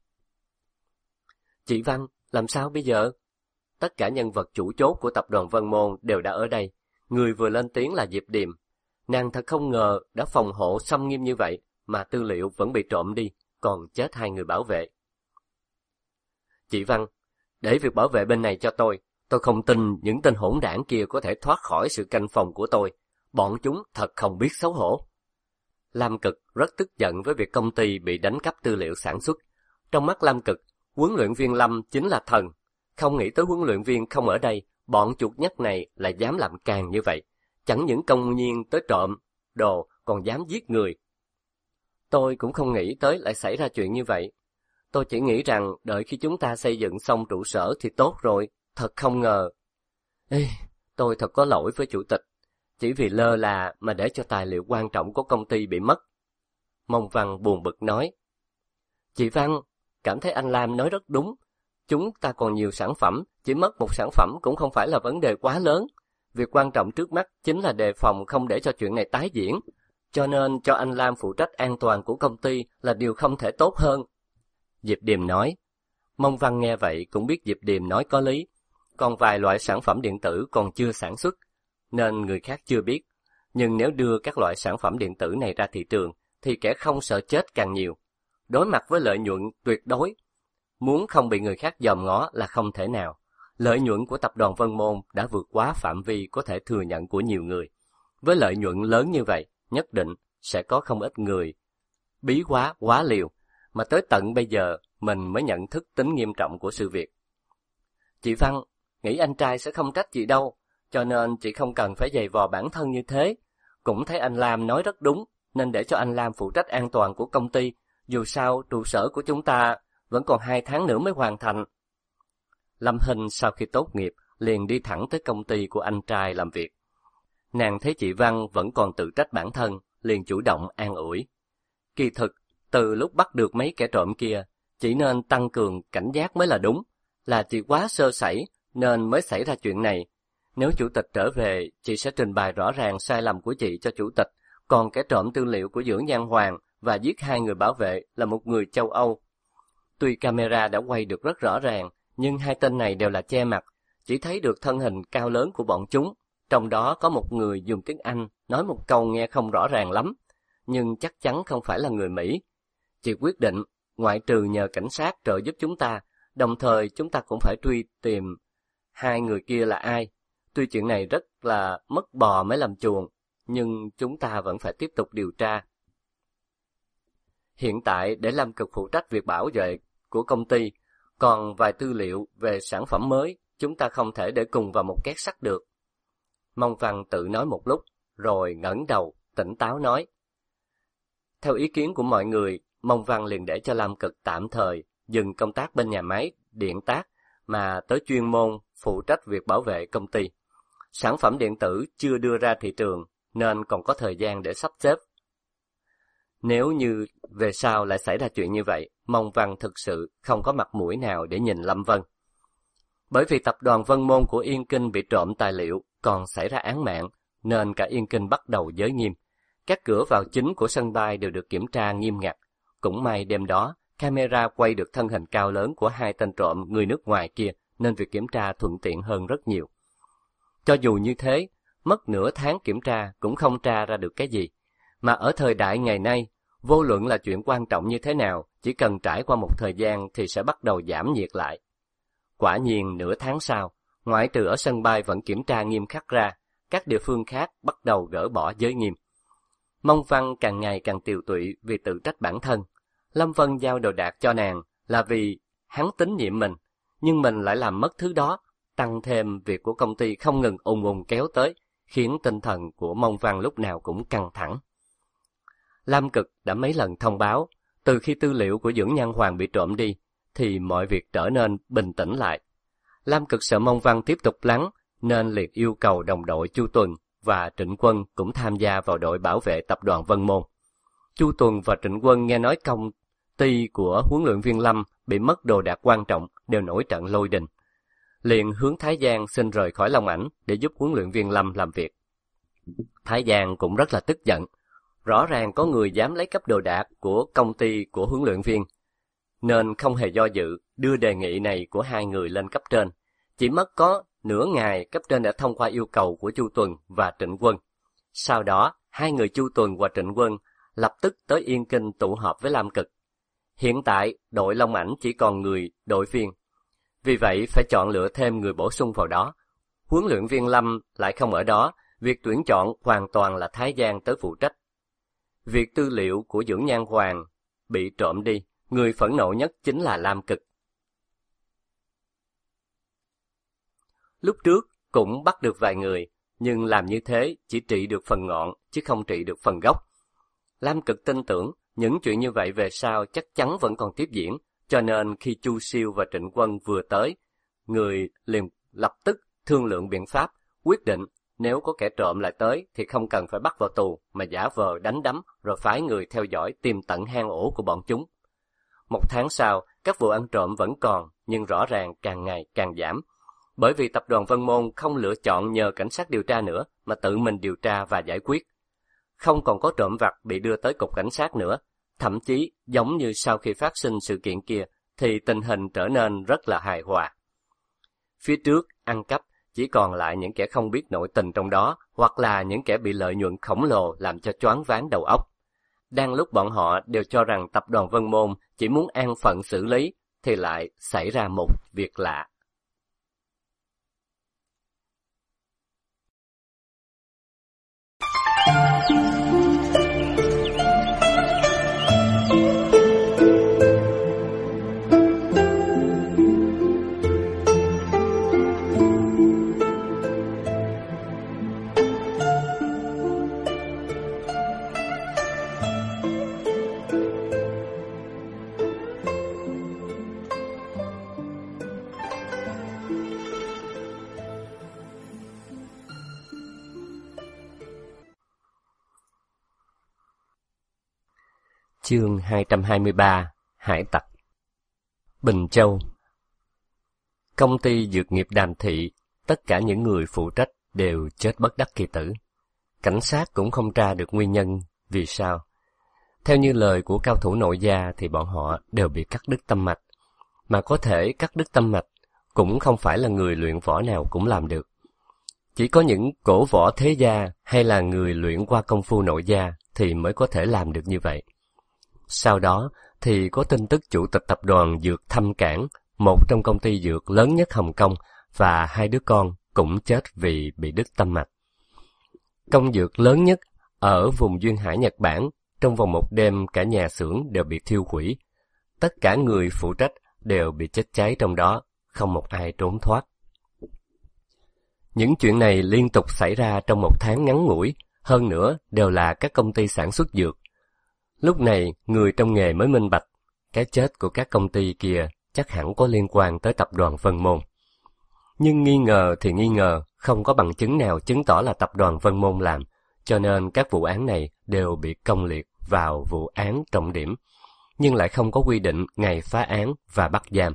Chị Văn, làm sao bây giờ? Tất cả nhân vật chủ chốt của tập đoàn Vân Môn đều đã ở đây. Người vừa lên tiếng là Diệp Điềm. Nàng thật không ngờ đã phòng hộ xâm nghiêm như vậy mà tư liệu vẫn bị trộm đi, còn chết 2 người bảo vệ. Chị Văn, để việc bảo vệ bên này cho tôi không tin những tên hỗn đảng kia có thể thoát khỏi sự canh phòng của tôi. Bọn chúng thật không biết xấu hổ. Lam Cực rất tức giận với việc công ty bị đánh cắp tư liệu sản xuất. Trong mắt Lam Cực, huấn luyện viên Lâm chính là thần. Không nghĩ tới huấn luyện viên không ở đây, bọn chuột nhắt này lại dám làm càng như vậy. Chẳng những công nhiên tới trộm đồ, còn dám giết người. Tôi cũng không nghĩ tới lại xảy ra chuyện như vậy. Tôi chỉ nghĩ rằng đợi khi chúng ta xây dựng xong trụ sở thì tốt rồi, thật không ngờ. Tôi thật có lỗi với chủ tịch, chỉ vì lơ là mà để cho tài liệu quan trọng của công ty bị mất. Mông Văn buồn bực nói. Chị Văn, cảm thấy anh Lam nói rất đúng. Chúng ta còn nhiều sản phẩm, chỉ mất một sản phẩm cũng không phải là vấn đề quá lớn. Việc quan trọng trước mắt chính là đề phòng không để cho chuyện này tái diễn. Cho nên cho anh Lam phụ trách an toàn của công ty là điều không thể tốt hơn. Diệp Điềm nói. Mông Văn nghe vậy cũng biết Diệp Điềm nói có lý. Còn vài loại sản phẩm điện tử còn chưa sản xuất, nên người khác chưa biết. Nhưng nếu đưa các loại sản phẩm điện tử này ra thị trường, thì kẻ không sợ chết càng nhiều. Đối mặt với lợi nhuận tuyệt đối, muốn không bị người khác dòm ngó là không thể nào. Lợi nhuận của tập đoàn Vân Môn đã vượt quá phạm vi có thể thừa nhận của nhiều người. Với lợi nhuận lớn như vậy, nhất định sẽ có không ít người bí quá liều, mà tới tận bây giờ mình mới nhận thức tính nghiêm trọng của sự việc. Chị Văn, nghĩ anh trai sẽ không trách chị đâu, cho nên chị không cần phải giày vò bản thân như thế. Cũng thấy anh Lam nói rất đúng, nên để cho anh Lam phụ trách an toàn của công ty. Dù sao, trụ sở của chúng ta vẫn còn 2 tháng nữa mới hoàn thành. Lâm Hinh sau khi tốt nghiệp liền đi thẳng tới công ty của anh trai làm việc. Nàng thấy chị Văn vẫn còn tự trách bản thân, liền chủ động an ủi. Kỳ thực, từ lúc bắt được mấy kẻ trộm kia, chỉ nên tăng cường cảnh giác mới là đúng, là chị quá sơ sẩy nên mới xảy ra chuyện này. Nếu chủ tịch trở về, chị sẽ trình bày rõ ràng sai lầm của chị cho chủ tịch, còn kẻ trộm tư liệu của Dưỡng Nhan Hoàng và giết 2 người bảo vệ là một người châu Âu. Tuy camera đã quay được rất rõ ràng, nhưng 2 tên này đều là che mặt, chỉ thấy được thân hình cao lớn của bọn chúng. Trong đó có một người dùng tiếng Anh, nói một câu nghe không rõ ràng lắm, nhưng chắc chắn không phải là người Mỹ. Chị quyết định, ngoại trừ nhờ cảnh sát trợ giúp chúng ta, đồng thời chúng ta cũng phải truy tìm 2 người kia là ai. Tuy chuyện này rất là mất bò mới làm chuồng, nhưng chúng ta vẫn phải tiếp tục điều tra. Hiện tại, để Lâm Cực phụ trách việc bảo vệ của công ty, còn vài tư liệu về sản phẩm mới, chúng ta không thể để cùng vào một két sắt được. Mông Văn tự nói một lúc, rồi ngẩng đầu, tỉnh táo nói. Theo ý kiến của mọi người, Mông Văn liền để cho Lâm Cực tạm thời dừng công tác bên nhà máy điện tác mà tới chuyên môn phụ trách việc bảo vệ công ty. Sản phẩm điện tử chưa đưa ra thị trường nên còn có thời gian để sắp xếp. Nếu như về sau lại xảy ra chuyện như vậy, Mông Văn thực sự không có mặt mũi nào để nhìn Lâm Vân. Bởi vì tập đoàn Vân Môn của Yên Kinh bị trộm tài liệu, còn xảy ra án mạng, nên cả Yên Kinh bắt đầu giới nghiêm. Các cửa vào chính của sân bay đều được kiểm tra nghiêm ngặt. Cũng may đêm đó, camera quay được thân hình cao lớn của 2 tên trộm người nước ngoài kia, nên việc kiểm tra thuận tiện hơn rất nhiều. Cho dù như thế, mất nửa tháng kiểm tra cũng không tra ra được cái gì. Mà ở thời đại ngày nay, vô luận là chuyện quan trọng như thế nào, chỉ cần trải qua một thời gian thì sẽ bắt đầu giảm nhiệt lại. Quả nhiên nửa tháng sau, ngoại trừ ở sân bay vẫn kiểm tra nghiêm khắc ra, các địa phương khác bắt đầu gỡ bỏ giới nghiêm. Mông Văn càng ngày càng tiều tụy vì tự trách bản thân. Lâm Vân giao đồ đạc cho nàng là vì hắn tín nhiệm mình, nhưng mình lại làm mất thứ đó, tăng thêm việc của công ty không ngừng ùn ùn kéo tới, khiến tinh thần của Mông Văn lúc nào cũng căng thẳng. Lâm Cực đã mấy lần thông báo, từ khi tư liệu của Dưỡng Nhan Hoàng bị trộm đi, thì mọi việc trở nên bình tĩnh lại. Lâm Cực sợ Mông Văn tiếp tục lắng, nên liệt yêu cầu đồng đội Chu Tuần và Trịnh Quân cũng tham gia vào đội bảo vệ tập đoàn Vân Môn. Chu Tuần và Trịnh Quân nghe nói công ty của huấn luyện viên Lâm bị mất đồ đạc quan trọng, đều nổi trận lôi đình. Liền hướng Thái Giang xin rời khỏi Long Ảnh để giúp huấn luyện viên Lâm làm việc. Thái Giang cũng rất là tức giận. Rõ ràng có người dám lấy cắp đồ đạc của công ty của huấn luyện viên, nên không hề do dự đưa đề nghị này của 2 người lên cấp trên. Chỉ mất có nửa ngày, cấp trên đã thông qua yêu cầu của Chu Tuần và Trịnh Quân. Sau đó, 2 người Chu Tuần và Trịnh Quân lập tức tới Yên Kinh tụ họp với Lâm Cực. Hiện tại, đội Long Ảnh chỉ còn người đội viên. Vì vậy, phải chọn lựa thêm người bổ sung vào đó. Huấn luyện viên Lâm lại không ở đó, việc tuyển chọn hoàn toàn là Thái Giang tới phụ trách. Việc tư liệu của Dưỡng Nhan Hoàng bị trộm đi, người phẫn nộ nhất chính là Lâm Cực. Lúc trước cũng bắt được vài người, nhưng làm như thế chỉ trị được phần ngọn, chứ không trị được phần gốc. Lâm Cực tin tưởng những chuyện như vậy về sau chắc chắn vẫn còn tiếp diễn, cho nên khi Chu Siêu và Trịnh Quân vừa tới, người liền lập tức thương lượng biện pháp, quyết định nếu có kẻ trộm lại tới thì không cần phải bắt vào tù, mà giả vờ đánh đấm rồi phái người theo dõi tìm tận hang ổ của bọn chúng. 1 tháng sau, các vụ ăn trộm vẫn còn, nhưng rõ ràng càng ngày càng giảm. Bởi vì tập đoàn Vân Môn không lựa chọn nhờ cảnh sát điều tra nữa, mà tự mình điều tra và giải quyết. Không còn có trộm vặt bị đưa tới cục cảnh sát nữa. Thậm chí, giống như sau khi phát sinh sự kiện kia, thì tình hình trở nên rất là hài hòa. Phía trước, ăn cắp, chỉ còn lại những kẻ không biết nội tình trong đó, hoặc là những kẻ bị lợi nhuận khổng lồ làm cho choáng váng đầu óc. Đang lúc bọn họ đều cho rằng tập đoàn Vân Môn chỉ muốn an phận xử lý, thì lại xảy ra một việc lạ. Chương 223 Hải tặc. Bình Châu. Công ty dược nghiệp Đàm Thị, tất cả những người phụ trách đều chết bất đắc kỳ tử. Cảnh sát cũng không tra được nguyên nhân vì sao. Theo như lời của cao thủ nội gia thì bọn họ đều bị cắt đứt tâm mạch. Mà có thể cắt đứt tâm mạch cũng không phải là người luyện võ nào cũng làm được. Chỉ có những cổ võ thế gia hay là người luyện qua công phu nội gia thì mới có thể làm được như vậy. Sau đó thì có tin tức chủ tịch tập đoàn Dược Thâm Cảng, một trong công ty dược lớn nhất Hồng Kông, và hai đứa con cũng chết vì bị đứt tâm mạch. Công dược lớn nhất ở vùng duyên hải Nhật Bản, trong vòng một đêm cả nhà xưởng đều bị thiêu hủy. Tất cả người phụ trách đều bị chết cháy trong đó, không một ai trốn thoát. Những chuyện này liên tục xảy ra trong một tháng ngắn ngủi, hơn nữa đều là các công ty sản xuất dược. Lúc này, người trong nghề mới minh bạch, cái chết của các công ty kia chắc hẳn có liên quan tới tập đoàn Vân Môn. Nhưng nghi ngờ thì nghi ngờ, không có bằng chứng nào chứng tỏ là tập đoàn Vân Môn làm, cho nên các vụ án này đều bị công liệt vào vụ án trọng điểm, nhưng lại không có quy định ngày phá án và bắt giam.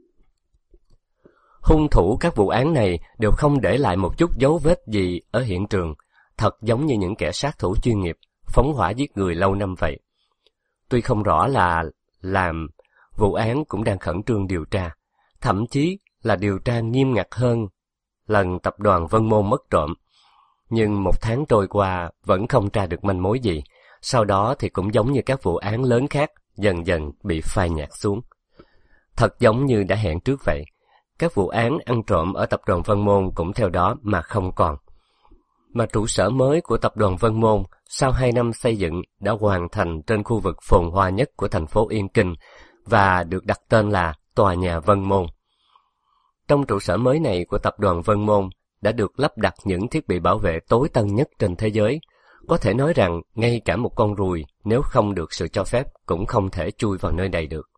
Hung thủ các vụ án này đều không để lại một chút dấu vết gì ở hiện trường, thật giống như những kẻ sát thủ chuyên nghiệp, phóng hỏa giết người lâu năm vậy. Tuy không rõ là làm, vụ án cũng đang khẩn trương điều tra, thậm chí là điều tra nghiêm ngặt hơn lần tập đoàn Vân Môn mất trộm. Nhưng một tháng trôi qua vẫn không tra được manh mối gì, sau đó thì cũng giống như các vụ án lớn khác, dần dần bị phai nhạt xuống. Thật giống như đã hẹn trước vậy, các vụ án ăn trộm ở tập đoàn Vân Môn cũng theo đó mà không còn. Mà trụ sở mới của tập đoàn Vân Môn sau 2 năm xây dựng đã hoàn thành trên khu vực phồn hoa nhất của thành phố Yên Kinh và được đặt tên là Tòa nhà Vân Môn. Trong trụ sở mới này của tập đoàn Vân Môn đã được lắp đặt những thiết bị bảo vệ tối tân nhất trên thế giới. Có thể nói rằng ngay cả một con ruồi nếu không được sự cho phép cũng không thể chui vào nơi này được.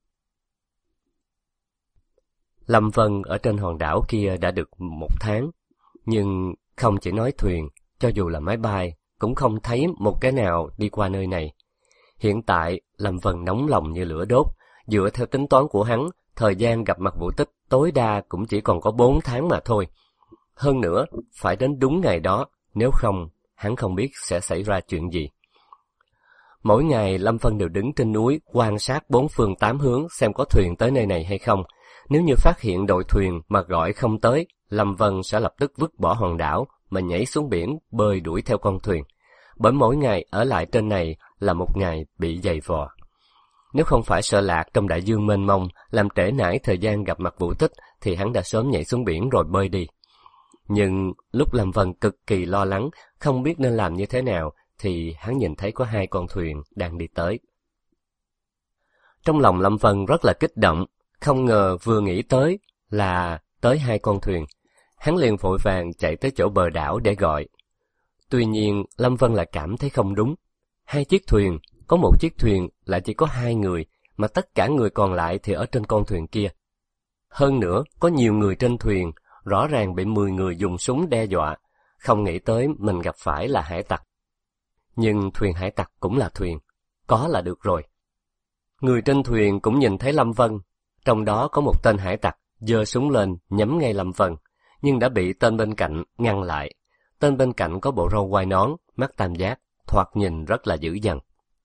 Lâm Vân ở trên hòn đảo kia đã được 1 tháng, nhưng không chỉ nói thuyền, cho dù là máy bay, cũng không thấy một cái nào đi qua nơi này. Hiện tại, Lâm Vân nóng lòng như lửa đốt, dựa theo tính toán của hắn, thời gian gặp mặt Vũ Tích tối đa cũng chỉ còn có 4 tháng mà thôi. Hơn nữa, phải đến đúng ngày đó, nếu không, hắn không biết sẽ xảy ra chuyện gì. Mỗi ngày Lâm Vân đều đứng trên núi quan sát 4 phương 8 hướng xem có thuyền tới nơi này hay không. Nếu như phát hiện đội thuyền mà gọi không tới, Lâm Vân sẽ lập tức vứt bỏ hòn đảo mà nhảy xuống biển bơi đuổi theo con thuyền. Bởi mỗi ngày ở lại trên này là một ngày bị dày vò. Nếu không phải sợ lạc trong đại dương mênh mông làm trễ nải thời gian gặp mặt Vũ Tích thì hắn đã sớm nhảy xuống biển rồi bơi đi. Nhưng lúc Lâm Vân cực kỳ lo lắng, không biết nên làm như thế nào thì hắn nhìn thấy có 2 con thuyền đang đi tới. Trong lòng Lâm Vân rất là kích động, không ngờ vừa nghĩ tới là tới 2 con thuyền. Hắn liền vội vàng chạy tới chỗ bờ đảo để gọi. Tuy nhiên Lâm Vân lại cảm thấy không đúng. 2 chiếc thuyền, có một chiếc thuyền lại chỉ có 2 người, mà tất cả người còn lại thì ở trên con thuyền kia. Hơn nữa, có nhiều người trên thuyền, rõ ràng bị 10 người dùng súng đe dọa, không nghĩ tới mình gặp phải là hải tặc. Nhưng thuyền hải tặc cũng là thuyền, có là được rồi. Người trên thuyền cũng nhìn thấy Lâm Vân, trong đó có một tên hải tặc giơ súng lên nhắm ngay Lâm Vân, nhưng đã bị tên bên cạnh ngăn lại. Tên bên cạnh có bộ râu quai nón, mắt tam giác, thoạt nhìn rất là dữ dằn.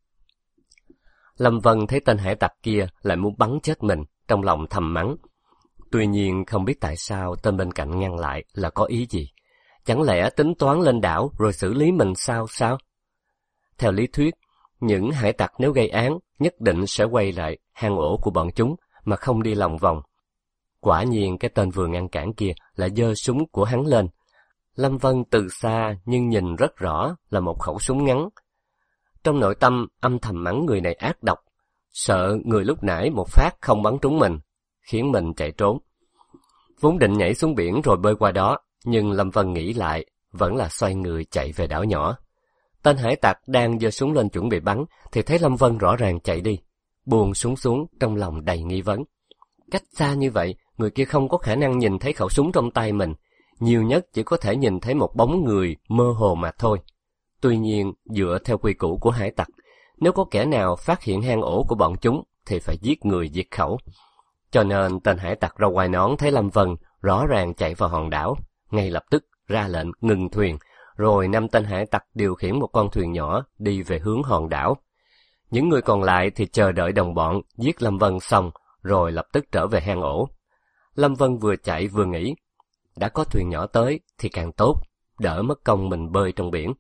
Lâm Vân thấy tên hải tặc kia lại muốn bắn chết mình, trong lòng thầm mắng. Tuy nhiên không biết tại sao tên bên cạnh ngăn lại là có ý gì. Chẳng lẽ tính toán lên đảo rồi xử lý mình sao? Theo lý thuyết, những hải tặc nếu gây án nhất định sẽ quay lại hang ổ của bọn chúng mà không đi lòng vòng. Quả nhiên cái tên vừa ngăn cản kia lại giơ súng của hắn lên. Lâm Vân từ xa nhưng nhìn rất rõ là một khẩu súng ngắn. Trong nội tâm âm thầm mắng người này ác độc, sợ người lúc nãy một phát không bắn trúng mình, khiến mình chạy trốn. Vốn định nhảy xuống biển rồi bơi qua đó, nhưng Lâm Vân nghĩ lại, vẫn là xoay người chạy về đảo nhỏ. Tên hải tặc đang giơ súng lên chuẩn bị bắn, thì thấy Lâm Vân rõ ràng chạy đi, buông súng xuống trong lòng đầy nghi vấn. Cách xa như vậy, người kia không có khả năng nhìn thấy khẩu súng trong tay mình, nhiều nhất chỉ có thể nhìn thấy một bóng người mơ hồ mà thôi. Tuy nhiên, dựa theo quy củ của hải tặc, Nếu có kẻ nào phát hiện hang ổ của bọn chúng thì phải giết người diệt khẩu. Cho nên tên hải tặc râu quai nón thấy Lâm Vân rõ ràng chạy vào hòn đảo, ngay lập tức ra lệnh ngừng thuyền, rồi 5 tên hải tặc điều khiển một con thuyền nhỏ đi về hướng hòn đảo. Những người còn lại thì chờ đợi đồng bọn giết Lâm Vân xong, rồi lập tức trở về hang ổ. Lâm Vân vừa chạy vừa nghĩ, đã có thuyền nhỏ tới thì càng tốt, đỡ mất công mình bơi trong biển.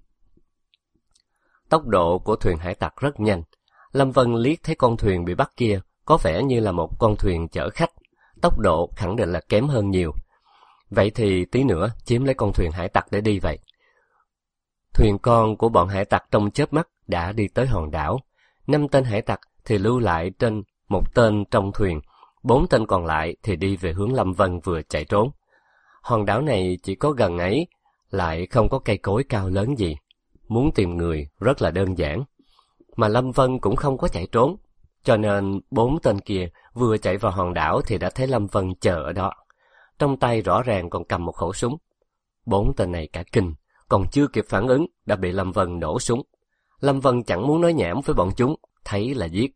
Tốc độ của thuyền hải tặc rất nhanh. Lâm Vân liếc thấy con thuyền bị bắt kia có vẻ như là một con thuyền chở khách, tốc độ khẳng định là kém hơn nhiều. Vậy thì tí nữa chiếm lấy con thuyền hải tặc để đi vậy. Thuyền con của bọn hải tặc trong chớp mắt đã đi tới hòn đảo. 5 tên hải tặc thì lưu lại trên một tên trong thuyền, 4 tên còn lại thì đi về hướng Lâm Vân vừa chạy trốn. Hòn đảo này chỉ có gần ấy, lại không có cây cối cao lớn gì. Muốn tìm người rất là đơn giản. Mà Lâm Vân cũng không có chạy trốn, cho nên 4 tên kia vừa chạy vào hòn đảo thì đã thấy Lâm Vân chờ ở đó. Trong tay rõ ràng còn cầm một khẩu súng. 4 tên này cả kinh, còn chưa kịp phản ứng đã bị Lâm Vân nổ súng. Lâm Vân chẳng muốn nói nhảm với bọn chúng, thấy là giết.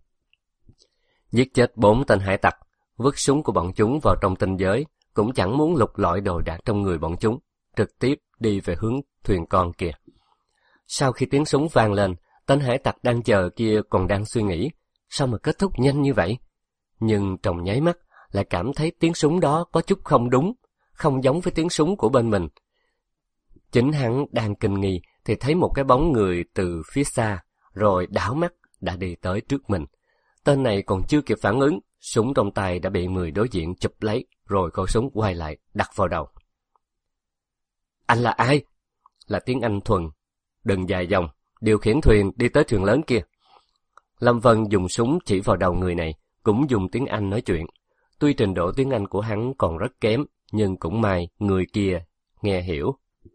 Giết chết 4 tên hải tặc, vứt súng của bọn chúng vào trong tinh giới, cũng chẳng muốn lục lọi đồ đạc trong người bọn chúng, trực tiếp đi về hướng thuyền con kia. Sau khi tiếng súng vang lên, tên hải tặc đang chờ kia còn đang suy nghĩ, sao mà kết thúc nhanh như vậy? Nhưng trong nháy mắt lại cảm thấy tiếng súng đó có chút không đúng, không giống với tiếng súng của bên mình. Chính hắn đang kinh nghi thì thấy một cái bóng người từ phía xa, rồi đảo mắt đã đi tới trước mình. Tên này còn chưa kịp phản ứng, súng trong tay đã bị người đối diện chụp lấy, rồi khẩu súng quay lại đặt vào đầu. Anh là ai? Là tiếng Anh thuần. Đừng dài dòng, điều khiển thuyền đi tới thuyền lớn kia. Lâm Vân dùng súng chỉ vào đầu người này, cũng dùng tiếng Anh nói chuyện. Tuy trình độ tiếng Anh của hắn còn rất kém, nhưng cũng may người kia nghe hiểu.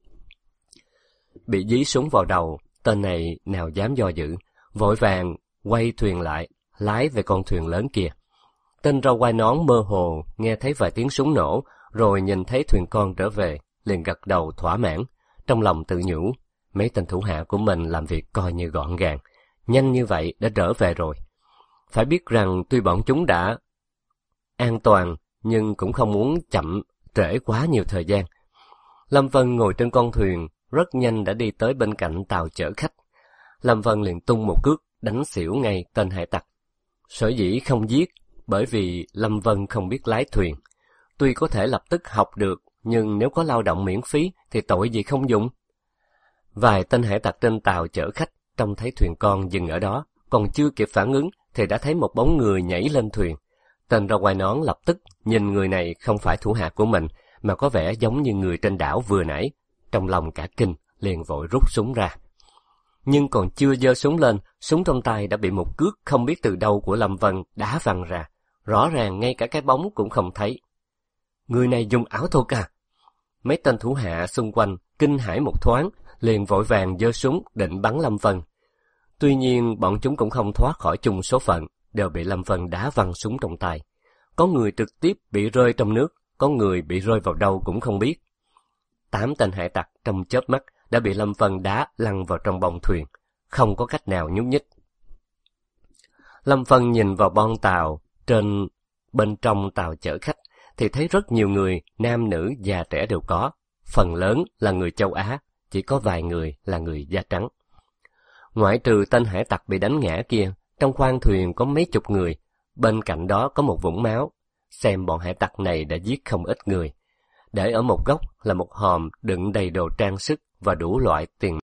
Bị dí súng vào đầu, tên này nào dám do dự, vội vàng quay thuyền lại, lái về con thuyền lớn kia. Tên râu quai nón mơ hồ nghe thấy vài tiếng súng nổ, rồi nhìn thấy thuyền con trở về, liền gật đầu thỏa mãn, trong lòng tự nhủ, mấy tên thủ hạ của mình làm việc coi như gọn gàng, nhanh như vậy đã trở về rồi. Phải biết rằng tuy bọn chúng đã an toàn, nhưng cũng không muốn chậm trễ quá nhiều thời gian. Lâm Vân ngồi trên con thuyền, rất nhanh đã đi tới bên cạnh tàu chở khách. Lâm Vân liền tung một cước, đánh xỉu ngay tên hải tặc. Sở dĩ không giết, bởi vì Lâm Vân không biết lái thuyền. Tuy có thể lập tức học được, nhưng nếu có lao động miễn phí thì tội gì không dùng. Vài tên hải tặc trên tàu chở khách trông thấy thuyền con dừng ở đó, còn chưa kịp phản ứng thì đã thấy một bóng người nhảy lên thuyền. Tên râu quai nón lập tức nhìn người này không phải thủ hạ của mình, mà có vẻ giống như người trên đảo vừa nãy. Trong lòng cả kinh, liền vội rút súng ra. Nhưng còn chưa giơ súng lên, súng trong tay đã bị một cước không biết từ đâu của Lâm Vân đá văng ra. Rõ ràng ngay cả cái bóng cũng không thấy. Người này dùng ảo thuật à? Mấy tên thủ hạ xung quanh kinh hãi một thoáng, liền vội vàng giơ súng định bắn Lâm Vân. Tuy nhiên bọn chúng cũng không thoát khỏi chung số phận, đều bị Lâm Vân đá văng súng trong tay. Có người trực tiếp bị rơi trong nước, có người bị rơi vào đâu cũng không biết. 8 tên hải tặc trong chớp mắt đã bị Lâm Vân đá lăn vào trong bong thuyền, không có cách nào nhúc nhích. Lâm Vân nhìn vào bon tàu bên trong tàu chở khách thì thấy rất nhiều người, nam nữ già trẻ đều có, phần lớn là người châu Á, chỉ có vài người là người da trắng. Ngoại trừ tên hải tặc bị đánh ngã kia, trong khoang thuyền có mấy chục người, bên cạnh đó có một vũng máu, xem bọn hải tặc này đã giết không ít người. Để ở một góc là một hòm đựng đầy đồ trang sức và đủ loại tiền